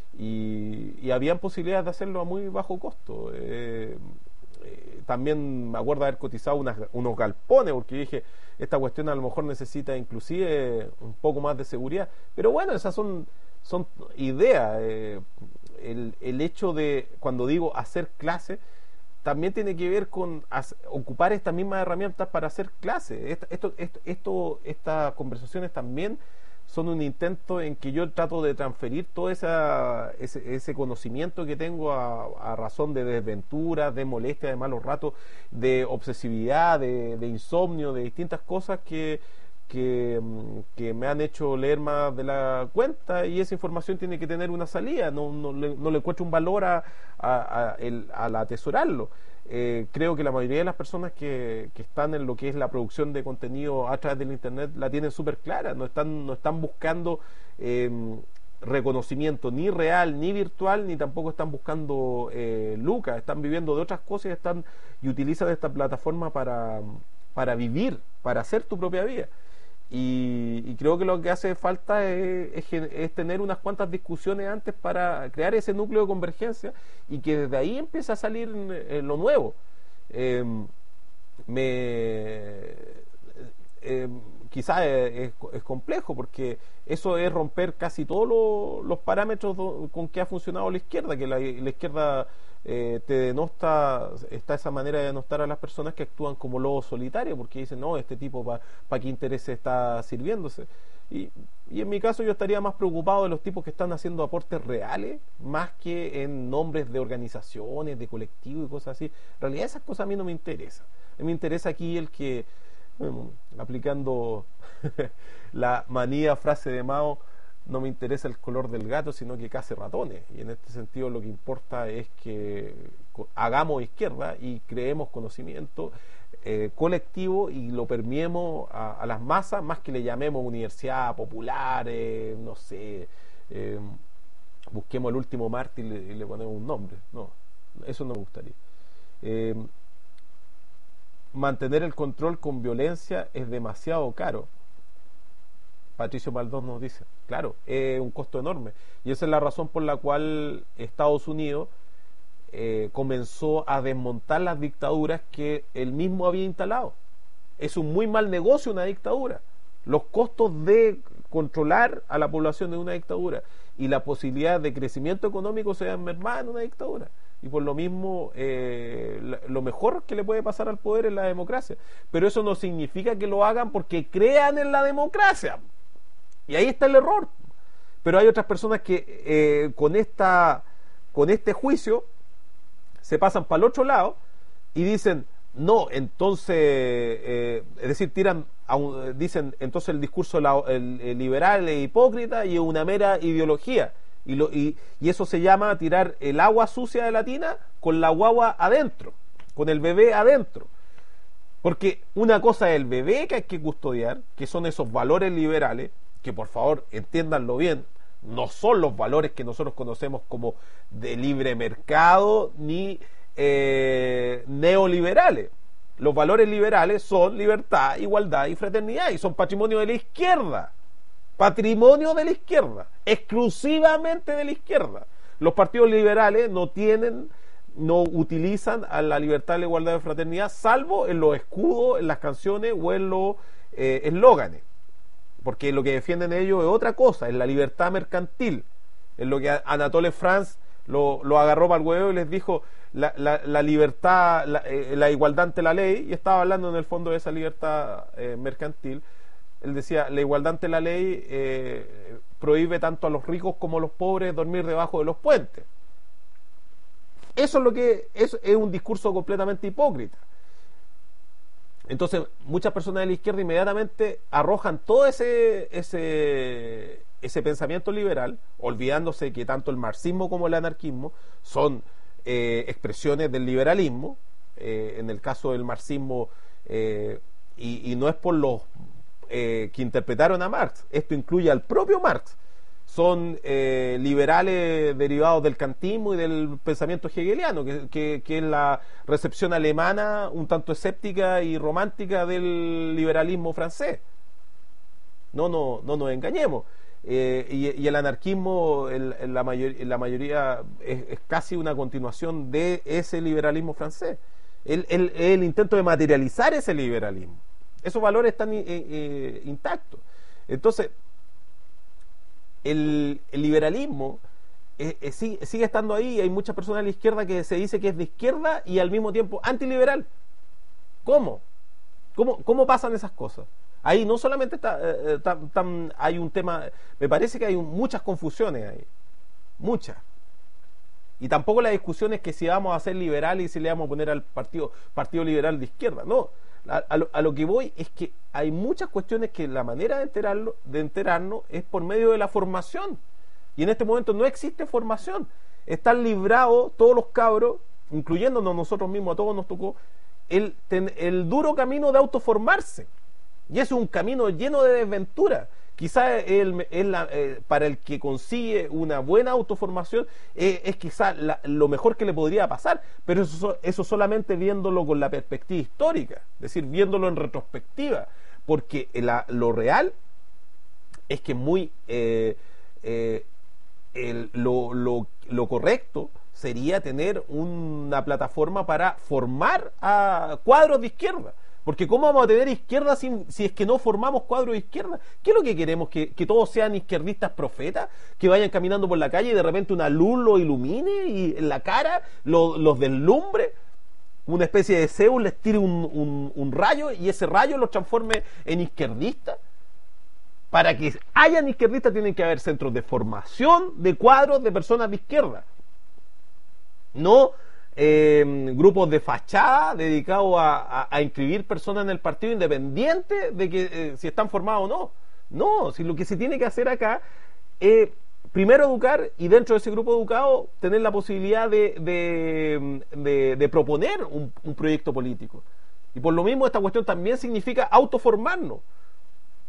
y, y habían posibilidades de hacerlo a muy bajo costo. Eh, eh, también me acuerdo haber cotizado unas, unos galpones, porque dije, esta cuestión a lo mejor necesita inclusive un poco más de seguridad, pero bueno, esas son, son ideas. Eh, el, el hecho de, cuando digo hacer clase, también tiene que ver con as, ocupar estas mismas herramientas para hacer clases. Esto, esto, esto, esto, estas conversaciones también son un intento en que yo trato de transferir todo esa, ese, ese conocimiento que tengo a, a razón de desventuras, de molestias, de malos ratos, de obsesividad, de, de insomnio, de distintas cosas que, que, que me han hecho leer más de la cuenta, y esa información tiene que tener una salida. No, no, le, no le encuentro un valor a, a, a el, al atesorarlo. Eh, creo que la mayoría de las personas que, que están en lo que es la producción de contenido a través del internet la tienen súper clara, no están, no están buscando eh, reconocimiento ni real ni virtual, ni tampoco están buscando eh, lucas, están viviendo de otras cosas y, están, y utilizan esta plataforma para, para vivir, para hacer tu propia vida. Y, y creo que lo que hace falta es, es, es tener unas cuantas discusiones antes para crear ese núcleo de convergencia, y que desde ahí empiece a salir eh, lo nuevo. Eh, me eh, quizás es, es, es complejo, porque eso es romper casi todos lo, los parámetros do, con que ha funcionado la izquierda, que la, la izquierda eh, te denosta, está esa manera de denostar a las personas que actúan como lobos solitarios, porque dicen, no, este tipo para pa qué interés está sirviéndose. Y, y en mi caso yo estaría más preocupado de los tipos que están haciendo aportes reales, más que en nombres de organizaciones, de colectivos y cosas así. En realidad esas cosas a mí no me interesan. A mí me interesa aquí el que, bueno, aplicando la manía frase de Mao, no me interesa el color del gato, sino que case ratones. Y en este sentido lo que importa es que hagamos izquierda y creemos conocimiento eh, colectivo y lo permeemos a, a las masas, más que le llamemos universidad popular, eh, no sé, eh, busquemos el último mártir y le, y le ponemos un nombre. No, eso no me gustaría. Eh, mantener el control con violencia es demasiado caro. Patricio Maldós nos dice, claro, es un costo enorme. Y esa es la razón por la cual Estados Unidos eh, comenzó a desmontar las dictaduras que él mismo había instalado. Es un muy mal negocio una dictadura. Los costos de controlar a la población de una dictadura y la posibilidad de crecimiento económico se ven mermadas en una dictadura. Y por lo mismo, eh, lo mejor que le puede pasar al poder es la democracia. Pero eso no significa que lo hagan porque crean en la democracia. Y ahí está el error. Pero hay otras personas que eh, con esta con este juicio se pasan para el otro lado y dicen, no, entonces, eh, es decir, tiran, a un, dicen, entonces el discurso la, el, el liberal es hipócrita y es una mera ideología. Y, lo, y, y eso se llama tirar el agua sucia de la tina con la guagua adentro, con el bebé adentro. Porque una cosa es el bebé que hay que custodiar, que son esos valores liberales, que por favor entiéndanlo bien, no son los valores que nosotros conocemos como de libre mercado ni eh, neoliberales. Los valores liberales son libertad, igualdad y fraternidad, y son patrimonio de la izquierda. Patrimonio de la izquierda, exclusivamente de la izquierda. Los partidos liberales no tienen, no utilizan a la libertad, la igualdad y fraternidad, salvo en los escudos, en las canciones o en los eh, eslóganes. Porque lo que defienden ellos es otra cosa, es la libertad mercantil. Es lo que Anatole France lo, lo agarró para el huevo y les dijo la, la, la libertad, la, eh, la igualdad ante la ley, y estaba hablando en el fondo de esa libertad eh, mercantil. Él decía, la igualdad ante la ley eh, prohíbe tanto a los ricos como a los pobres dormir debajo de los puentes. Eso es lo que es, es un discurso completamente hipócrita. Entonces, muchas personas de la izquierda inmediatamente arrojan todo ese, ese, ese pensamiento liberal, olvidándose que tanto el marxismo como el anarquismo son eh, expresiones del liberalismo, eh, en el caso del marxismo, eh, y, y no es por los eh, que interpretaron a Marx, esto incluye al propio Marx, son eh, liberales derivados del kantismo y del pensamiento hegeliano, que, que, que es la recepción alemana un tanto escéptica y romántica del liberalismo francés. No, no, no nos engañemos. Eh, y, y el anarquismo, el, el, la, mayor, la mayoría, es, es casi una continuación de ese liberalismo francés. El, el, el intento de materializar ese liberalismo. Esos valores están eh, eh, intactos. Entonces, El, el liberalismo eh, eh, sigue, sigue estando ahí. Hay muchas personas de la izquierda que se dice que es de izquierda y al mismo tiempo antiliberal. ¿Cómo? ¿Cómo, cómo pasan esas cosas? Ahí no solamente está, eh, tan, tan, hay un tema, me parece que hay un, muchas confusiones ahí, muchas. Y tampoco la discusión es que si vamos a ser liberales y si le vamos a poner al partido, partido liberal de izquierda, no. A, a, lo, a lo que voy es que hay muchas cuestiones que la manera de, enterarlo, de enterarnos es por medio de la formación, y en este momento no existe formación. Están librados todos los cabros, incluyéndonos nosotros mismos, a todos nos tocó el, ten, el duro camino de autoformarse, y es un camino lleno de desventuras. Quizás el, el, eh, para el que consigue una buena autoformación eh, es quizás lo mejor que le podría pasar, pero eso, eso solamente viéndolo con la perspectiva histórica, es decir, viéndolo en retrospectiva, porque la, lo real es que muy eh, eh, el, lo, lo, lo correcto sería tener una plataforma para formar a cuadros de izquierda. Porque ¿cómo vamos a tener izquierda si, si es que no formamos cuadros de izquierda? ¿Qué es lo que queremos? ¿Que, que todos sean izquierdistas profetas? ¿Que vayan caminando por la calle y de repente una luz los ilumine y en la cara lo, los deslumbre? Una especie de Zeus les tire un, un, un rayo y ese rayo los transforme en izquierdistas. Para que hayan izquierdistas tienen que haber centros de formación de cuadros de personas de izquierda. No Eh, grupos de fachada dedicados a, a, a inscribir personas en el partido independiente de que eh, si están formados o no. No, si lo que se tiene que hacer acá es eh, primero educar, y dentro de ese grupo educado tener la posibilidad de, de, de, de proponer un, un proyecto político. Y por lo mismo esta cuestión también significa autoformarnos.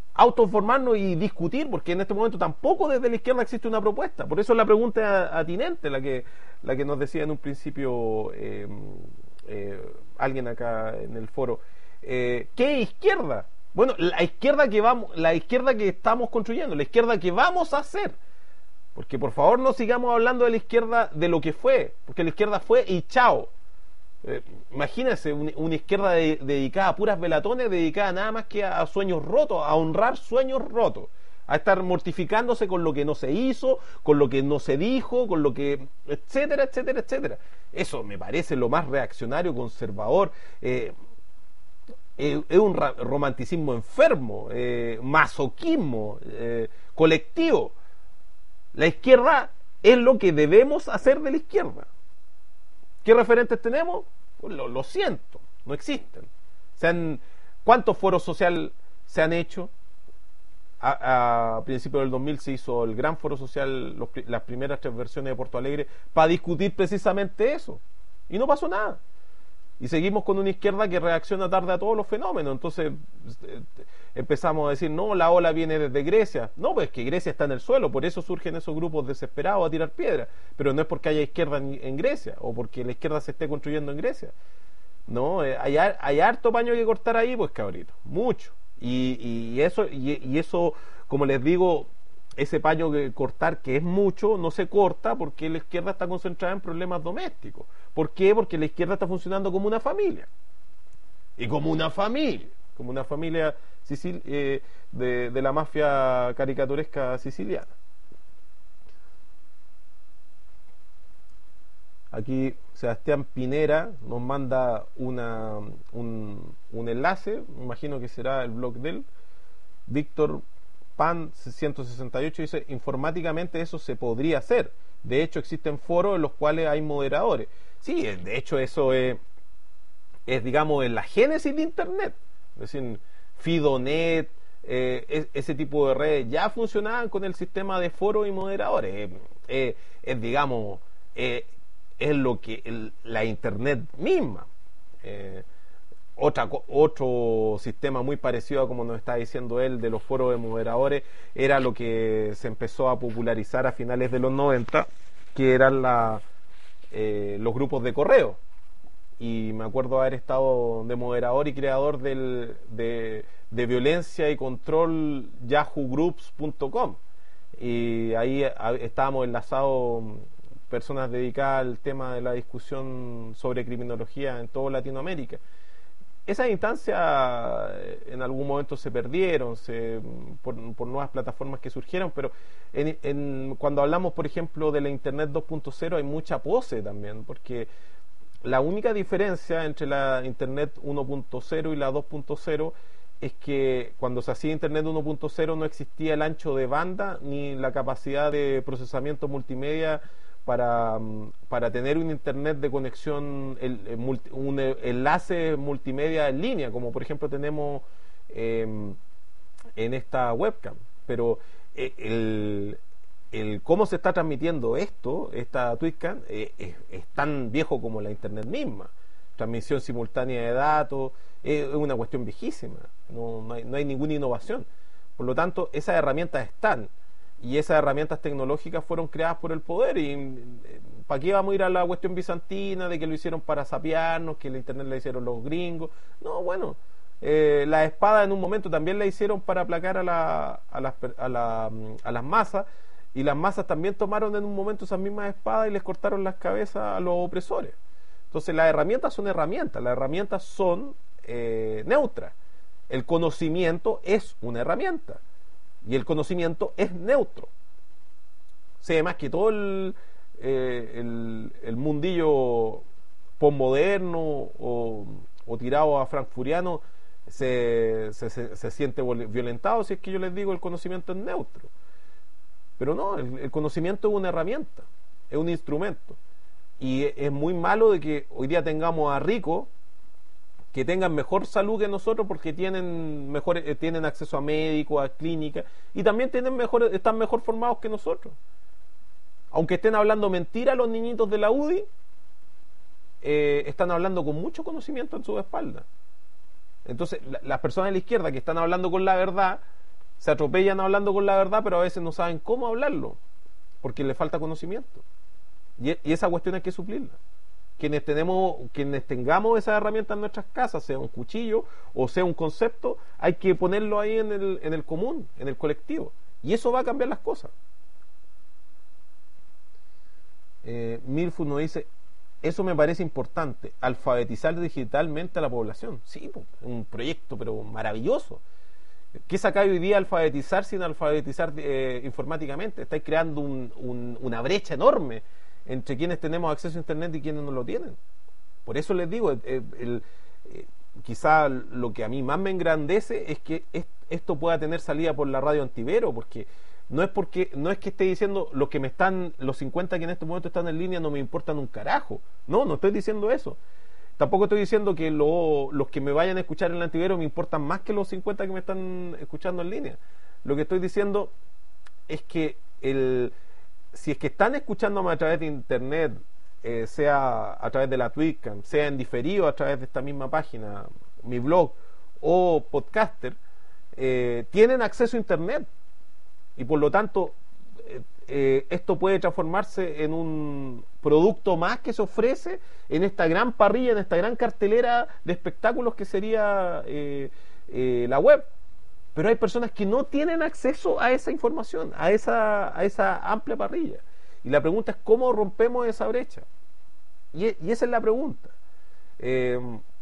autoformarnos y discutir, porque en este momento tampoco desde la izquierda existe una propuesta. Por eso la pregunta atinente, la que, la que nos decía en un principio eh, eh, alguien acá en el foro. Eh, ¿Qué izquierda? Bueno, la izquierda que vamos, la izquierda que estamos construyendo, la izquierda que vamos a hacer. Porque por favor no sigamos hablando de la izquierda de lo que fue, porque la izquierda fue y chao. Eh, imagínense un, una izquierda de, dedicada a puras velatones, dedicada nada más que a, a sueños rotos, a honrar sueños rotos, a estar mortificándose con lo que no se hizo, con lo que no se dijo, con lo que, etcétera, etcétera, etcétera. Eso me parece lo más reaccionario, conservador. Eh, eh, es un ra- romanticismo enfermo, eh, masoquismo eh, colectivo. La izquierda es lo que debemos hacer de la izquierda. ¿Qué referentes tenemos? Pues lo, lo siento, no existen. Se han, ¿cuántos foros sociales se han hecho? A, a principios del dos mil se hizo el gran foro social, los, las primeras tres versiones de Porto Alegre, para discutir precisamente eso. Y no pasó nada. Y seguimos con una izquierda que reacciona tarde a todos los fenómenos. Entonces eh, empezamos a decir, no, la ola viene desde Grecia. No, pues que Grecia está en el suelo, por eso surgen esos grupos desesperados a tirar piedras. Pero no es porque haya izquierda en, en Grecia, o porque la izquierda se esté construyendo en Grecia. No, eh, hay, hay harto paño que cortar ahí, pues cabrito, mucho. Y, y eso, y, y eso, como les digo, ese paño que cortar, que es mucho, no se corta porque la izquierda está concentrada en problemas domésticos. ¿Por qué? Porque la izquierda está funcionando como una familia. Y como una familia, como una familia sicil, eh, de, de la mafia caricaturesca siciliana. Aquí Sebastián Pinera nos manda una, un, un enlace, me imagino que será el blog de él. Víctor Pan ciento sesenta y ocho dice, informáticamente eso se podría hacer. De hecho existen foros en los cuales hay moderadores. Sí, de hecho eso es, es digamos, en la génesis de Internet. Es decir, Fidonet, eh, es, ese tipo de redes ya funcionaban con el sistema de foros y moderadores. Eh, eh, es, digamos, eh, es lo que el, la Internet misma. Eh, Otra, otro sistema muy parecido a como nos está diciendo él de los foros de moderadores era lo que se empezó a popularizar a finales de los noventa, que eran la, eh, los grupos de correo. Y me acuerdo haber estado de moderador y creador del, de, de violencia y control yahoo groups punto com, y ahí estábamos enlazados personas dedicadas al tema de la discusión sobre criminología en toda Latinoamérica. Esas instancias en algún momento se perdieron se, por, por nuevas plataformas que surgieron, pero en, en, cuando hablamos, por ejemplo, de la Internet dos punto cero hay mucha pose también, porque la única diferencia entre la Internet uno punto cero y la dos punto cero es que cuando se hacía Internet uno punto cero no existía el ancho de banda ni la capacidad de procesamiento multimedia para, para tener un Internet de conexión, el, el multi, un enlace multimedia en línea, como por ejemplo tenemos eh, en esta webcam. Pero el, el cómo se está transmitiendo esto, esta Twitchcam, eh, es, es tan viejo como la Internet misma. Transmisión simultánea de datos, eh, es una cuestión viejísima, no, no, hay, no hay ninguna innovación. Por lo tanto, esas herramientas están. Y esas herramientas tecnológicas fueron creadas por el poder. ¿Y para qué vamos a ir a la cuestión bizantina de que lo hicieron para sapearnos, que el Internet la hicieron los gringos? No, bueno, eh, la espada en un momento también la hicieron para aplacar a, la, a, las, a, la, a las masas, y las masas también tomaron en un momento esas mismas espadas y les cortaron las cabezas a los opresores. Entonces las herramientas son herramientas, las herramientas son eh, neutras. El conocimiento es una herramienta. Y el conocimiento es neutro. Sí, además que todo el, eh, el, el mundillo postmoderno o, o tirado a frankfuriano se, se, se, se siente violentado si es que yo les digo el conocimiento es neutro. Pero no, el, el conocimiento es una herramienta, es un instrumento. Y es, es muy malo de que hoy día tengamos a ricos que tengan mejor salud que nosotros porque tienen mejor, eh, tienen acceso a médicos, a clínicas, y también tienen mejor, están mejor formados que nosotros. Aunque estén hablando mentira los niñitos de la U D I, eh, están hablando con mucho conocimiento en su espalda. Entonces, la, las personas de la izquierda que están hablando con la verdad, se atropellan hablando con la verdad, pero a veces no saben cómo hablarlo, porque les falta conocimiento. Y, y esa cuestión hay que suplirla. Quienes tenemos, quienes tengamos esas herramientas en nuestras casas, sea un cuchillo o sea un concepto, hay que ponerlo ahí en el, en el común, en el colectivo. Y eso va a cambiar las cosas. Eh, Milfu nos dice, eso me parece importante, alfabetizar digitalmente a la población. Sí, un proyecto pero maravilloso. ¿Qué saca hoy día alfabetizar sin alfabetizar eh, informáticamente? Estáis creando un, un, una brecha enorme entre quienes tenemos acceso a internet y quienes no lo tienen. Por eso les digo, el, el, el, eh, quizá lo que a mí más me engrandece es que es, esto pueda tener salida por la radio Antivero, porque no es porque no es que esté diciendo los que me están, los cincuenta que en este momento están en línea no me importan un carajo. No, no estoy diciendo eso. Tampoco estoy diciendo que lo, los que me vayan a escuchar en el Antivero me importan más que los cincuenta que me están escuchando en línea. Lo que estoy diciendo es que el, si es que están escuchándome a través de internet, eh, sea a través de la Twitcam, sea en diferido a través de esta misma página, mi blog o podcaster, eh, tienen acceso a internet. Y por lo tanto, eh, eh, esto puede transformarse en un producto más que se ofrece en esta gran parrilla, en esta gran cartelera de espectáculos que sería eh, eh, la web. Pero hay personas que no tienen acceso a esa información, a esa, a esa amplia parrilla. Y la pregunta es cómo rompemos esa brecha. Y, y esa es la pregunta. Eh,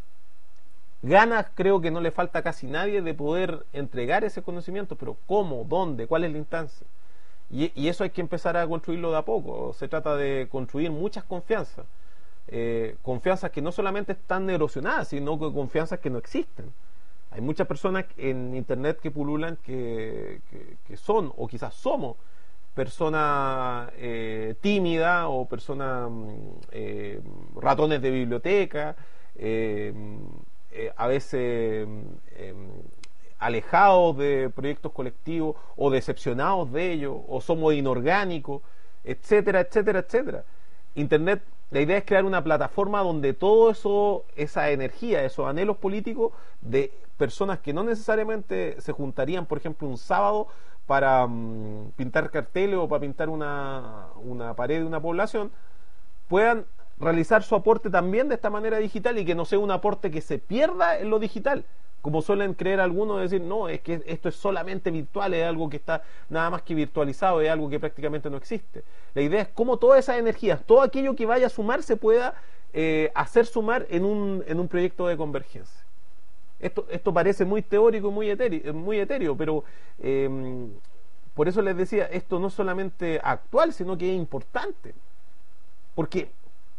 ganas creo que no le falta a casi nadie de poder entregar ese conocimiento, pero ¿cómo? ¿Dónde? ¿Cuál es la instancia? Y, y eso hay que empezar a construirlo de a poco. Se trata de construir muchas confianzas. Eh, confianzas que no solamente están erosionadas, sino que confianzas que no existen. Hay muchas personas en internet que pululan que, que, que son, o quizás somos, personas eh, tímidas o personas eh, ratones de biblioteca, eh, eh, a veces eh, alejados de proyectos colectivos o decepcionados de ellos, o somos inorgánicos, etcétera, etcétera, etcétera. Internet, la idea es crear una plataforma donde todo eso, esa energía, esos anhelos políticos de personas que no necesariamente se juntarían, por ejemplo, un sábado para um, pintar carteles o para pintar una, una pared de una población, puedan realizar su aporte también de esta manera digital y que no sea un aporte que se pierda en lo digital, como suelen creer algunos, decir, no, es que esto es solamente virtual, es algo que está nada más que virtualizado, es algo que prácticamente no existe. La idea es cómo todas esas energías, todo aquello que vaya a sumar se pueda eh, hacer sumar en un, en un proyecto de convergencia. Esto, esto parece muy teórico y muy etéreo, muy etéreo pero eh, por eso les decía, esto no es solamente actual, sino que es importante. Porque,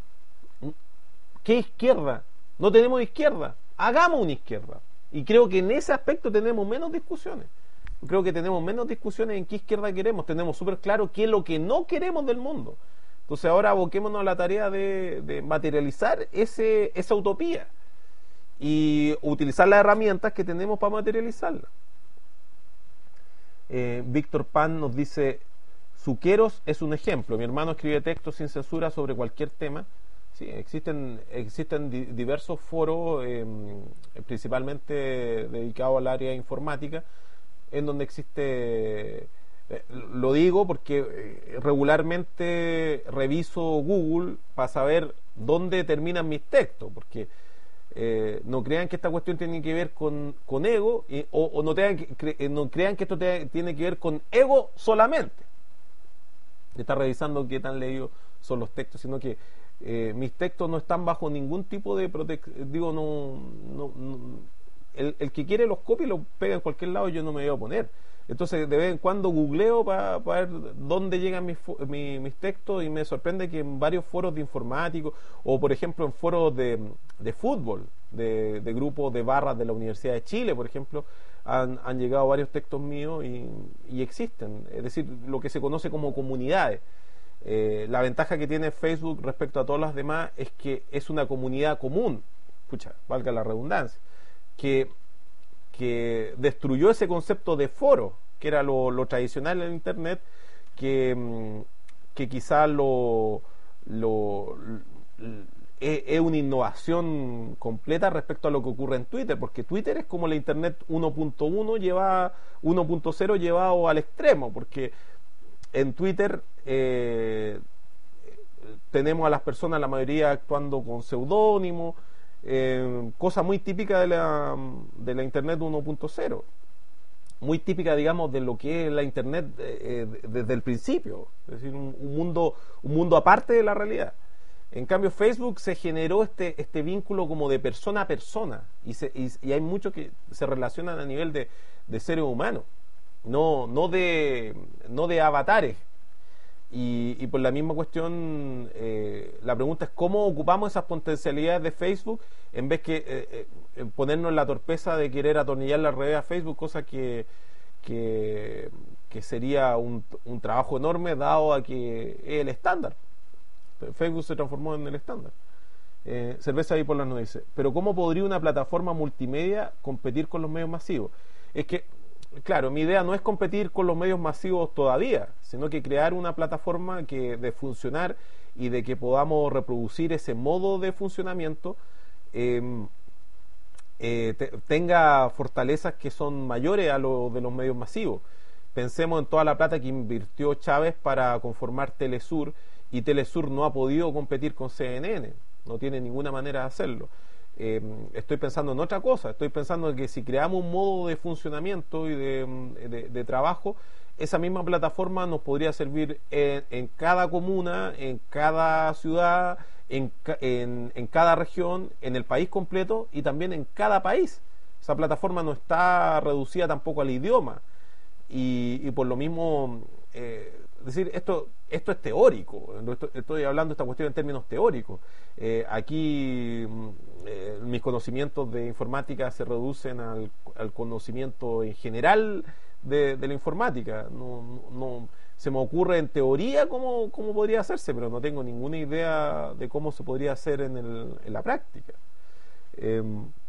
¿qué izquierda? No tenemos izquierda. Hagamos una izquierda. Y creo que en ese aspecto tenemos menos discusiones. Creo que tenemos menos discusiones en qué izquierda queremos. Tenemos súper claro qué es lo que no queremos del mundo. Entonces ahora aboquémonos a la tarea de, de materializar ese, esa utopía y utilizar las herramientas que tenemos para materializarla. Eh, Víctor Pan nos dice, Suqueros es un ejemplo. Mi hermano escribe textos sin censura sobre cualquier tema. Sí, existen, existen di diversos foros, eh, principalmente dedicados al área informática, en donde existe, eh, lo digo porque eh, regularmente reviso Google para saber dónde terminan mis textos, porque eh, no crean que esta cuestión tiene que ver con, con ego, y, o, o no, tengan que, cre no crean que esto te, tiene que ver con ego solamente. Está revisando qué tan leídos son los textos, sino que Eh, mis textos no están bajo ningún tipo de protección. Digo, no, no, no el, el que quiere los copia y los pega en cualquier lado, yo no me voy a oponer. Entonces de vez en cuando googleo para pa ver dónde llegan mis, mi, mis textos, y me sorprende que en varios foros de informáticos, o por ejemplo en foros de, de fútbol, de, de grupos de barras de la Universidad de Chile, por ejemplo, han, han llegado varios textos míos y, y existen, es decir, lo que se conoce como comunidades. Eh, la ventaja que tiene Facebook respecto a todas las demás es que es una comunidad común, escucha, valga la redundancia, que, que destruyó ese concepto de foro, que era lo, lo tradicional en Internet, que, que quizá lo, lo, es, es una innovación completa respecto a lo que ocurre en Twitter, porque Twitter es como la Internet uno punto uno lleva uno punto cero llevado al extremo, porque en Twitter eh, tenemos a las personas, la mayoría actuando con seudónimo, eh, cosa muy típica de la, de la Internet uno punto cero, muy típica, digamos, de lo que es la Internet eh, desde el principio, es decir, un, un mundo un mundo aparte de la realidad. En cambio, Facebook se generó este este vínculo como de persona a persona, y, se, y, y hay muchos que se relacionan a nivel de, de seres humanos, no no de no de avatares. Y, y por la misma cuestión, eh, la pregunta es cómo ocupamos esas potencialidades de Facebook en vez que eh, eh, ponernos en la torpeza de querer atornillar la red a Facebook, cosa que, que, que sería un, un trabajo enorme dado a que es el estándar. Facebook se transformó en el estándar. Eh, Cerveza Bipolar nos dice, pero ¿cómo podría una plataforma multimedia competir con los medios masivos? Es que, claro, mi idea no es competir con los medios masivos todavía, sino que crear una plataforma que de funcionar y de que podamos reproducir ese modo de funcionamiento eh, eh, te, tenga fortalezas que son mayores a lo de los medios masivos. Pensemos en toda la plata que invirtió Chávez para conformar Telesur, y Telesur no ha podido competir con C N N, no tiene ninguna manera de hacerlo. Eh, estoy pensando en otra cosa, estoy pensando en que si creamos un modo de funcionamiento y de, de, de trabajo, esa misma plataforma nos podría servir en, en cada comuna, en cada ciudad, en, en, en cada región, en el país completo y también en cada país. Esa plataforma no está reducida tampoco al idioma, y, y por lo mismo, eh, decir, esto esto es teórico, estoy hablando de esta cuestión en términos teóricos. Eh, aquí eh, mis conocimientos de informática se reducen al, al conocimiento en general de, de la informática. No, no, no se me ocurre en teoría cómo, cómo podría hacerse, pero no tengo ninguna idea de cómo se podría hacer en, el, en la práctica. Eh,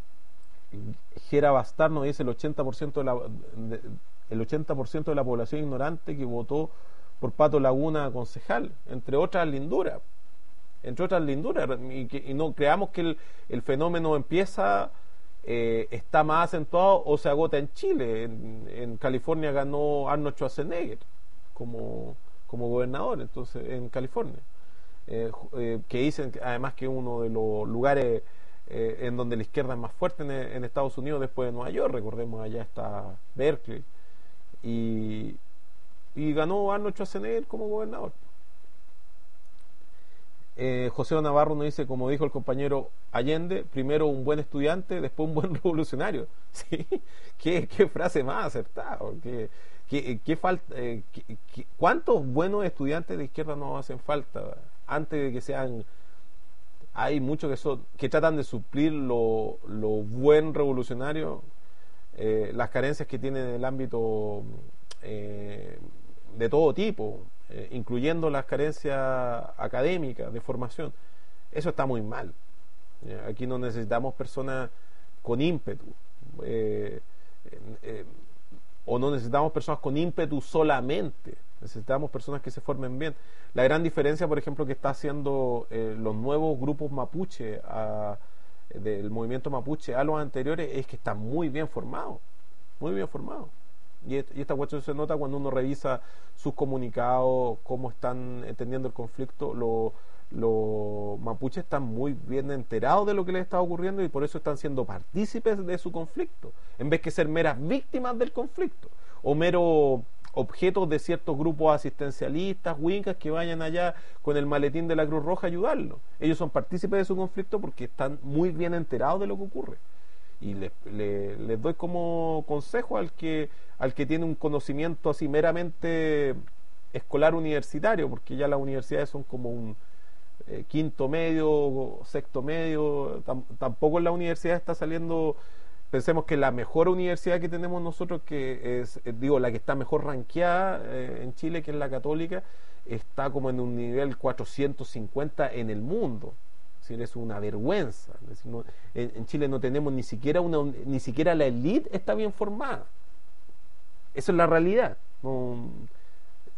Gera Bastar nos dice el ochenta por ciento de la, de, el ochenta por ciento de la población ignorante que votó por Pato Laguna concejal, entre otras linduras, entre otras linduras, y, que, y no creamos que el, el fenómeno empieza, eh, está más acentuado o se agota en Chile. En, en California ganó Arnold Schwarzenegger como, como gobernador, entonces en California, eh, eh, que dicen además que es uno de los lugares eh, en donde la izquierda es más fuerte en, en Estados Unidos después de Nueva York. Recordemos, allá está Berkeley, y y ganó Arnold Schwarzenegger como gobernador. eh, José Navarro nos dice, como dijo el compañero Allende, primero un buen estudiante, después un buen revolucionario. ¿Sí? ¿Qué, qué frase más acertada? ¿Qué, qué, qué falta, eh, qué, qué, ¿Cuántos buenos estudiantes de izquierda nos hacen falta antes de que sean? Hay muchos que son que tratan de suplir lo, lo buen revolucionario, eh, las carencias que tiene en el ámbito eh, de todo tipo, eh, incluyendo las carencias académicas de formación. Eso está muy mal. ¿Ya? Aquí no necesitamos personas con ímpetu, eh, eh, o no necesitamos personas con ímpetu solamente, necesitamos personas que se formen bien. La gran diferencia, por ejemplo, que está haciendo eh, los nuevos grupos mapuche a, del movimiento mapuche a los anteriores, es que están muy bien formados, muy bien formados. Y esta cuestión se nota cuando uno revisa sus comunicados, cómo están entendiendo el conflicto. Los lo mapuches están muy bien enterados de lo que les está ocurriendo, y por eso están siendo partícipes de su conflicto, en vez que ser meras víctimas del conflicto o meros objetos de ciertos grupos asistencialistas, wincas, que vayan allá con el maletín de la Cruz Roja a ayudarlo. Ellos son partícipes de su conflicto porque están muy bien enterados de lo que ocurre. Y les, les, les doy como consejo al que al que tiene un conocimiento así meramente escolar universitario, porque ya las universidades son como un eh, quinto medio, sexto medio. Tam, tampoco en la universidad está saliendo. Pensemos que la mejor universidad que tenemos nosotros, que es, eh, digo, la que está mejor rankeada eh, en Chile, que es la Católica, está como en un nivel cuatrocientos cincuenta en el mundo. Es una vergüenza. Es decir, no, en, en Chile no tenemos ni siquiera una, ni siquiera la élite está bien formada. Eso es la realidad. No,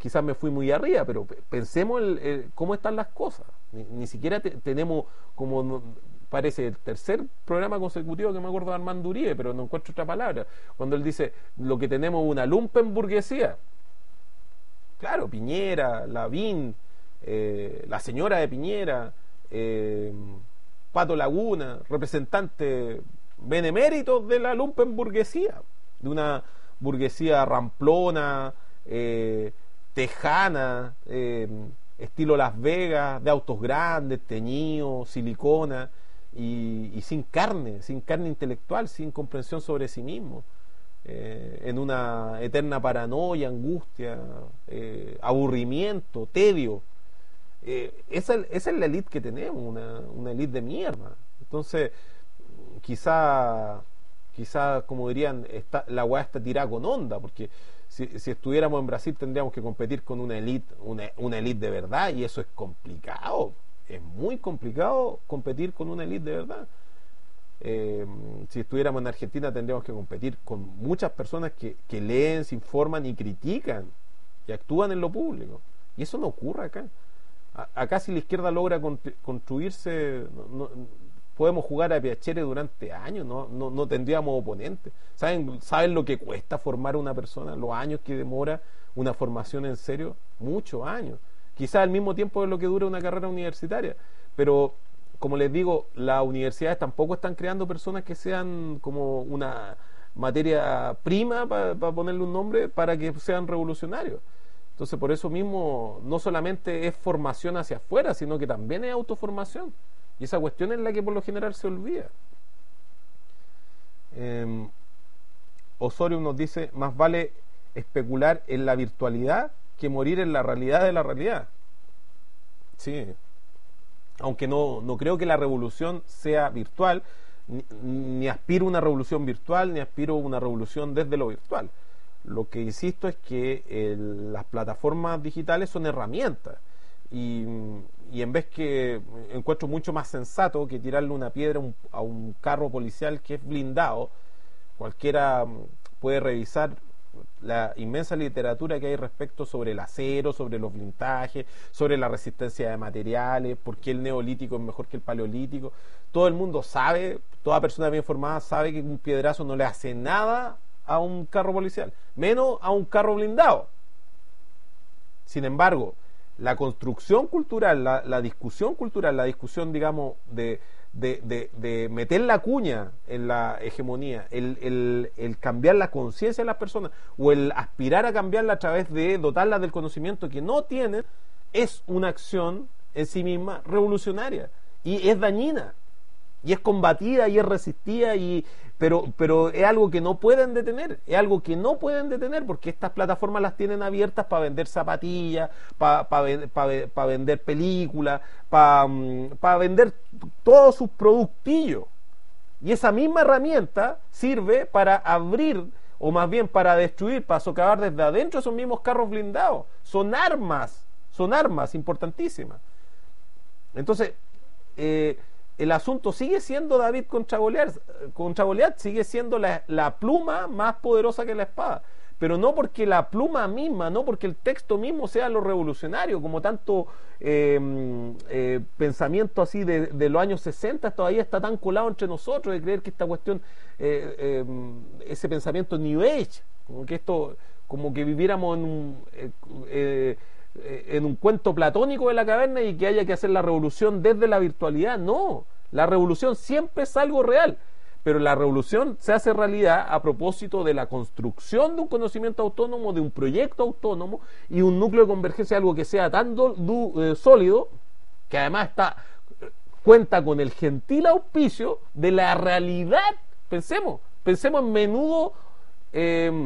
quizás me fui muy arriba, pero pensemos el, el, cómo están las cosas. Ni, ni siquiera te, tenemos, como no, parece el tercer programa consecutivo que me acuerdo de Armando Uribe, pero no encuentro otra palabra, cuando él dice, lo que tenemos es una lumpenburguesía. Claro, Piñera, Lavín, eh, la señora de Piñera, eh, Pato Laguna, representantes beneméritos de la lumpenburguesía, de una burguesía ramplona, eh, tejana, eh, estilo Las Vegas, de autos grandes, teñidos, silicona, y, y sin carne, sin carne intelectual, sin comprensión sobre sí mismo, eh, en una eterna paranoia, angustia, eh, aburrimiento, tedio. Eh, esa, esa es la élite que tenemos, una, una élite de mierda. Entonces, quizá, quizá como dirían, está, la weá está tirada con onda, porque si, si estuviéramos en Brasil tendríamos que competir con una élite, una, una élite de verdad, y eso es complicado. Es muy complicado competir con una élite de verdad. Eh, si estuviéramos en Argentina tendríamos que competir con muchas personas que, que leen, se informan y critican y actúan en lo público, y eso no ocurre acá. A, acá si la izquierda logra con, construirse, no, no, podemos jugar a Piacere durante años, no, no, no tendríamos oponentes. ¿Saben, ¿Saben lo que cuesta formar a una persona? Los años que demora una formación en serio, muchos años, quizás al mismo tiempo de lo que dura una carrera universitaria. Pero como les digo, las universidades tampoco están creando personas que sean como una materia prima, para pa ponerle un nombre, para que sean revolucionarios. Entonces, por eso mismo, no solamente es formación hacia afuera, sino que también es autoformación. Y esa cuestión es la que por lo general se olvida. Eh, Osorio nos dice, más vale especular en la virtualidad que morir en la realidad de la realidad. Sí. Aunque no, no creo que la revolución sea virtual, ni, ni aspiro a una revolución virtual, ni aspiro a una revolución desde lo virtual. Lo que insisto es que el, las plataformas digitales son herramientas, y, y en vez que encuentro mucho más sensato que tirarle una piedra a un, a un carro policial que es blindado. Cualquiera puede revisar la inmensa literatura que hay respecto sobre el acero, sobre los blindajes, sobre la resistencia de materiales, por qué el neolítico es mejor que el paleolítico. Todo el mundo sabe, toda persona bien formada sabe que un piedrazo no le hace nada a un carro policial, menos a un carro blindado. Sin embargo, la construcción cultural, la, la discusión cultural, la discusión, digamos, de, de, de, de meter la cuña en la hegemonía, el, el, el cambiar la conciencia de las personas, o el aspirar a cambiarla a través de dotarlas del conocimiento que no tienen, es una acción en sí misma revolucionaria, y es dañina, y es combatida, y es resistida, y pero pero es algo que no pueden detener, es algo que no pueden detener, porque estas plataformas las tienen abiertas para vender zapatillas, para pa, pa, pa vender películas, para pa vender todos sus productillos, y esa misma herramienta sirve para abrir, o más bien para destruir, para socavar desde adentro esos mismos carros blindados. Son armas, son armas importantísimas. Entonces, eh, el asunto sigue siendo David contra Goliat, contra Goliat sigue siendo la, la pluma más poderosa que la espada, pero no porque la pluma misma, no porque el texto mismo sea lo revolucionario, como tanto eh, eh, pensamiento así de, de los años sesenta todavía está tan colado entre nosotros, de creer que esta cuestión, eh, eh, ese pensamiento New Age, como que esto, como que viviéramos en un... Eh, eh, en un cuento platónico de la caverna, y que haya que hacer la revolución desde la virtualidad. No, la revolución siempre es algo real, pero la revolución se hace realidad a propósito de la construcción de un conocimiento autónomo, de un proyecto autónomo y un núcleo de convergencia, algo que sea tan do, do, eh, sólido, que además está cuenta con el gentil auspicio de la realidad. Pensemos, pensemos en menudo eh,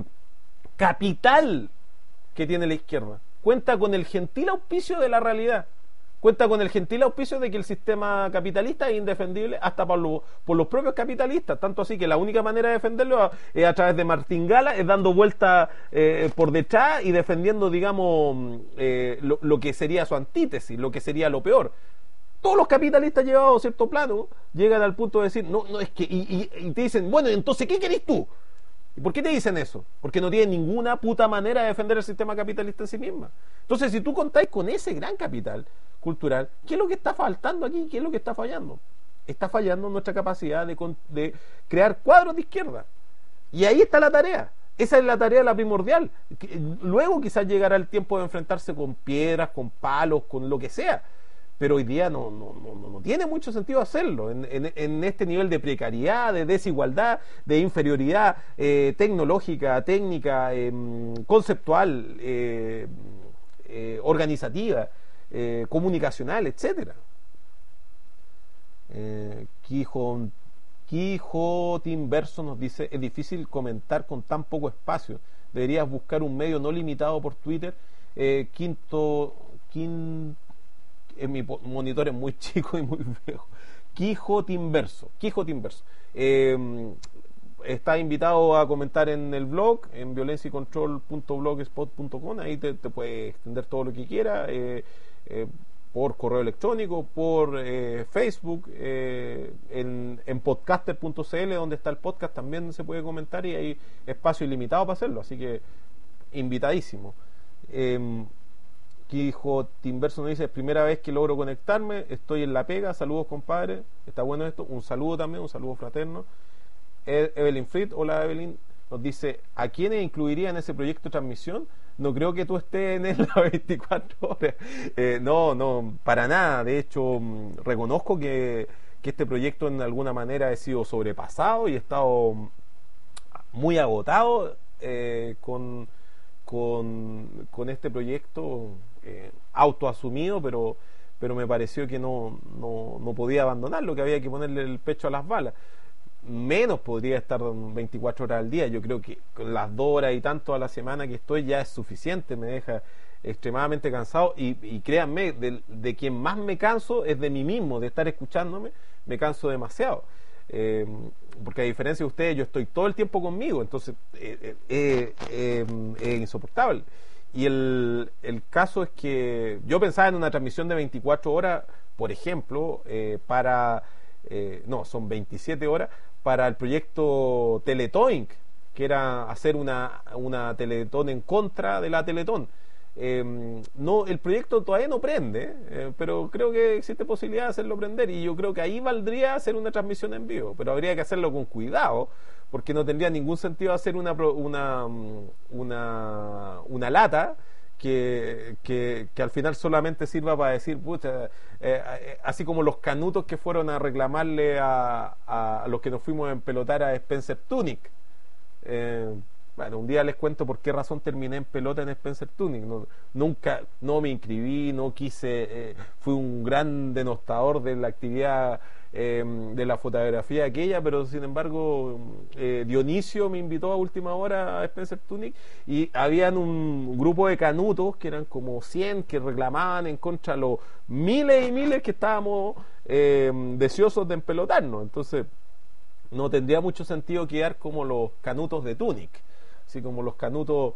capital que tiene la izquierda. Cuenta con el gentil auspicio de la realidad, cuenta con el gentil auspicio de que el sistema capitalista es indefendible hasta por, lo, por los propios capitalistas, tanto así que la única manera de defenderlo es a través de martingala, es dando vuelta eh, por detrás y defendiendo, digamos, eh, lo, lo que sería su antítesis, lo que sería lo peor. Todos los capitalistas llevados a cierto plano llegan al punto de decir, no, no, es que, y, y, y te dicen, bueno, entonces, ¿qué querés tú? ¿Y por qué te dicen eso? Porque no tienen ninguna puta manera de defender el sistema capitalista en sí misma. Entonces, si tú contáis con ese gran capital cultural, ¿qué es lo que está faltando aquí? ¿Qué es lo que está fallando? Está fallando nuestra capacidad de, de crear cuadros de izquierda. Y ahí está la tarea. Esa es la tarea la primordial. Luego quizás llegará el tiempo de enfrentarse con piedras, con palos, con lo que sea. Pero hoy día no, no, no, no tiene mucho sentido hacerlo. En, en, en este nivel de precariedad, de desigualdad, de inferioridad eh, tecnológica, técnica, eh, conceptual, eh, eh, organizativa, eh, comunicacional, etcétera. Eh, Quijon, Quijote Inverso nos dice: es difícil comentar con tan poco espacio. Deberías buscar un medio no limitado por Twitter. Eh, quinto, quinto en mi monitor es muy chico y muy viejo. Quijote Inverso. Quijote Inverso. Eh, está invitado a comentar en el blog, en violencia y control punto blogspot punto com. Ahí te, te puedes extender todo lo que quiera. Eh, eh, por correo electrónico, por eh, Facebook, eh, en, en podcaster punto c l, donde está el podcast, también se puede comentar y hay espacio ilimitado para hacerlo. Así que, invitadísimo. Eh, Quijote Inverso nos dice: primera vez que logro conectarme, estoy en la pega, saludos compadre, está bueno esto, un saludo también, un saludo fraterno. E Evelyn Fried, hola Evelyn, nos dice: ¿a quiénes incluiría en ese proyecto de transmisión? No creo que tú estés en las veinticuatro horas. Eh, no, no, para nada. De hecho, reconozco que, que este proyecto en alguna manera ha sido sobrepasado y he estado muy agotado eh, con, con, con este proyecto eh, autoasumido, pero, pero me pareció que no, no, no podía abandonarlo, que había que ponerle el pecho a las balas. Menos podría estar veinticuatro horas al día. Yo creo que con las dos horas y tanto a la semana que estoy ya es suficiente, me deja extremadamente cansado y, y créanme, de, de quien más me canso es de mí mismo, de estar escuchándome, me canso demasiado. Eh, porque a diferencia de ustedes, yo estoy todo el tiempo conmigo, entonces eh, eh, eh, es insoportable. Y el, el caso es que yo pensaba en una transmisión de veinticuatro horas, por ejemplo, eh, para... Eh, no, son veintisiete horas para el proyecto Teletón, que era hacer una, una Teletón en contra de la Teletón. Eh, no, el proyecto todavía no prende, eh, pero creo que existe posibilidad de hacerlo prender y yo creo que ahí valdría hacer una transmisión en vivo, pero habría que hacerlo con cuidado porque no tendría ningún sentido hacer una una, una, una lata Que, que, que al final solamente sirva para decir, pucha, eh, eh, así como los canutos que fueron a reclamarle a, a los que nos fuimos a empelotar a Spencer Tunick. Eh, bueno, un día les cuento por qué razón terminé en pelota en Spencer Tunick. No, nunca, no me inscribí, no quise, eh, fui un gran denostador de la actividad eh, de la fotografía aquella, pero sin embargo eh, Dionisio me invitó a última hora a Spencer Tunick y habían un grupo de canutos que eran como cien que reclamaban en contra de los miles y miles que estábamos eh, deseosos de empelotarnos. Entonces no tendría mucho sentido quedar como los canutos de Tunick, así como los canutos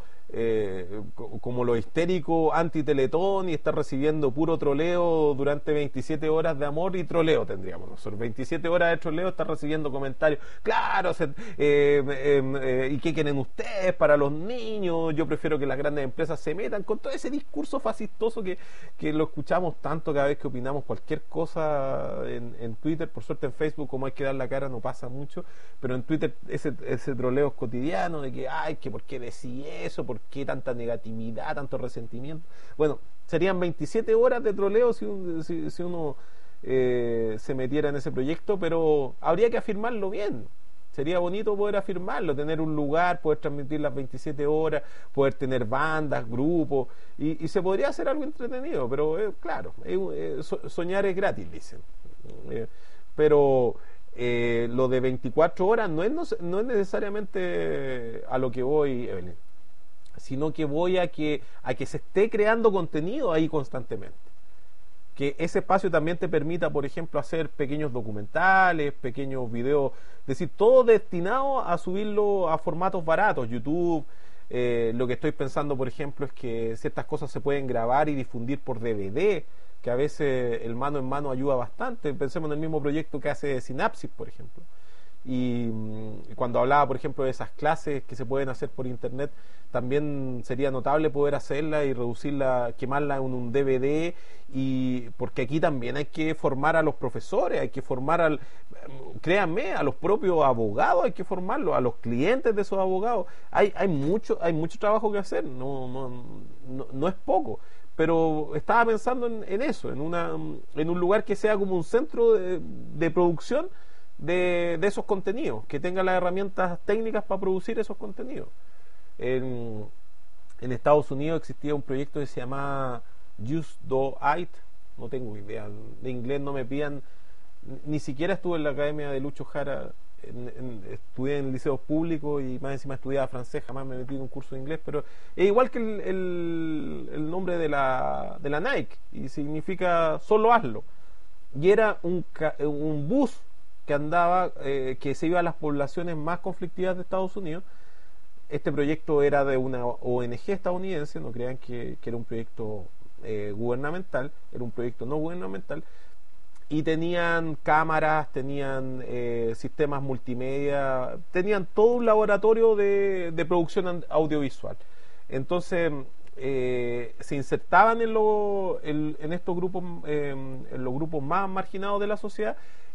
eh, como los histéricos anti-Teletón y estar recibiendo puro troleo durante veintisiete horas de amor y troleo tendríamos nosotros, veintisiete horas de troleo, estar recibiendo comentarios, claro, se, eh, eh, eh, ¿y qué quieren ustedes para los niños? Yo prefiero que las grandes empresas se metan, con todo ese discurso fascistoso que, que lo escuchamos tanto cada vez que opinamos cualquier cosa en, en Twitter. Por suerte en Facebook, como hay que dar la cara, no pasa mucho, pero en Twitter ese, ese troleo es cotidiano de que, ay, que por qué decís eso, por qué tanta negatividad, tanto resentimiento. Bueno, serían veintisiete horas de troleo si, un, si, si uno eh, se metiera en ese proyecto, pero habría que afirmarlo bien. Sería bonito poder afirmarlo, tener un lugar, poder transmitir las veintisiete horas, poder tener bandas, grupos, y, y se podría hacer algo entretenido, pero eh, claro, eh, eh, soñar es gratis, dicen. Eh, pero eh, lo de veinticuatro horas no es, no, no es necesariamente a lo que voy, Evelyn, sino que voy a que, a que se esté creando contenido ahí constantemente. Que ese espacio también te permita, por ejemplo, hacer pequeños documentales, pequeños videos, es decir, todo destinado a subirlo a formatos baratos, YouTube. Eh, lo que estoy pensando, por ejemplo, es que ciertas cosas se pueden grabar y difundir por D V D, que a veces el mano en mano ayuda bastante. Pensemos en el mismo proyecto que hace Synapsis, por ejemplo, Y mm, cuando hablaba, por ejemplo, de esas clases que se pueden hacer por internet, también sería notable poder hacerla y reducirla, quemarla en un D V D, y porque aquí también hay que formar a los profesores, hay que formar al, créanme, a los propios abogados, hay que formarlos, a los clientes de esos abogados. Hay, hay mucho, hay mucho trabajo que hacer, no, no, no, no es poco. Pero estaba pensando en, en eso, en una, en un lugar que sea como un centro de, de producción de, de esos contenidos, que tenga las herramientas técnicas para producir esos contenidos. En, en Estados Unidos existía un proyecto que se llamaba Just Do It, no tengo idea, de inglés no me pidan, ni siquiera estuve en la academia de Lucho Jara, en, en, estudié en liceos públicos y más encima estudiaba francés, jamás me metí en un curso de inglés, pero es igual que el, el, el nombre de la, de la Nike, y significa solo hazlo. Y era un, un bus que andaba, eh, que se iba a las poblaciones más conflictivas de Estados Unidos. Este proyecto era de una O N G estadounidense, no crean que, que era un proyecto eh, gubernamental, era un proyecto no gubernamental, y tenían cámaras, tenían eh, sistemas multimedia, tenían todo un laboratorio de, de producción audiovisual. Entonces eh, se insertaban en, lo, en, en estos grupos, eh, en los grupos más marginados de la sociedad,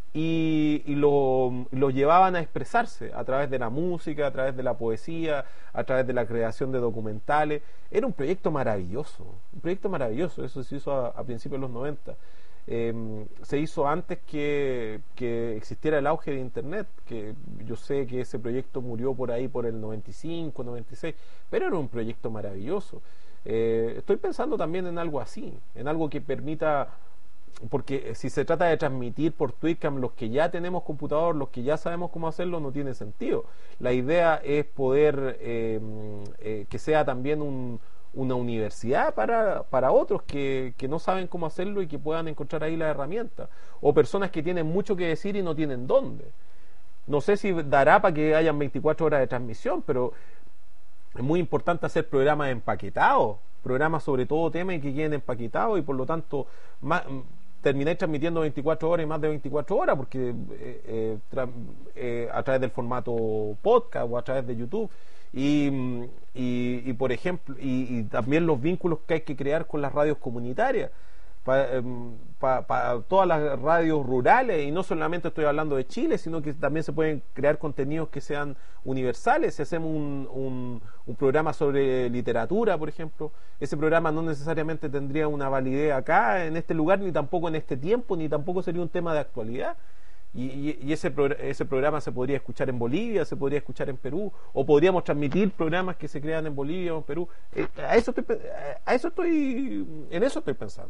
y, y lo, lo llevaban a expresarse a través de la música, a través de la poesía, a través de la creación de documentales. Era un proyecto maravilloso, un proyecto maravilloso. Eso se hizo a, a principios de los noventa. Eh, se hizo antes que, que existiera el auge de internet, que yo sé que ese proyecto murió por ahí por el noventa y cinco, noventa y seis, pero era un proyecto maravilloso. Eh, estoy pensando también en algo así, en algo que permita, porque si se trata de transmitir por Twitcam, los que ya tenemos computador, los que ya sabemos cómo hacerlo, no tiene sentido. La idea es poder eh, eh, que sea también un una universidad para, para otros que, que no saben cómo hacerlo y que puedan encontrar ahí la herramienta, o personas que tienen mucho que decir y no tienen dónde. No sé si dará para que hayan veinticuatro horas de transmisión, pero es muy importante hacer programas empaquetados, programas sobre todo temas y que queden empaquetados, y por lo tanto más, termináis transmitiendo veinticuatro horas y más de veinticuatro horas, porque eh, eh, tra, eh, a través del formato podcast o a través de YouTube. Y, y, y por ejemplo, y, y también los vínculos que hay que crear con las radios comunitarias, para pa, pa todas las radios rurales, y no solamente estoy hablando de Chile, sino que también se pueden crear contenidos que sean universales. Si hacemos un, un, un programa sobre literatura, por ejemplo, ese programa no necesariamente tendría una validez acá, en este lugar, ni tampoco en este tiempo, ni tampoco sería un tema de actualidad. Y, y, y ese, pro, ese programa se podría escuchar en Bolivia, se podría escuchar en Perú, o podríamos transmitir programas que se crean en Bolivia o en Perú. Eh, a eso estoy, a eso estoy, en eso estoy pensando.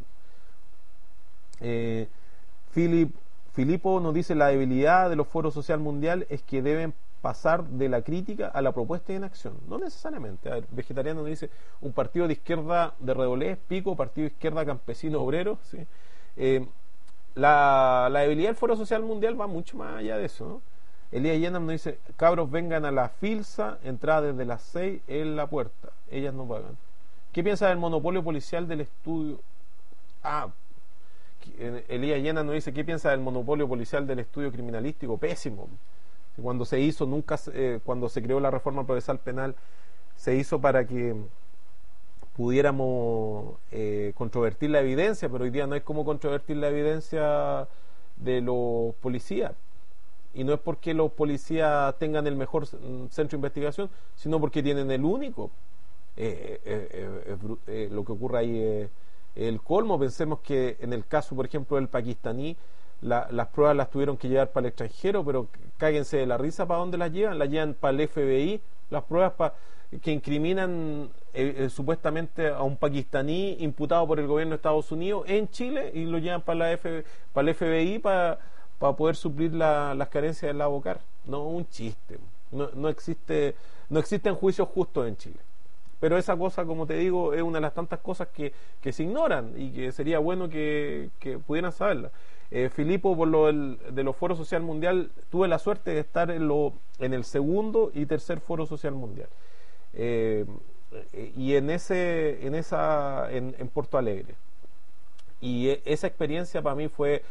Eh, Philip, Filipo nos dice: la debilidad de los foros social mundial es que deben pasar de la crítica a la propuesta y en acción. No necesariamente. A ver, Vegetariano nos dice: un partido de izquierda de Redolés, Pico, partido de izquierda campesino obrero, ¿sí? eh, La, la debilidad del Foro Social Mundial va mucho más allá de eso, ¿no? Elías Yenam nos dice: cabros, vengan a la Filsa, entrada desde las seis en la puerta, ellas no pagan. ¿Qué piensa del monopolio policial del estudio? Ah, Elías Yenam nos dice: ¿qué piensa del monopolio policial del estudio criminalístico? Pésimo. Cuando se hizo, nunca eh, cuando se creó la reforma procesal penal, se hizo para que pudiéramos eh, controvertir la evidencia, pero hoy día no hay cómo controvertir la evidencia de los policías. Y no es porque los policías tengan el mejor centro de investigación, sino porque tienen el único. Eh, eh, eh, eh, eh, lo que ocurre ahí es el colmo. Pensemos que en el caso, por ejemplo, del pakistaní, la, las pruebas las tuvieron que llevar para el extranjero, pero cáguense de la risa. ¿Para dónde las llevan? Las llevan para el F B I, las pruebas para que incriminan eh, eh, supuestamente a un pakistaní imputado por el gobierno de Estados Unidos en Chile, y lo llevan para la F, para el F B I para, para poder suplir la, las carencias del Lavocar. No, un chiste. No, no existe, no existen juicios justos en Chile. Pero esa cosa, como te digo, es una de las tantas cosas que, que se ignoran y que sería bueno que, que pudieran saberla. Eh, Filipo, por lo del, de los foros social mundial, tuve la suerte de estar en, lo, en el segundo y tercer foro social mundial. Eh, y en ese en esa en, en Porto Alegre, y esa experiencia para mí fue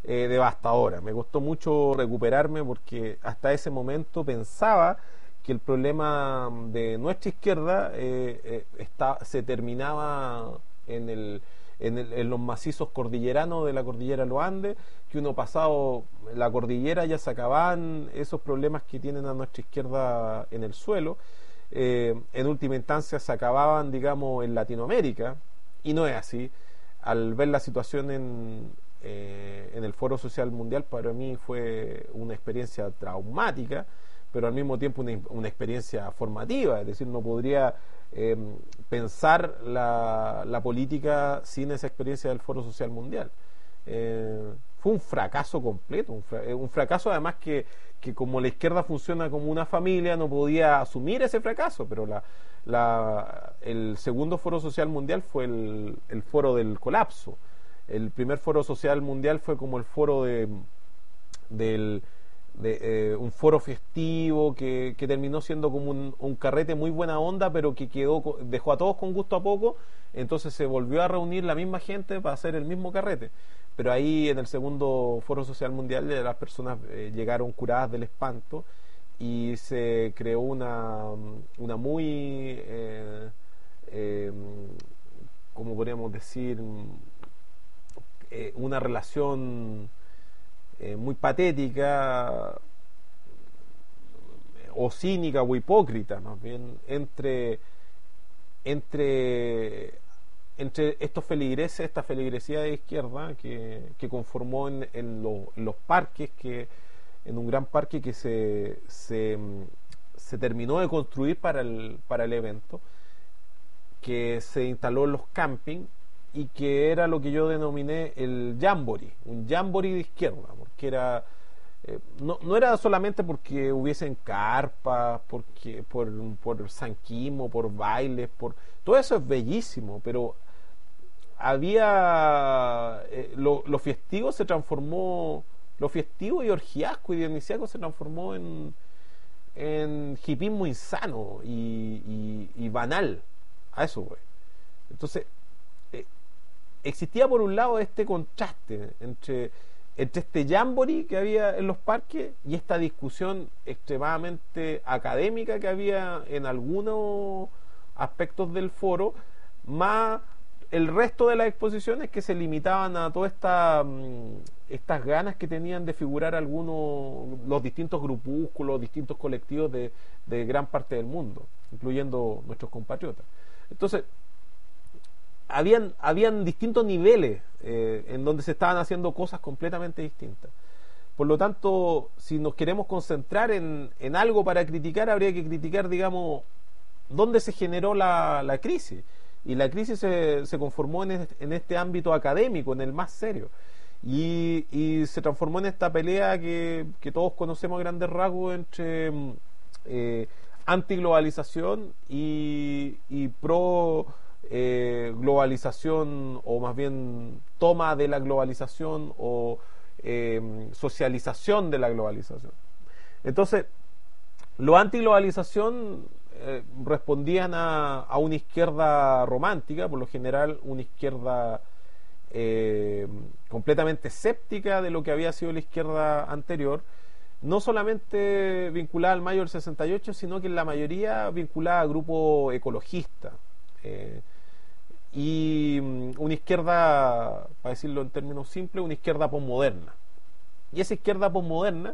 eh, devastadora. Me costó mucho recuperarme porque hasta ese momento pensaba que el problema de nuestra izquierda eh, eh, está, se terminaba en, el, en, el, en los macizos cordilleranos de la cordillera de los Andes, que uno pasado la cordillera ya se acababan esos problemas que tienen a nuestra izquierda en el suelo. Eh, en última instancia se acababan, digamos, en Latinoamérica, y no es así. Al ver la situación en, eh, en el Foro Social Mundial, para mí fue una experiencia traumática, pero al mismo tiempo una, una experiencia formativa, es decir, no podría eh, pensar la, la política sin esa experiencia del Foro Social Mundial. Eh, fue un fracaso completo, un, fra un fracaso además que, que como la izquierda funciona como una familia, no podía asumir ese fracaso, pero la, la, el segundo Foro Social Mundial fue el, el foro del colapso. El primer Foro Social Mundial fue como el foro de, del de eh, un foro festivo que, que terminó siendo como un, un carrete muy buena onda, pero que quedó dejó a todos con gusto a poco. Entonces se volvió a reunir la misma gente para hacer el mismo carrete, pero ahí en el segundo Foro Social Mundial las personas eh, llegaron curadas del espanto y se creó una, una muy eh, eh, como podríamos decir, eh, una relación Eh, muy patética o cínica o hipócrita más bien entre entre entre estos feligreses, esta feligresía de izquierda que, que conformó en, en, lo, en los parques, que en un gran parque que se, se, se terminó de construir para el, para el evento, que se instaló en los campings y que era lo que yo denominé el jamboree, un jamboree de izquierda, porque era eh, no, no era solamente porque hubiesen carpas, porque por, por sanquismo, por bailes, por todo eso es bellísimo, pero había eh, lo, lo festivo se transformó, lo festivo y orgiasco y dionisiaco se transformó en en hipismo insano y, y, y banal. A eso voy. Entonces existía por un lado este contraste entre, entre este jamboree que había en los parques y esta discusión extremadamente académica que había en algunos aspectos del foro, más el resto de las exposiciones que se limitaban a todas esta, estas ganas que tenían de figurar algunos, los distintos grupúsculos, distintos colectivos de, de gran parte del mundo, incluyendo nuestros compatriotas. Entonces, Habían, habían distintos niveles eh, en donde se estaban haciendo cosas completamente distintas. Por lo tanto, si nos queremos concentrar en, en algo para criticar, habría que criticar, digamos, dónde se generó la, la crisis. Y la crisis se, se conformó en este, en este ámbito académico, en el más serio. Y, y se transformó en esta pelea que, que todos conocemos a grandes rasgos entre eh, antiglobalización y, y pro... Eh, globalización, o más bien toma de la globalización o eh, socialización de la globalización. Entonces, los antiglobalización eh, respondían a, a una izquierda romántica, por lo general una izquierda eh, completamente escéptica de lo que había sido la izquierda anterior, no solamente vinculada al mayo del sesenta y ocho, sino que en la mayoría vinculada a grupos ecologistas. Eh, y una izquierda, para decirlo en términos simples, una izquierda posmoderna. Y esa izquierda posmoderna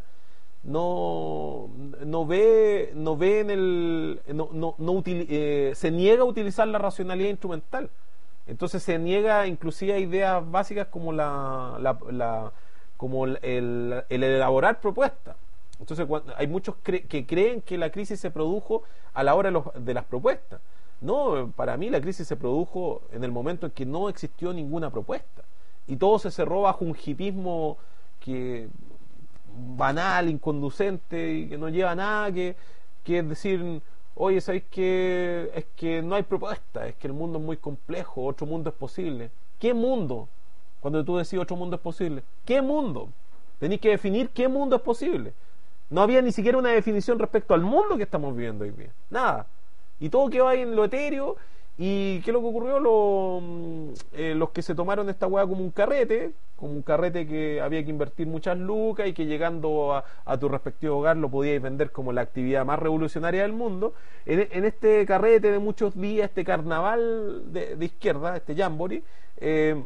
no, no ve no ve en el no, no, no util, eh, se niega a utilizar la racionalidad instrumental. Entonces se niega inclusive a ideas básicas como la, la, la como el, el, el elaborar propuestas. Entonces hay muchos cre que creen que la crisis se produjo a la hora de, los, de las propuestas. No, para mí la crisis se produjo en el momento en que no existió ninguna propuesta y todo se cerró bajo un hipismo que banal, inconducente y que no lleva a nada, que, que es decir, oye, ¿sabéis que es que no hay propuesta? Es que el mundo es muy complejo, otro mundo es posible. ¿Qué mundo? Cuando tú decís otro mundo es posible, ¿qué mundo? Tenéis que definir qué mundo es posible. No había ni siquiera una definición respecto al mundo que estamos viviendo hoy día, nada. Y todo quedó ahí en lo etéreo ¿Y qué es lo que ocurrió? Lo, mm, eh, los que se tomaron esta hueá como un carrete, como un carrete que había que invertir muchas lucas y que llegando a, a tu respectivo hogar lo podíais vender como la actividad más revolucionaria del mundo. En, en este carrete de muchos días, este carnaval de, de izquierda, este jamboree, eh,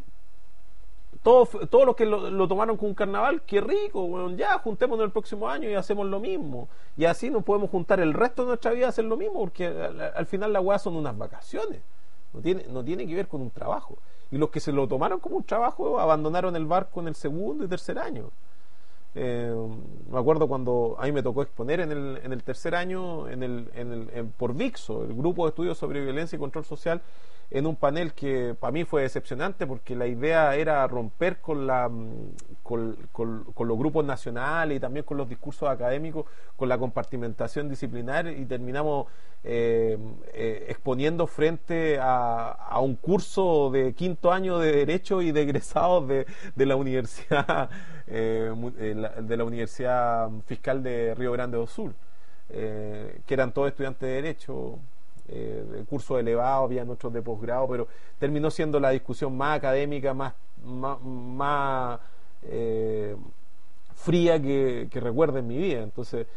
todos, todos los que lo, lo tomaron como un carnaval, qué rico, bueno, ya juntémonos el próximo año y hacemos lo mismo. Y así nos podemos juntar el resto de nuestra vida a hacer lo mismo, porque al, al final la weá son unas vacaciones, no tiene, no tiene que ver con un trabajo. Y los que se lo tomaron como un trabajo abandonaron el barco en el segundo y tercer año. Eh, me acuerdo cuando a mí me tocó exponer en el, en el tercer año en el, en el, en, por VIXO, el Grupo de Estudios sobre Violencia y Control Social, en un panel que para mí fue decepcionante porque la idea era romper con la con, con, con los grupos nacionales y también con los discursos académicos, con la compartimentación disciplinar, y terminamos eh, eh, exponiendo frente a, a un curso de quinto año de Derecho y de egresados de, de la universidad eh, de la Universidad Fiscal de Río Grande do Sul, eh, que eran todos estudiantes de Derecho. Eh, el curso elevado, había otros de posgrado, pero terminó siendo la discusión más académica, más, más, más eh, fría que, que recuerdo en mi vida. Entonces,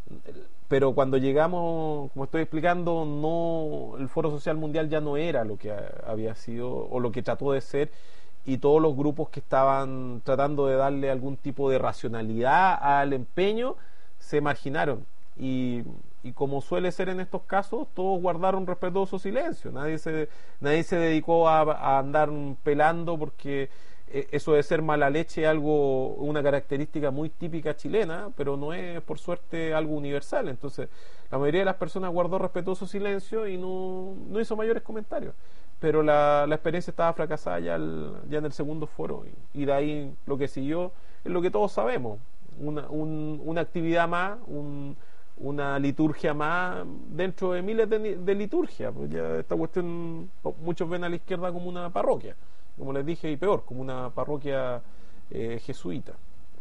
pero cuando llegamos, como estoy explicando, no, el Foro Social Mundial ya no era lo que había sido o lo que trató de ser, y todos los grupos que estaban tratando de darle algún tipo de racionalidad al empeño se marginaron. Y y como suele ser en estos casos, todos guardaron respetuoso silencio, nadie se, nadie se dedicó a, a andar pelando, porque eso de ser mala leche es algo, una característica muy típica chilena, pero no es por suerte algo universal. Entonces la mayoría de las personas guardó respetuoso silencio y no, no hizo mayores comentarios, pero la, la experiencia estaba fracasada ya, el, ya en el segundo foro, y, y de ahí lo que siguió es lo que todos sabemos, una, un, una actividad más, un una liturgia más dentro de miles de, de liturgias. Pues ya esta cuestión, muchos ven a la izquierda como una parroquia, como les dije, y peor, como una parroquia eh, jesuita.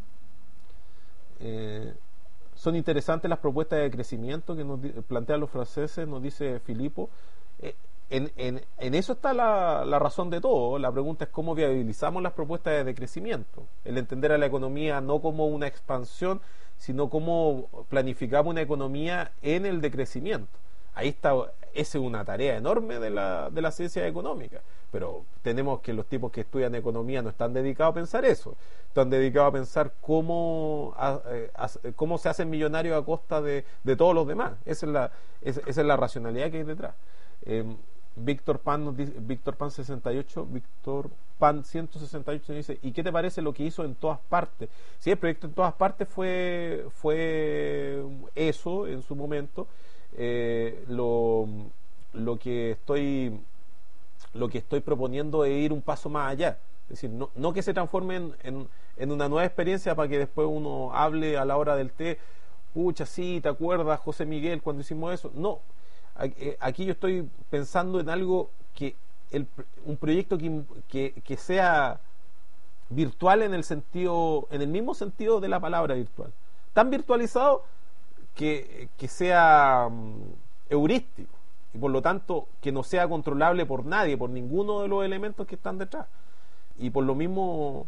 Eh, son interesantes las propuestas de crecimiento que nos plantean los franceses, nos dice Filipo. Eh, en, en, en eso está la, la razón de todo. La pregunta es cómo viabilizamos las propuestas de crecimiento, el entender a la economía no como una expansión, sino cómo planificamos una economía en el decrecimiento. Ahí está, esa es una tarea enorme de la, de la ciencia económica, pero tenemos que los tipos que estudian economía no están dedicados a pensar eso, están dedicados a pensar cómo, a, a, cómo se hacen millonarios a costa de, de todos los demás. Esa es la, esa, esa es la racionalidad que hay detrás. Eh, Víctor Pan nos dice, Víctor Pan sesenta y ocho, Víctor Pan ciento sesenta y ocho dice: ¿y qué te parece lo que hizo en todas partes? Sí, el proyecto en todas partes fue fue eso en su momento. Eh, lo, lo que estoy lo que estoy proponiendo es ir un paso más allá, es decir, no, no que se transforme en, en, en una nueva experiencia para que después uno hable a la hora del té, pucha, sí, ¿te acuerdas, José Miguel, cuando hicimos eso? No. Aquí yo estoy pensando en algo que el, un proyecto que, que, que sea virtual en el sentido, en el mismo sentido de la palabra virtual, tan virtualizado que, que sea um, heurístico, y por lo tanto que no sea controlable por nadie, por ninguno de los elementos que están detrás, y por lo mismo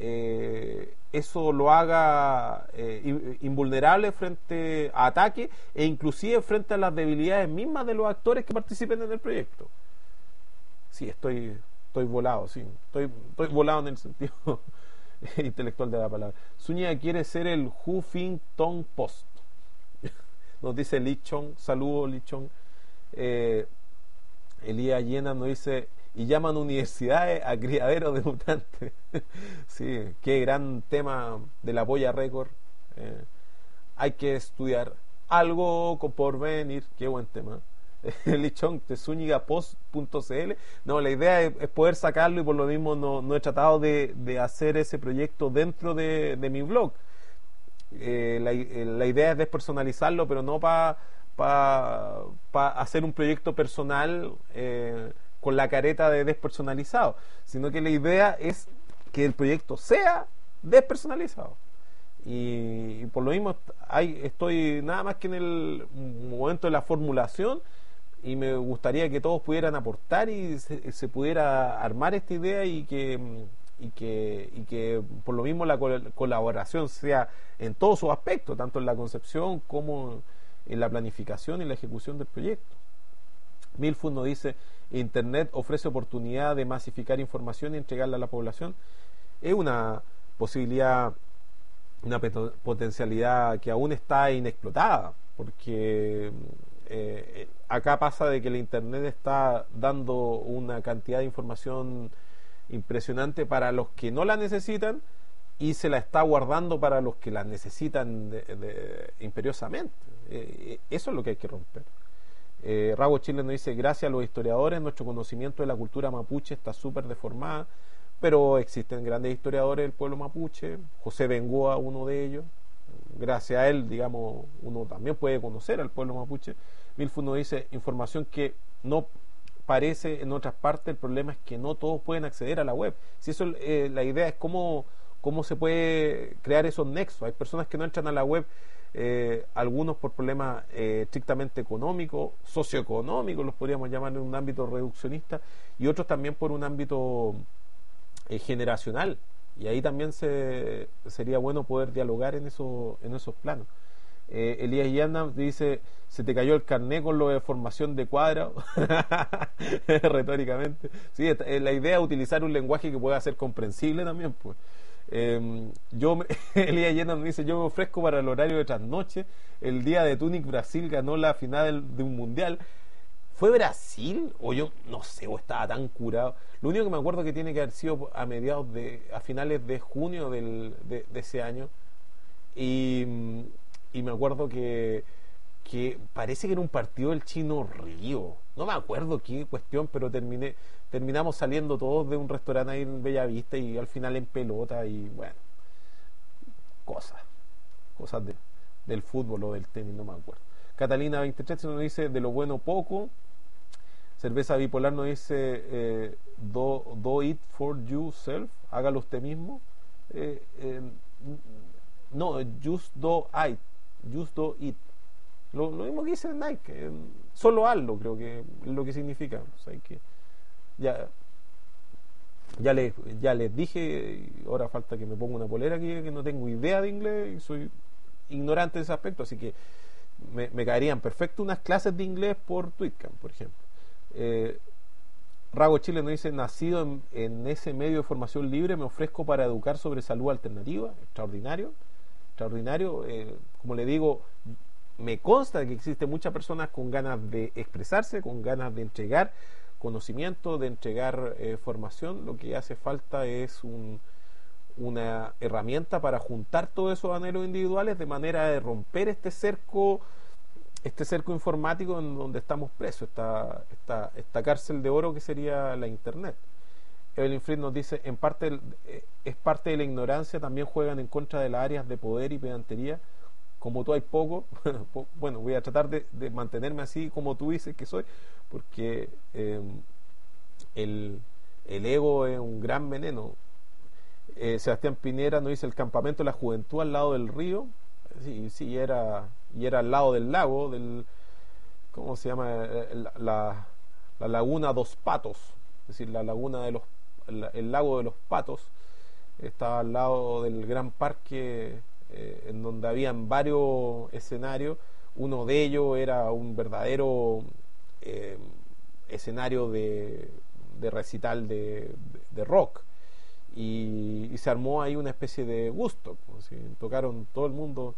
Eh, eso lo haga eh, invulnerable frente a ataques e inclusive frente a las debilidades mismas de los actores que participen en el proyecto. Sí, estoy estoy volado, sí, estoy, estoy volado en el sentido intelectual de la palabra. Zúñiga quiere ser el Huffington Post, nos dice Lichon. Saludos, Lichon. eh, Elías Llena nos dice: y llaman universidades a criaderos de mutantes. Sí, qué gran tema de la Polla Récord. Eh, hay que estudiar algo por venir. Qué buen tema. Lichón, de Zúñiga Post punto c l. No, la idea es, es poder sacarlo, y por lo mismo no, no he tratado de, de hacer ese proyecto dentro de, de mi blog. Eh, la, la idea es despersonalizarlo, pero no para pa, pa hacer un proyecto personal eh, con la careta de despersonalizado, sino que la idea es que el proyecto sea despersonalizado. Y, y por lo mismo hay, estoy nada más que en el momento de la formulación, y me gustaría que todos pudieran aportar y se, se pudiera armar esta idea y que, y que, y que por lo mismo la col colaboración sea en todos sus aspectos, tanto en la concepción como en la planificación y la ejecución del proyecto. Milford nos dice: Internet ofrece oportunidad de masificar información y entregarla a la población. Es una posibilidad, una potencialidad que aún está inexplotada, porque eh, acá pasa de que el Internet está dando una cantidad de información impresionante para los que no la necesitan y se la está guardando para los que la necesitan de, de, imperiosamente. Eh, eso es lo que hay que romper. Eh, Rago Chile nos dice: gracias a los historiadores, nuestro conocimiento de la cultura mapuche está súper deformada, pero existen grandes historiadores del pueblo mapuche. José Bengoa, uno de ellos. Gracias a él, digamos, uno también puede conocer al pueblo mapuche. Milford nos dice: información que no parece en otras partes. El problema es que no todos pueden acceder a la web. Si eso, eh, la idea es cómo, cómo se puede crear esos nexos. Hay personas que no entran a la web, eh, algunos por problemas eh, estrictamente económicos, socioeconómicos, los podríamos llamar en un ámbito reduccionista, y otros también por un ámbito eh, generacional. Y ahí también se, sería bueno poder dialogar en, eso, en esos planos. Eh, Elías Yanda dice: se te cayó el carné con lo de formación de cuadra. Retóricamente. Sí, la idea es utilizar un lenguaje que pueda ser comprensible también, pues. Eh, yo me, Elías Yanda me dice: yo me ofrezco para el horario de trasnoche. El día de Túnez Brasil ganó la final de un mundial. ¿Fue Brasil? O yo no sé, o estaba tan curado. Lo único que me acuerdo que tiene que haber sido a mediados de, a finales de junio del, de, de ese año. Y, y me acuerdo que, que parece que era un partido del Chino Río. No me acuerdo qué cuestión, pero terminé, terminamos saliendo todos de un restaurante ahí en Bellavista y al final en pelota y bueno, cosas, cosas de, del fútbol o del tenis, no me acuerdo. Catalina veintitrés nos dice: de lo bueno poco. Cerveza Bipolar nos dice: eh, do, do it for yourself, hágalo usted mismo. Eh, eh, no, just do it, just do it. Lo, lo mismo que dice Nike, eh, solo hazlo, creo que es lo que significa. O sea, que ya, ya, les, ya les dije, ahora falta que me ponga una polera aquí, que no tengo idea de inglés y soy ignorante de ese aspecto, así que me, me caerían perfecto unas clases de inglés por Twitcam, por ejemplo. Eh, Rago Chile nos dice: nacido en, en ese medio de formación libre, me ofrezco para educar sobre salud alternativa. Extraordinario, extraordinario. Eh, como le digo, me consta que existen muchas personas con ganas de expresarse, con ganas de entregar conocimiento, de entregar eh, formación. Lo que hace falta es un, una herramienta para juntar todos esos anhelos individuales de manera de romper este cerco este cerco informático en donde estamos presos, esta, esta, esta cárcel de oro que sería la internet. Evelyn Fried nos dice: en parte es parte de la ignorancia, también juegan en contra de las áreas de poder y pedantería. Como tú hay poco, bueno, voy a tratar de, de mantenerme así como tú dices que soy, porque eh, el, el ego es un gran veneno. eh, Sebastián Pinera nos dice: el campamento de la juventud al lado del río. Sí, sí, era, y era al lado del lago, del, ¿cómo se llama? La, la, la laguna Dos Patos, es decir, la laguna de los, el, el lago de los Patos, estaba al lado del gran parque, eh, en donde habían varios escenarios. Uno de ellos era un verdadero eh, escenario de, de recital de, de, de rock. Y, y se armó ahí una especie de gusto, ¿sí? Tocaron todo el mundo.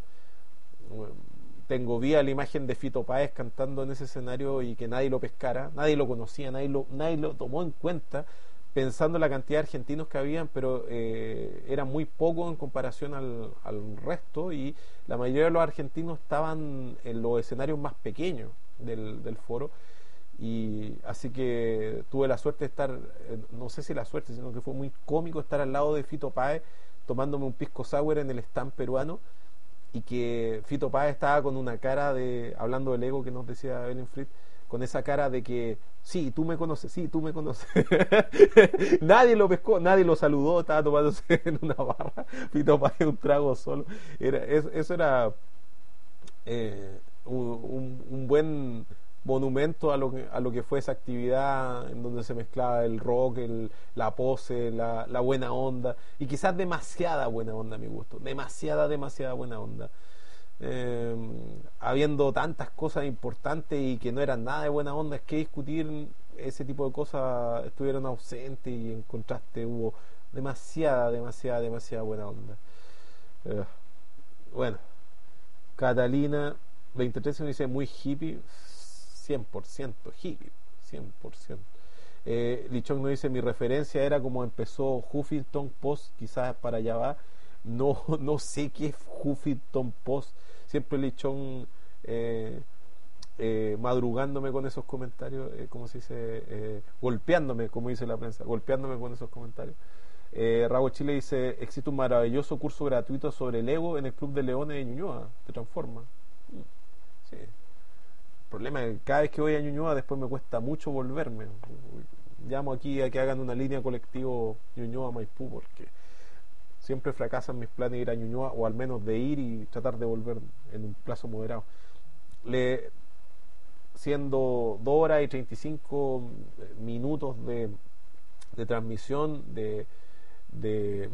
Tengo vía la imagen de Fito Páez cantando en ese escenario y que nadie lo pescara, nadie lo conocía, nadie lo, nadie lo tomó en cuenta, pensando en la cantidad de argentinos que habían, pero eh, era muy poco en comparación al, al resto, y la mayoría de los argentinos estaban en los escenarios más pequeños del, del foro. Y así que tuve la suerte de estar, eh, no sé si la suerte, sino que fue muy cómico estar al lado de Fito Páez tomándome un pisco sour en el stand peruano, y que Fito Páez estaba con una cara de, hablando del ego que nos decía Evelyn Fried, con esa cara de que sí, tú me conoces, sí, tú me conoces. Nadie lo pescó, nadie lo saludó, estaba tomándose en una barra Fito Páez un trago solo. Era, eso, eso era eh, un, un, un buen monumento a lo que, a lo que fue esa actividad en donde se mezclaba el rock, el, la pose, la, la buena onda, y quizás demasiada buena onda a mi gusto, demasiada, demasiada buena onda. Eh, habiendo tantas cosas importantes y que no eran nada de buena onda, es que discutir ese tipo de cosas estuvieron ausentes y en contraste hubo demasiada, demasiada, demasiada buena onda. Eh, bueno, Catalina veintitrés me dice muy hippie, cien por ciento hippie, cien por ciento. Eh, Lichón nos dice mi referencia era como empezó Huffington Post, quizás para allá va. No, no sé qué es Huffington Post. Siempre Lichón eh, eh, madrugándome con esos comentarios, eh, ¿cómo se dice? Eh, golpeándome, como dice la prensa, golpeándome con esos comentarios. Eh, Rago Chile dice existe un maravilloso curso gratuito sobre el ego en el Club de Leones de Ñuñoa, te transforma. Sí. El problema es que cada vez que voy a Ñuñoa después me cuesta mucho volverme. Llamo aquí a que hagan una línea colectivo Ñuñoa-Maipú porque siempre fracasan mis planes de ir a Ñuñoa, o al menos de ir y tratar de volver en un plazo moderado. Le, siendo dos horas y treinta y cinco minutos de, de transmisión de... de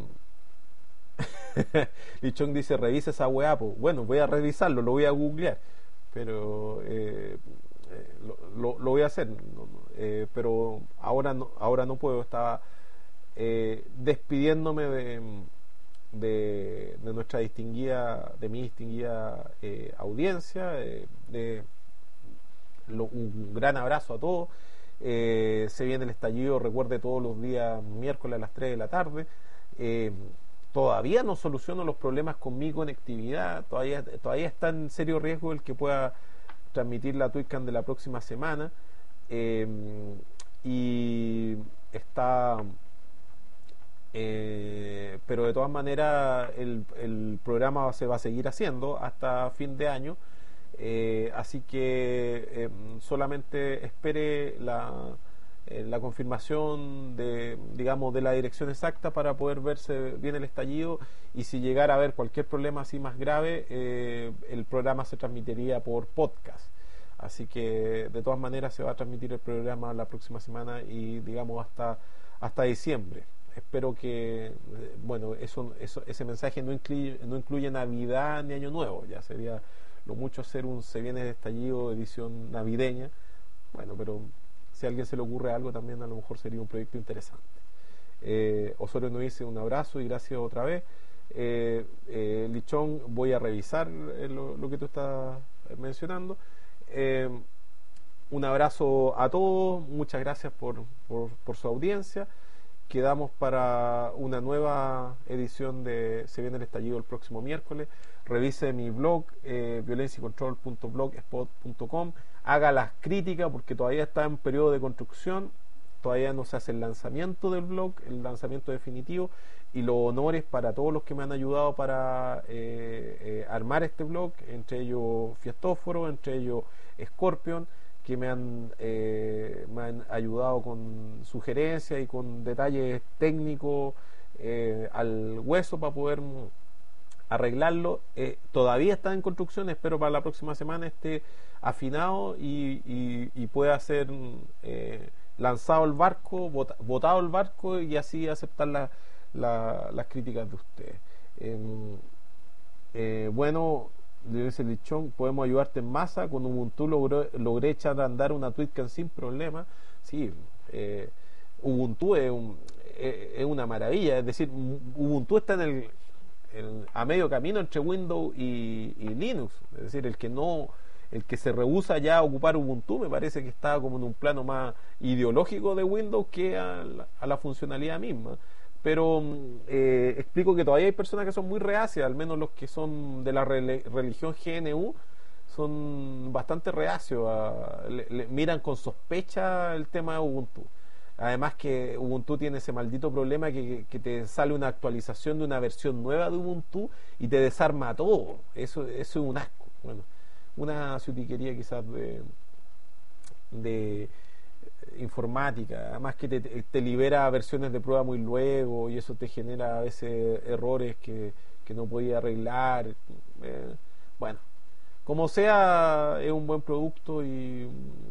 Lichón dice revisa esa weá, pues bueno, voy a revisarlo, lo voy a googlear, pero eh, eh, lo, lo, lo voy a hacer, eh, pero ahora no, ahora no puedo. Estaba eh, despidiéndome de, de, de nuestra distinguida, de mi distinguida eh, audiencia, eh, de lo, un gran abrazo a todos. Eh, se viene el estallido, recuerde, todos los días miércoles a las tres de la tarde. eh, todavía no soluciono los problemas con mi conectividad, todavía, todavía está en serio riesgo el que pueda transmitir la TwitchCam de la próxima semana, eh, y está eh, pero de todas maneras el, el programa se va a seguir haciendo hasta fin de año. Eh, así que eh, solamente espere la, eh, la confirmación de, digamos, de la dirección exacta para poder verse bien el estallido, y si llegara a haber cualquier problema así más grave, eh, el programa se transmitiría por podcast. Así que de todas maneras se va a transmitir el programa la próxima semana y digamos hasta, hasta diciembre. Espero que, bueno, eso, eso, ese mensaje no incluye, no incluye Navidad ni Año Nuevo, ya sería lo mucho hacer un Se Viene el Estallido edición navideña. Bueno, pero si a alguien se le ocurre algo también a lo mejor sería un proyecto interesante. eh, Osorio nos dice un abrazo y gracias otra vez. eh, eh, Lichón, voy a revisar eh, lo, lo que tú estás mencionando. eh, un abrazo a todos, muchas gracias por, por, por su audiencia. Quedamos para una nueva edición de Se Viene el Estallido el próximo miércoles. Revise mi blog, eh, violencia y control punto blogspot punto com. Haga las críticas porque todavía está en periodo de construcción. Todavía no se hace el lanzamiento del blog, el lanzamiento definitivo. Y los honores para todos los que me han ayudado para eh, eh, armar este blog, entre ellos Fiestóforo, entre ellos Scorpion, que me han, eh, me han ayudado con sugerencias y con detalles técnicos eh, al hueso para poder arreglarlo. Eh, todavía está en construcción, espero para la próxima semana esté afinado y, y, y pueda ser eh, lanzado el barco, bot, botado el barco, y así aceptar la, la, las críticas de ustedes. Eh, eh, bueno, le dice Lichón, podemos ayudarte en masa. Con Ubuntu logró, logré echar a andar una TwitchCam sin problema. Sí, eh, Ubuntu es, un, es, es una maravilla. Es decir, Ubuntu está en el, en, a medio camino entre Windows y, y Linux. Es decir, el que no, el que se rehúsa ya a ocupar Ubuntu me parece que está como en un plano más ideológico de Windows que a la, a la funcionalidad misma. Pero eh, explico que todavía hay personas que son muy reacias, al menos los que son de la rele- religión G N U son bastante reacios, a, le, le miran con sospecha el tema de Ubuntu. Además que Ubuntu tiene ese maldito problema que, que te sale una actualización de una versión nueva de Ubuntu y te desarma todo. Eso, eso es un asco. Bueno, una ciutiquería quizás de... de informática, además que te, te libera versiones de prueba muy luego y eso te genera a veces errores que, que no podía arreglar. Eh, bueno, como sea, es un buen producto y,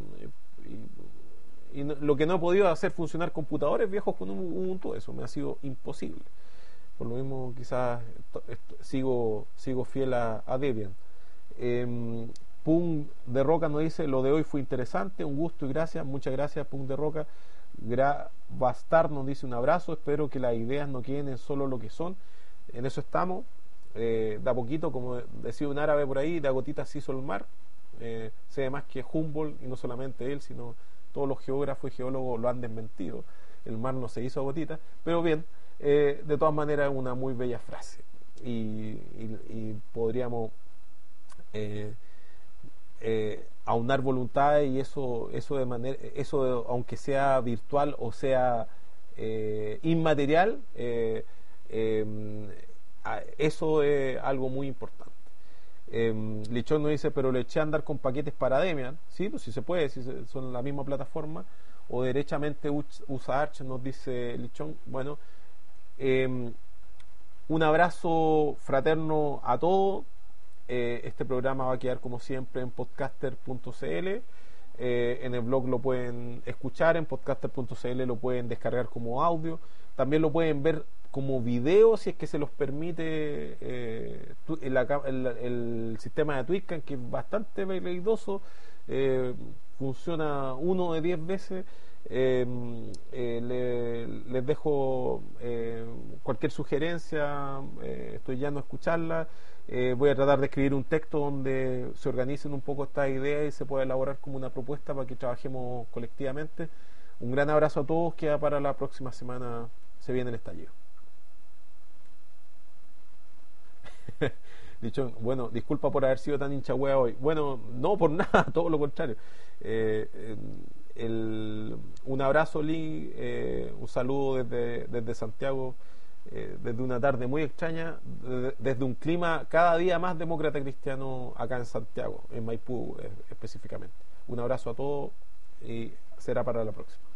y, y no, lo que no he podido hacer funcionar computadores viejos con Ubuntu, eso me ha sido imposible. Por lo mismo, quizás esto, esto, sigo, sigo fiel a, a Debian. Eh, Pum de Roca nos dice: lo de hoy fue interesante, un gusto y gracias. Muchas gracias, Pum de Roca. Gra Bastar nos dice: un abrazo, espero que las ideas no queden en solo lo que son. En eso estamos. Eh, de a poquito, como decía un árabe por ahí, de a gotitas se hizo el mar. Eh, sé más que Humboldt, y no solamente él, sino todos los geógrafos y geólogos lo han desmentido. El mar no se hizo a gotitas, pero bien, eh, de todas maneras es una muy bella frase. Y, y, y podríamos eh, eh, aunar voluntades, y eso, eso de manera, eso de, aunque sea virtual o sea eh, inmaterial, eh, eh, eso es algo muy importante. Eh, Lichón nos dice: pero le eché a andar con paquetes para Debian. Sí, pues si se puede, si se, son la misma plataforma. O derechamente usa Arch, nos dice Lichón. Bueno, eh, un abrazo fraterno a todos. Eh, este programa va a quedar como siempre en podcaster punto c l. Eh, en el blog lo pueden escuchar, en podcaster punto c l lo pueden descargar como audio. También lo pueden ver como video si es que se los permite eh, el, el, el sistema de Twitch, que es bastante veleidoso, eh, funciona uno de diez veces. Eh, eh, le, les dejo eh, cualquier sugerencia, eh, estoy ya no escucharla. Eh, voy a tratar de escribir un texto donde se organicen un poco estas ideas y se pueda elaborar como una propuesta para que trabajemos colectivamente. Un gran abrazo a todos, queda para la próxima semana, se viene el estallido. Dicho, bueno, disculpa por haber sido tan hincha hueá hoy. Bueno, no por nada, todo lo contrario. Eh, el, un abrazo, Lee, eh, un saludo desde, desde Santiago, eh, desde una tarde muy extraña, desde, desde un clima cada día más demócrata cristiano acá en Santiago, en Maipú eh, específicamente. Un abrazo a todos y será para la próxima.